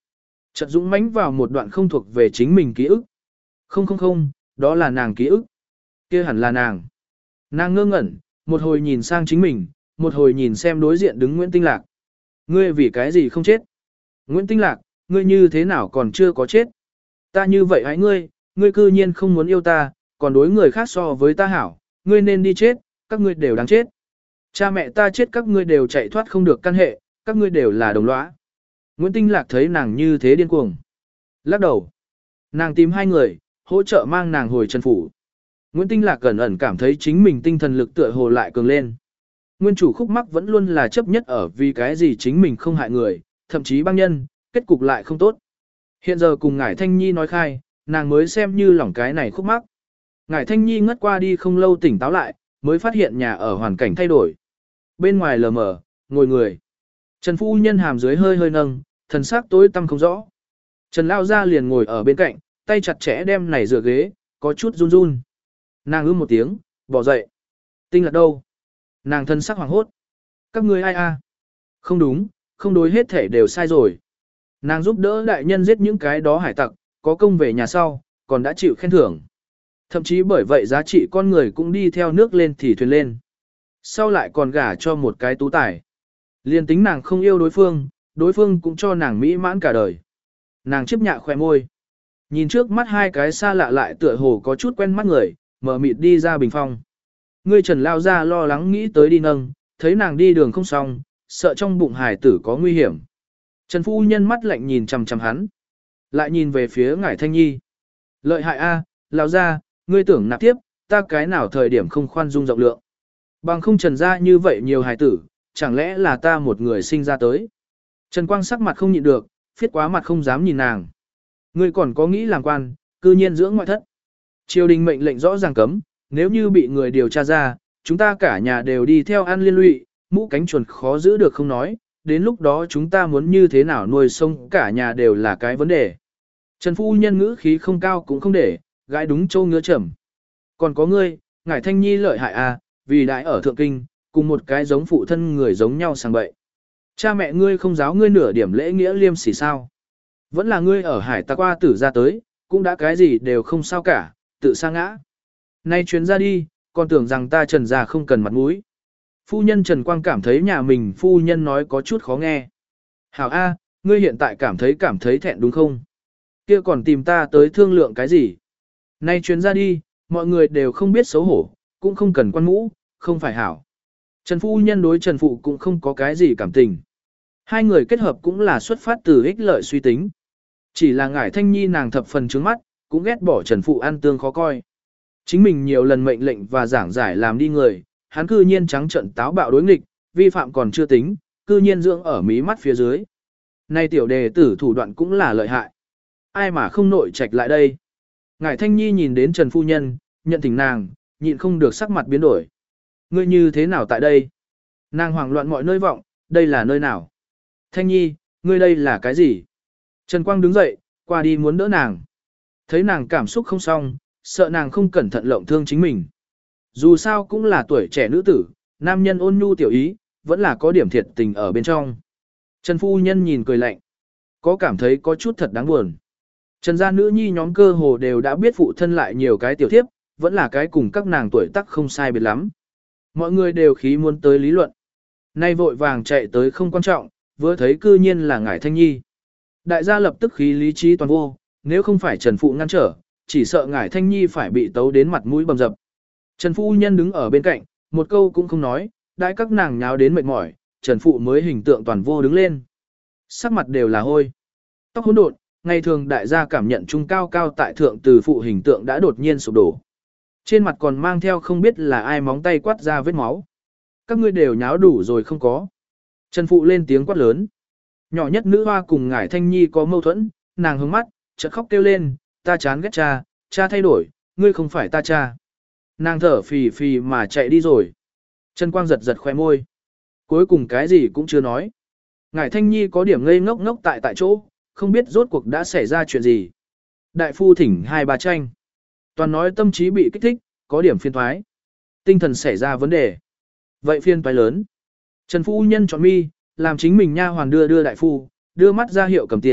Chợt dũng mãnh vào một đoạn không thuộc về chính mình ký ức. Không không không, đó là nàng ký ức. Kia hẳn là nàng. Nàng ngơ ngẩn, một hồi nhìn sang chính mình, một hồi nhìn xem đối diện đứng Nguyễn Tinh Lạc. Ngươi vì cái gì không chết? Nguyễn Tinh Lạc, ngươi như thế nào còn chưa có chết? Ta như vậy hãy ngươi, ngươi cư nhiên không muốn yêu ta, còn đối người khác so với ta hảo, ngươi nên đi chết, các ngươi đều đáng chết. Cha mẹ ta chết các ngươi đều chạy thoát không được căn hệ, các ngươi đều là đồng lõa. Nguyễn Tinh Lạc thấy nàng như thế điên cuồng. Lắc đầu. Nàng tìm hai người, hỗ trợ mang nàng hồi Trần Phủ. Nguyễn Tinh Lạc ẩn ẩn cảm thấy chính mình tinh thần lực tựa hồ lại cường lên. Nguyên chủ khúc mắc vẫn luôn là chấp nhất ở vì cái gì chính mình không hại người, thậm chí băng nhân, kết cục lại không tốt. Hiện giờ cùng Ngải Thanh Nhi nói khai, nàng mới xem như lỏng cái này khúc mắc. Ngải Thanh Nhi ngất qua đi không lâu tỉnh táo lại, mới phát hiện nhà ở hoàn cảnh thay đổi. Bên ngoài lờ mờ, ngồi người. Trần phu nhân hàm dưới hơi hơi nâng, thần sắc tối tăm không rõ. Trần lao ra liền ngồi ở bên cạnh, tay chặt chẽ đem này dựa ghế, có chút run run. Nàng ư một tiếng, bỏ dậy. Tinh Lạc đâu? Nàng thân sắc hoàng hốt. Các ngươi ai a? Không đúng, không đối hết thể đều sai rồi. Nàng giúp đỡ đại nhân giết những cái đó hải tặc, có công về nhà sau, còn đã chịu khen thưởng. Thậm chí bởi vậy giá trị con người cũng đi theo nước lên thì thuyền lên. Sau lại còn gả cho một cái tú tài. Liên tính nàng không yêu đối phương, đối phương cũng cho nàng mỹ mãn cả đời. Nàng chiếp nhạ khỏe môi. Nhìn trước mắt hai cái xa lạ lại tựa hồ có chút quen mắt người, mở mịt đi ra bình phong. Ngươi Trần lao ra lo lắng nghĩ tới đi nâng, thấy nàng đi đường không xong, sợ trong bụng hải tử có nguy hiểm. Trần phu nhân mắt lạnh nhìn chằm chằm hắn. Lại nhìn về phía Ngải Thanh Nhi. Lợi hại a, lao ra, ngươi tưởng nạp tiếp, ta cái nào thời điểm không khoan dung rộng lượng. Bằng không Trần ra như vậy nhiều hải tử, chẳng lẽ là ta một người sinh ra tới. Trần Quang sắc mặt không nhịn được, phiết quá mặt không dám nhìn nàng. Ngươi còn có nghĩ làm quan, cư nhiên dưỡng ngoại thất. Triều đình mệnh lệnh rõ ràng cấm, nếu như bị người điều tra ra, chúng ta cả nhà đều đi theo ăn liên lụy, mũ cánh chuồn khó giữ được không nói, đến lúc đó chúng ta muốn như thế nào nuôi sống cả nhà đều là cái vấn đề. Trần phu nhân ngữ khí không cao cũng không để, gái đúng châu ngứa chẩm. Còn có ngươi, Ngải Thanh Nhi lợi hại à, vì đại ở Thượng Kinh, cùng một cái giống phụ thân người giống nhau sang bậy. Cha mẹ ngươi không giáo ngươi nửa điểm lễ nghĩa liêm sỉ sao. Vẫn là ngươi ở hải ta qua tử ra tới, cũng đã cái gì đều không sao cả, tự sa ngã. Nay chuyến ra đi, còn tưởng rằng ta Trần gia không cần mặt mũi. Phu nhân Trần Quang cảm thấy nhà mình phu nhân nói có chút khó nghe. Hảo A, ngươi hiện tại cảm thấy cảm thấy thẹn đúng không? Kia còn tìm ta tới thương lượng cái gì? Nay chuyến ra đi, mọi người đều không biết xấu hổ, cũng không cần quan mũ, không phải hảo. Trần phu nhân đối Trần phụ cũng không có cái gì cảm tình. Hai người kết hợp cũng là xuất phát từ ích lợi suy tính. Chỉ là Ngải Thanh Nhi nàng thập phần trướng mắt, cũng ghét bỏ Trần phụ ăn tương khó coi. Chính mình nhiều lần mệnh lệnh và giảng giải làm đi người, hắn cư nhiên trắng trận táo bạo đối nghịch, vi phạm còn chưa tính, cư nhiên dưỡng ở mí mắt phía dưới. Nay tiểu đề tử thủ đoạn cũng là lợi hại. Ai mà không nội trạch lại đây. Ngải Thanh Nhi nhìn đến Trần phu nhân, nhận thỉnh nàng, nhịn không được sắc mặt biến đổi. Ngươi như thế nào tại đây? Nàng hoảng loạn mọi nơi vọng, đây là nơi nào? Thanh Nhi, ngươi đây là cái gì? Trần Quang đứng dậy, qua đi muốn đỡ nàng. Thấy nàng cảm xúc không xong, sợ nàng không cẩn thận lộng thương chính mình. Dù sao cũng là tuổi trẻ nữ tử, nam nhân ôn nhu tiểu ý, vẫn là có điểm thiệt tình ở bên trong. Trần phu nhân nhìn cười lạnh, có cảm thấy có chút thật đáng buồn. Trần gia nữ nhi nhóm cơ hồ đều đã biết phụ thân lại nhiều cái tiểu thiếp, vẫn là cái cùng các nàng tuổi tác không sai biệt lắm. Mọi người đều khí muốn tới lý luận. Nay vội vàng chạy tới không quan trọng, vừa thấy cư nhiên là Ngải Thanh Nhi. Đại gia lập tức khí lý trí toàn vô, nếu không phải Trần phụ ngăn trở, chỉ sợ Ngải Thanh Nhi phải bị tấu đến mặt mũi bầm dập. Trần phu nhân đứng ở bên cạnh, một câu cũng không nói, đãi các nàng nháo đến mệt mỏi, Trần phụ mới hình tượng toàn vô đứng lên. Sắc mặt đều là hôi. Tóc hỗn độn, ngày thường đại gia cảm nhận trung cao cao tại thượng từ phụ hình tượng đã đột nhiên sụp đổ. Trên mặt còn mang theo không biết là ai móng tay quát ra vết máu. Các ngươi đều nháo đủ rồi không có. Trần phụ lên tiếng quát lớn. Nhỏ nhất nữ hoa cùng Ngải Thanh Nhi có mâu thuẫn, nàng hướng mắt, chợt khóc kêu lên, ta chán ghét cha, cha thay đổi, ngươi không phải ta cha. Nàng thở phì phì mà chạy đi rồi. Trần Quang giật giật khoe môi. Cuối cùng cái gì cũng chưa nói. Ngải Thanh Nhi có điểm ngây ngốc ngốc tại tại chỗ, không biết rốt cuộc đã xảy ra chuyện gì. Đại phu thỉnh hai bà tranh. Toàn nói tâm trí bị kích thích, có điểm phiên thoái. Tinh thần xảy ra vấn đề. Vậy phiên toái lớn. Trần phu nhân chọn mi, làm chính mình nha hoàn đưa đưa đại phu, đưa mắt ra hiệu cầm tiền,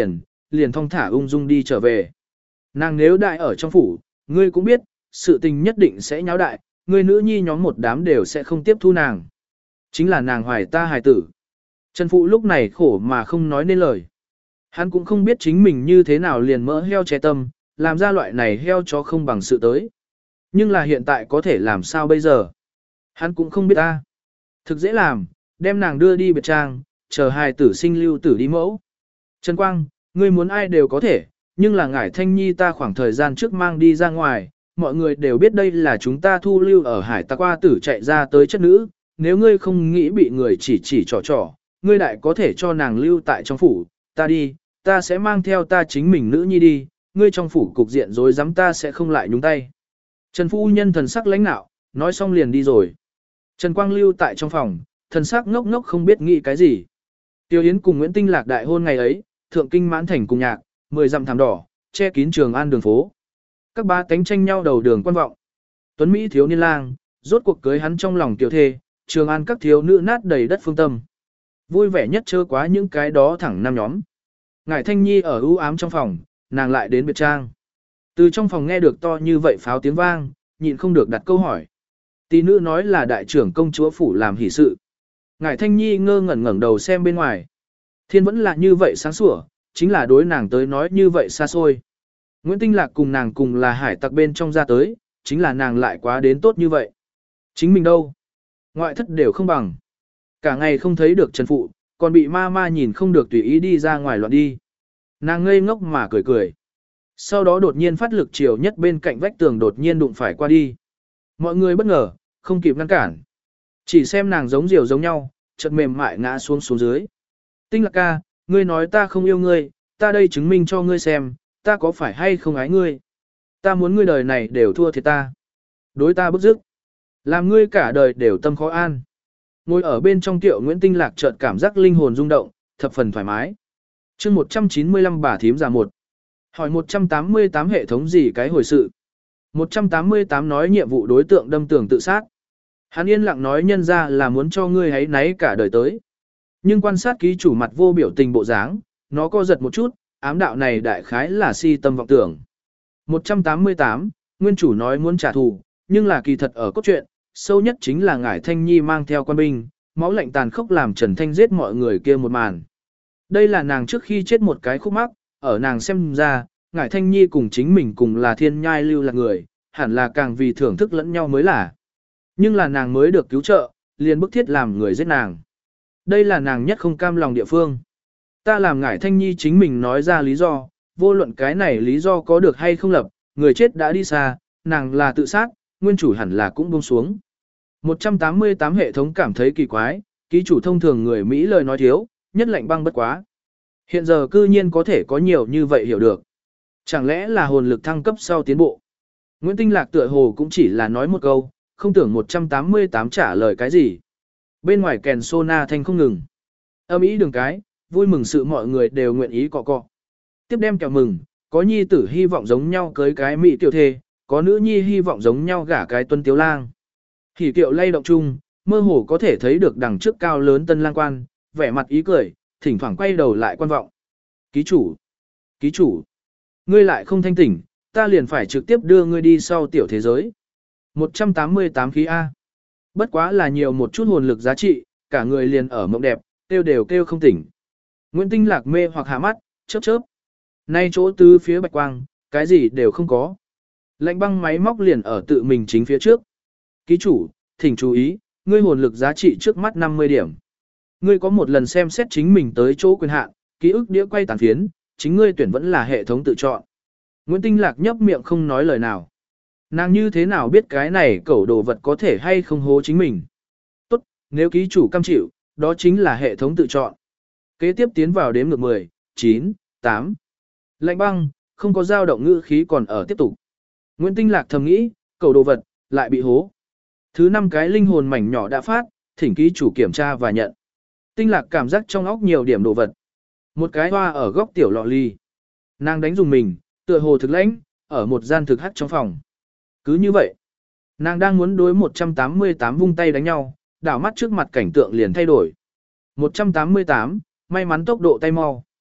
liền thong thả ung dung đi trở về. Nàng nếu đại ở trong phủ, ngươi cũng biết, sự tình nhất định sẽ nháo đại, ngươi nữ nhi nhóm một đám đều sẽ không tiếp thu nàng. Chính là nàng hoài ta hài tử. Trần Phụ lúc này khổ mà không nói nên lời. Hắn cũng không biết chính mình như thế nào liền mỡ heo che tâm, làm ra loại này heo chó không bằng sự tới. Nhưng là hiện tại có thể làm sao bây giờ? Hắn cũng không biết ta. Thực dễ làm, đem nàng đưa đi biệt trang, chờ hài tử sinh lưu tử đi mẫu. Trần Quang, ngươi muốn ai đều có thể, nhưng là ngải Thanh Nhi ta khoảng thời gian trước mang đi ra ngoài, mọi người đều biết đây là chúng ta thu lưu ở hải ta qua tử chạy ra tới chất nữ, nếu ngươi không nghĩ bị người chỉ chỉ trò trò, ngươi đại có thể cho nàng lưu tại trong phủ, ta đi, ta sẽ mang theo ta chính mình nữ nhi đi, ngươi trong phủ cục diện rồi dám ta sẽ không lại nhúng tay. Trần Phu Nhân thần sắc lãnh nạo, nói xong liền đi rồi. Trần Quang lưu tại trong phòng, thần sắc ngốc ngốc không biết nghĩ cái gì. Tiêu Yến cùng Nguyễn Tinh Lạc đại hôn ngày ấy, thượng kinh mãn thành cùng nhạc, mười dặm thảm đỏ, che kín Trường An đường phố. Các ba tánh tranh nhau đầu đường quan vọng. Tuấn Mỹ thiếu niên lang, rốt cuộc cưới hắn trong lòng tiểu thê, Trường An các thiếu nữ nát đầy đất phương tâm. Vui vẻ nhất chớ quá những cái đó thẳng năm nhóm. Ngải Thanh Nhi ở u ám trong phòng, nàng lại đến biệt trang. Từ trong phòng nghe được to như vậy pháo tiếng vang, nhịn không được đặt câu hỏi. Tỷ nữ nói là đại trưởng công chúa phủ làm hỷ sự. Ngải Thanh Nhi ngơ ngẩn ngẩng đầu xem bên ngoài. Thiên vẫn là như vậy sáng sủa, chính là đối nàng tới nói như vậy xa xôi. Nguyễn Tinh Lạc cùng nàng cùng là hải tặc bên trong ra tới, chính là nàng lại quá đến tốt như vậy. Chính mình đâu? Ngoại thất đều không bằng. Cả ngày không thấy được Trần Phụ, còn bị ma ma nhìn không được tùy ý đi ra ngoài loạn đi. Nàng ngây ngốc mà cười cười. Sau đó đột nhiên phát lực chiều nhất bên cạnh vách tường đột nhiên đụng phải qua đi. Mọi người bất ngờ, không kịp ngăn cản. Chỉ xem nàng giống diều giống nhau, chợt mềm mại ngã xuống xuống dưới. Tinh Lạc ca, ngươi nói ta không yêu ngươi, ta đây chứng minh cho ngươi xem, ta có phải hay không ái ngươi. Ta muốn ngươi đời này đều thua thiệt ta. Đối ta bức dứt. Làm ngươi cả đời đều tâm khó an. Ngồi ở bên trong tiệu Nguyễn Tinh Lạc chợt cảm giác linh hồn rung động, thập phần thoải mái. chương một trăm chín mươi lăm bà thím già một. Hỏi một trăm tám mươi tám hệ thống gì cái hồi sự. một trăm tám mươi tám nói nhiệm vụ đối tượng đâm tường tự sát. Hắn yên lặng nói nhân ra là muốn cho ngươi hãy náy cả đời tới. Nhưng quan sát ký chủ mặt vô biểu tình bộ dáng, nó co giật một chút, ám đạo này đại khái là si tâm vọng tưởng. một trăm tám mươi tám, nguyên chủ nói muốn trả thù, nhưng là kỳ thật ở cốt truyện, sâu nhất chính là ngải Thanh Nhi mang theo quan binh, máu lạnh tàn khốc làm Trần Thanh giết mọi người kia một màn. Đây là nàng trước khi chết một cái khúc mắc, ở nàng xem ra, ngải Thanh Nhi cùng chính mình cùng là thiên nhai lưu lạc người, hẳn là càng vì thưởng thức lẫn nhau mới là. Nhưng là nàng mới được cứu trợ, liền bức thiết làm người giết nàng. Đây là nàng nhất không cam lòng địa phương. Ta làm ngải Thanh Nhi chính mình nói ra lý do, vô luận cái này lý do có được hay không lập, người chết đã đi xa, nàng là tự sát, nguyên chủ hẳn là cũng buông xuống. một trăm tám mươi tám hệ thống cảm thấy kỳ quái, ký chủ thông thường người Mỹ lời nói thiếu, nhất lạnh băng bất quá. Hiện giờ cư nhiên có thể có nhiều như vậy hiểu được. Chẳng lẽ là hồn lực thăng cấp sau tiến bộ? Nguyễn Tinh Lạc tựa hồ cũng chỉ là nói một câu, không tưởng một trăm tám mươi tám trả lời cái gì. Bên ngoài kèn sona thanh không ngừng. Âm ý đường cái, vui mừng sự mọi người đều nguyện ý cọ cọ. Tiếp đem kẹo mừng, có nhi tử hy vọng giống nhau cưới cái mỹ tiểu thê, có nữ nhi hy vọng giống nhau gả cái tuân tiếu lang. Hỉ kiệu lay động chung, mơ hồ có thể thấy được đằng trước cao lớn tân lang quan, vẻ mặt ý cười, thỉnh thoảng quay đầu lại quan vọng. Ký chủ, ký chủ, ngươi lại không thanh tỉnh, ta liền phải trực tiếp đưa ngươi đi sau tiểu thế giới. một trăm tám mươi tám khí A. Bất quá là nhiều một chút hồn lực giá trị, cả người liền ở mộng đẹp, kêu đều kêu không tỉnh. Nguyễn Tinh Lạc mê hoặc hạ mắt, chớp chớp. Nay chỗ tứ phía bạch quang, cái gì đều không có. Lạnh băng máy móc liền ở tự mình chính phía trước. Ký chủ, thỉnh chú ý, ngươi hồn lực giá trị trước mắt năm mươi điểm. Ngươi có một lần xem xét chính mình tới chỗ quyền hạn, ký ức đĩa quay tàn phiến, chính ngươi tuyển vẫn là hệ thống tự chọn. Nguyễn Tinh Lạc nhấp miệng không nói lời nào. Nàng như thế nào biết cái này cẩu đồ vật có thể hay không hố chính mình. Tốt, nếu ký chủ cam chịu, đó chính là hệ thống tự chọn. Kế tiếp tiến vào đếm ngược mười, chín, tám. Lạnh băng, không có dao động ngữ khí còn ở tiếp tục. Nguyễn Tinh Lạc thầm nghĩ, cẩu đồ vật, lại bị hố. Thứ năm cái linh hồn mảnh nhỏ đã phát, thỉnh ký chủ kiểm tra và nhận. Tinh Lạc cảm giác trong óc nhiều điểm đồ vật. Một cái hoa ở góc tiểu lọ ly. Nàng đánh dùng mình, tựa hồ thực lãnh, ở một gian thực hắc trong phòng. Cứ như vậy, nàng đang muốn đối một trăm tám mươi tám vung tay đánh nhau, đảo mắt trước mặt cảnh tượng liền thay đổi. một trăm tám mươi tám, may mắn tốc độ tay mau.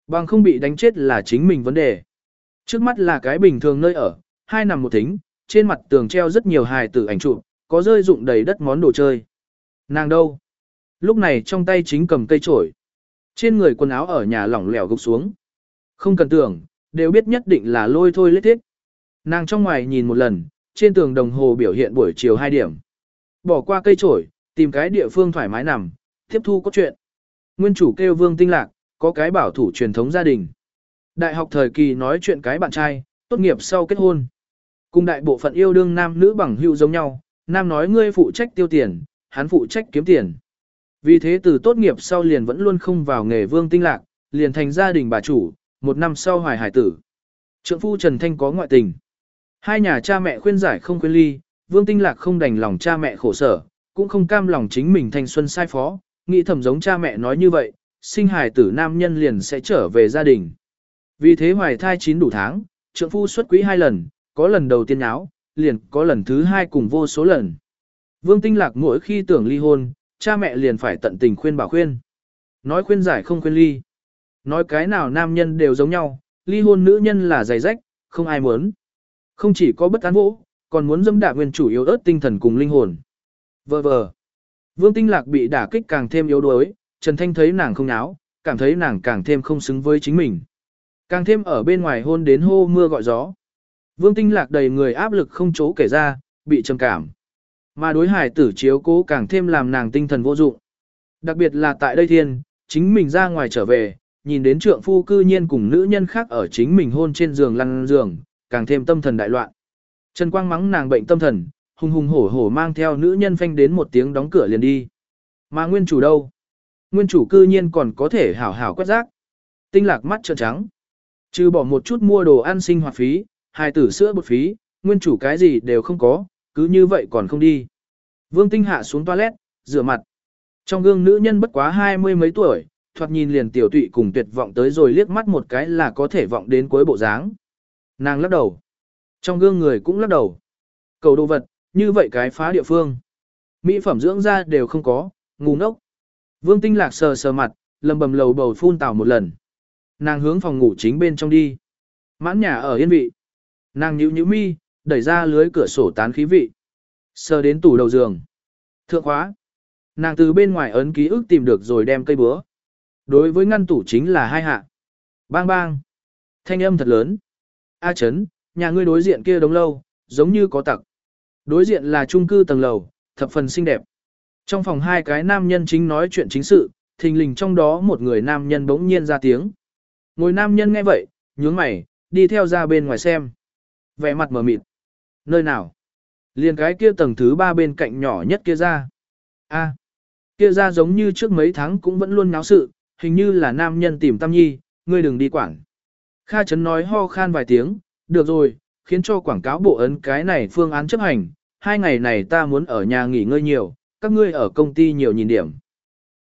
Bằng không bị đánh chết là chính mình vấn đề. Trước mắt là cái bình thường nơi ở, hai nằm một thính, trên mặt tường treo rất nhiều hài tử ảnh chụp, có rơi dụng đầy đất món đồ chơi. Nàng đâu? Lúc này trong tay chính cầm cây chổi. Trên người quần áo ở nhà lỏng lẻo gục xuống. Không cần tưởng, đều biết nhất định là lôi thôi lết thiết. Nàng trong ngoài nhìn một lần, trên tường đồng hồ biểu hiện buổi chiều hai điểm. Bỏ qua cây chổi, tìm cái địa phương thoải mái nằm, tiếp thu cốt truyện. Nguyên chủ kêu Vương Tinh Lạc, có cái bảo thủ truyền thống gia đình. Đại học thời kỳ nói chuyện cái bạn trai, tốt nghiệp sau kết hôn. Cùng đại bộ phận yêu đương nam nữ bằng hữu giống nhau, nam nói ngươi phụ trách tiêu tiền, hắn phụ trách kiếm tiền. Vì thế từ tốt nghiệp sau liền vẫn luôn không vào nghề Vương Tinh Lạc, liền thành gia đình bà chủ, một năm sau hoài hải tử. Trượng phu Trần Thanh có ngoại tình. Hai nhà cha mẹ khuyên giải không khuyên ly, Vương Tinh Lạc không đành lòng cha mẹ khổ sở, cũng không cam lòng chính mình thanh xuân sai phó, nghĩ thầm giống cha mẹ nói như vậy, sinh hài tử nam nhân liền sẽ trở về gia đình. Vì thế hoài thai chín đủ tháng, trượng phu xuất quý hai lần, có lần đầu tiên áo, liền có lần thứ hai cùng vô số lần. Vương Tinh Lạc mỗi khi tưởng ly hôn, cha mẹ liền phải tận tình khuyên bảo khuyên. Nói khuyên giải không khuyên ly. Nói cái nào nam nhân đều giống nhau, ly hôn nữ nhân là giày rách, không ai muốn. Không chỉ có bất an vỗ, còn muốn dẫm đạp nguyên chủ yếu ớt tinh thần cùng linh hồn. Vờ vờ. Vương Tinh Lạc bị đả kích càng thêm yếu đuối, Trần Thanh thấy nàng không náo, cảm thấy nàng càng thêm không xứng với chính mình. Càng thêm ở bên ngoài hôn đến hô mưa gọi gió. Vương Tinh Lạc đầy người áp lực không chỗ kể ra, bị trầm cảm. Mà đối hải tử chiếu cố càng thêm làm nàng tinh thần vô dụng. Đặc biệt là tại đây thiên, chính mình ra ngoài trở về, nhìn đến trượng phu cư nhiên cùng nữ nhân khác ở chính mình hôn trên giường lăn giường, càng thêm tâm thần đại loạn. Trần Quang mắng nàng bệnh tâm thần, hùng hùng hổ hổ mang theo nữ nhân phanh đến một tiếng đóng cửa liền đi. Mà nguyên chủ đâu? Nguyên chủ cư nhiên còn có thể hảo hảo quét rác. Tinh Lạc mắt trợn trắng. Trừ bỏ một chút mua đồ ăn sinh hoạt phí, hài tử sữa bột phí, nguyên chủ cái gì đều không có, cứ như vậy còn không đi. Vương Tinh hạ xuống toilet, rửa mặt. Trong gương nữ nhân bất quá hai mươi mấy tuổi, thoạt nhìn liền tiểu tụy cùng tuyệt vọng tới rồi liếc mắt một cái là có thể vọng đến cuối bộ dáng. Nàng lắc đầu. Trong gương người cũng lắc đầu. Cầu đồ vật, như vậy cái phá địa phương. Mỹ phẩm dưỡng da đều không có, ngu ngốc. Vương Tinh Lạc sờ sờ mặt, lầm bầm lầu bầu phun tào một lần. Nàng hướng phòng ngủ chính bên trong đi. Mãn nhà ở yên vị. Nàng nhíu nhíu mi, đẩy ra lưới cửa sổ tán khí vị. Sờ đến tủ đầu giường. Thượng khóa. Nàng từ bên ngoài ấn ký ức tìm được rồi đem cây búa. Đối với ngăn tủ chính là hai hạ. Bang bang. Thanh âm thật lớn. A Trấn, nhà ngươi đối diện kia đống lâu, giống như có tặc. Đối diện là chung cư tầng lầu, thập phần xinh đẹp. Trong phòng hai cái nam nhân chính nói chuyện chính sự, thình lình trong đó một người nam nhân bỗng nhiên ra tiếng. Ngồi nam nhân nghe vậy, nhướng mày, đi theo ra bên ngoài xem. Vẻ mặt mờ mịt. Nơi nào? Liền cái kia tầng thứ ba bên cạnh nhỏ nhất kia ra. A, kia ra giống như trước mấy tháng cũng vẫn luôn náo sự, hình như là nam nhân tìm Tam Nhi, ngươi đừng đi quản. Kha Trấn nói ho khan vài tiếng, được rồi, khiến cho quảng cáo bộ ấn cái này phương án chấp hành, hai ngày này ta muốn ở nhà nghỉ ngơi nhiều, các ngươi ở công ty nhiều nhìn điểm.